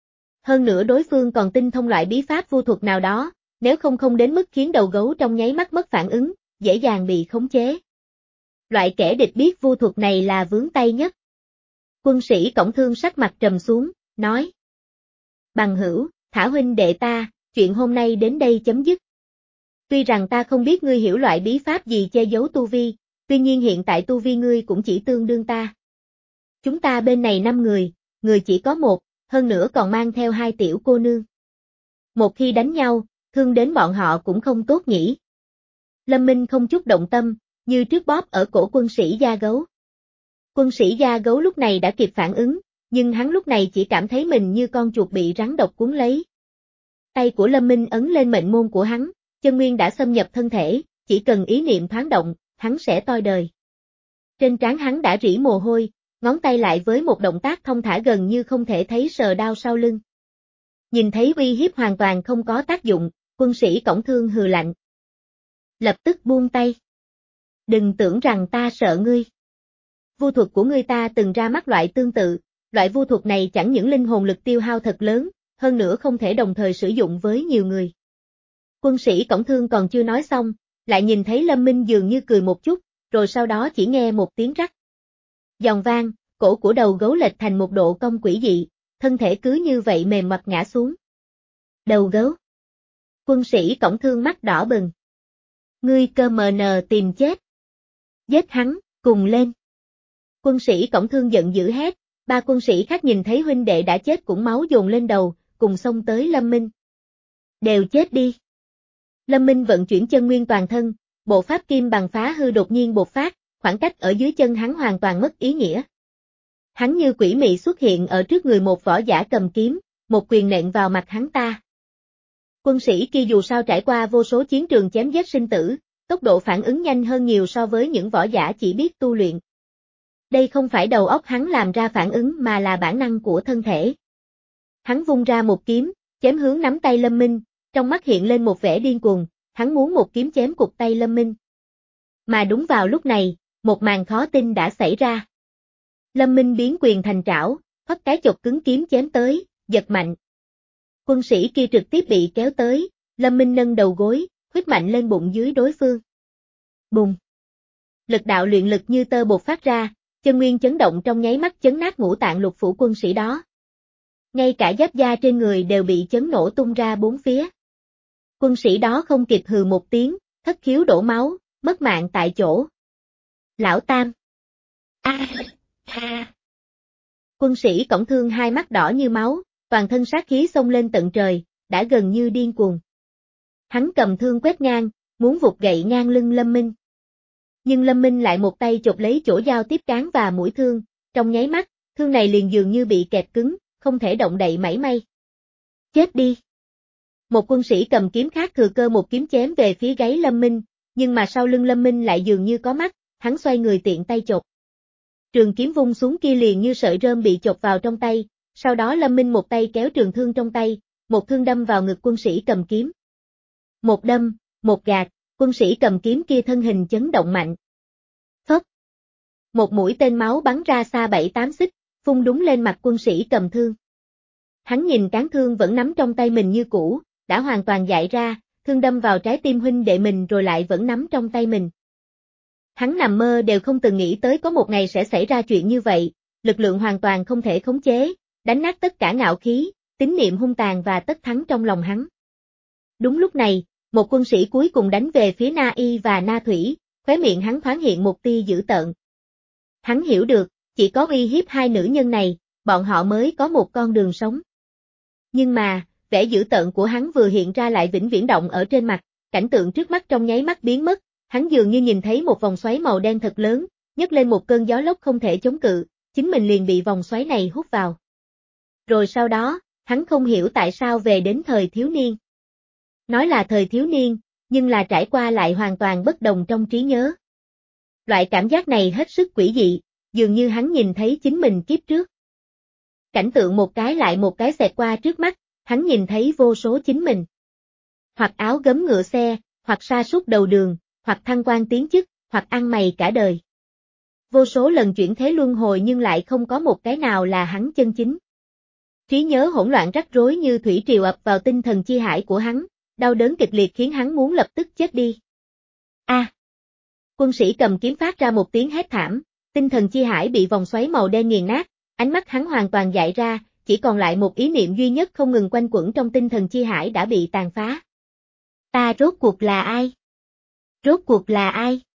Hơn nữa đối phương còn tinh thông loại bí pháp vu thuật nào đó, nếu không không đến mức khiến đầu gấu trong nháy mắt mất phản ứng, dễ dàng bị khống chế. Loại kẻ địch biết vu thuật này là vướng tay nhất. Quân sĩ Cổng Thương sắc mặt trầm xuống, nói. Bằng hữu, thả huynh đệ ta, chuyện hôm nay đến đây chấm dứt. Tuy rằng ta không biết ngươi hiểu loại bí pháp gì che giấu tu vi, tuy nhiên hiện tại tu vi ngươi cũng chỉ tương đương ta. Chúng ta bên này năm người, người chỉ có một, hơn nữa còn mang theo hai tiểu cô nương. Một khi đánh nhau, thương đến bọn họ cũng không tốt nhỉ. Lâm Minh không chút động tâm, như trước bóp ở cổ quân sĩ da gấu. Quân sĩ da gấu lúc này đã kịp phản ứng, nhưng hắn lúc này chỉ cảm thấy mình như con chuột bị rắn độc cuốn lấy. Tay của Lâm Minh ấn lên mệnh môn của hắn, chân nguyên đã xâm nhập thân thể, chỉ cần ý niệm thoáng động, hắn sẽ toi đời. Trên trán hắn đã rỉ mồ hôi, ngón tay lại với một động tác thông thả gần như không thể thấy sờ đao sau lưng. Nhìn thấy uy hiếp hoàn toàn không có tác dụng, quân sĩ Cổng Thương hừ lạnh. Lập tức buông tay. Đừng tưởng rằng ta sợ ngươi. Vu thuật của ngươi ta từng ra mắt loại tương tự, loại vu thuật này chẳng những linh hồn lực tiêu hao thật lớn, hơn nữa không thể đồng thời sử dụng với nhiều người. Quân sĩ Cổng Thương còn chưa nói xong, lại nhìn thấy Lâm Minh dường như cười một chút, rồi sau đó chỉ nghe một tiếng rắc. Giòn vang, cổ của đầu gấu lệch thành một độ cong quỷ dị, thân thể cứ như vậy mềm mặt ngã xuống. Đầu gấu. Quân sĩ Cổng Thương mắt đỏ bừng. Ngươi cơ mờ nờ tìm chết. Giết hắn, cùng lên. Quân sĩ Cổng Thương giận dữ hét, ba quân sĩ khác nhìn thấy huynh đệ đã chết cũng máu dồn lên đầu, cùng xông tới Lâm Minh. Đều chết đi. Lâm Minh vận chuyển chân nguyên toàn thân, bộ pháp kim bằng phá hư đột nhiên bộc phát, khoảng cách ở dưới chân hắn hoàn toàn mất ý nghĩa. Hắn như quỷ mị xuất hiện ở trước người một võ giả cầm kiếm, một quyền nện vào mặt hắn ta. Quân sĩ kia dù sao trải qua vô số chiến trường chém giết sinh tử, tốc độ phản ứng nhanh hơn nhiều so với những võ giả chỉ biết tu luyện. Đây không phải đầu óc hắn làm ra phản ứng mà là bản năng của thân thể. Hắn vung ra một kiếm, chém hướng nắm tay Lâm Minh, trong mắt hiện lên một vẻ điên cuồng, hắn muốn một kiếm chém cụt tay Lâm Minh. Mà đúng vào lúc này, một màn khó tin đã xảy ra. Lâm Minh biến quyền thành trảo, phất cái chộp cứng kiếm chém tới, giật mạnh. Quân sĩ kia trực tiếp bị kéo tới, Lâm Minh nâng đầu gối, huyết mạnh lên bụng dưới đối phương. Bùng! Lực đạo luyện lực như tơ bột phát ra, chân nguyên chấn động trong nháy mắt chấn nát ngũ tạng lục phủ quân sĩ đó. Ngay cả giáp da trên người đều bị chấn nổ tung ra bốn phía. Quân sĩ đó không kịp hừ một tiếng, thất khiếu đổ máu, mất mạng tại chỗ. Lão Tam! A! A! Quân sĩ Cổng Thương hai mắt đỏ như máu, toàn thân sát khí xông lên tận trời, đã gần như điên cuồng. Hắn cầm thương quét ngang, muốn vụt gậy ngang lưng Lâm Minh. Nhưng Lâm Minh lại một tay chộp lấy chỗ dao tiếp cán và mũi thương, trong nháy mắt, thương này liền dường như bị kẹp cứng, không thể động đậy mảy may. Chết đi! Một quân sĩ cầm kiếm khác thừa cơ một kiếm chém về phía gáy Lâm Minh, nhưng mà sau lưng Lâm Minh lại dường như có mắt, hắn xoay người tiện tay chộp. Trường kiếm vung xuống kia liền như sợi rơm bị chộp vào trong tay, sau đó Lâm Minh một tay kéo trường thương trong tay, một thương đâm vào ngực quân sĩ cầm kiếm. Một đâm, một gạt, quân sĩ cầm kiếm kia thân hình chấn động mạnh. Phốc! Một mũi tên máu bắn ra xa bảy tám xích, phun đúng lên mặt quân sĩ cầm thương. Hắn nhìn cán thương vẫn nắm trong tay mình như cũ, đã hoàn toàn dại ra, thương đâm vào trái tim huynh đệ mình rồi lại vẫn nắm trong tay mình. Hắn nằm mơ đều không từng nghĩ tới có một ngày sẽ xảy ra chuyện như vậy, lực lượng hoàn toàn không thể khống chế, đánh nát tất cả ngạo khí, tín niệm hung tàn và tất thắng trong lòng hắn. Đúng lúc này, một quân sĩ cuối cùng đánh về phía Na Y và Na Thủy, khóe miệng hắn thoáng hiện một tia dữ tợn. Hắn hiểu được, chỉ có uy hiếp hai nữ nhân này, bọn họ mới có một con đường sống. Nhưng mà, vẻ dữ tợn của hắn vừa hiện ra lại vĩnh viễn động ở trên mặt, cảnh tượng trước mắt trong nháy mắt biến mất, hắn dường như nhìn thấy một vòng xoáy màu đen thật lớn, nhấc lên một cơn gió lốc không thể chống cự, chính mình liền bị vòng xoáy này hút vào. Rồi sau đó, hắn không hiểu tại sao về đến thời thiếu niên. Nói là thời thiếu niên, nhưng là trải qua lại hoàn toàn bất đồng trong trí nhớ. Loại cảm giác này hết sức quỷ dị, dường như hắn nhìn thấy chính mình kiếp trước. Cảnh tượng một cái lại một cái xẹt qua trước mắt, hắn nhìn thấy vô số chính mình. Hoặc áo gấm ngựa xe, hoặc sa sút đầu đường, hoặc thăng quan tiến chức, hoặc ăn mày cả đời. Vô số lần chuyển thế luân hồi nhưng lại không có một cái nào là hắn chân chính. Trí nhớ hỗn loạn rắc rối như thủy triều ập vào tinh thần chi hải của hắn, đau đớn kịch liệt khiến hắn muốn lập tức chết đi. A! À, quân sĩ cầm kiếm phát ra một tiếng hét thảm, tinh thần chi hải bị vòng xoáy màu đen nghiền nát, ánh mắt hắn hoàn toàn dại ra, chỉ còn lại một ý niệm duy nhất không ngừng quanh quẩn trong tinh thần chi hải đã bị tàn phá. Ta rốt cuộc là ai? Rốt cuộc là ai?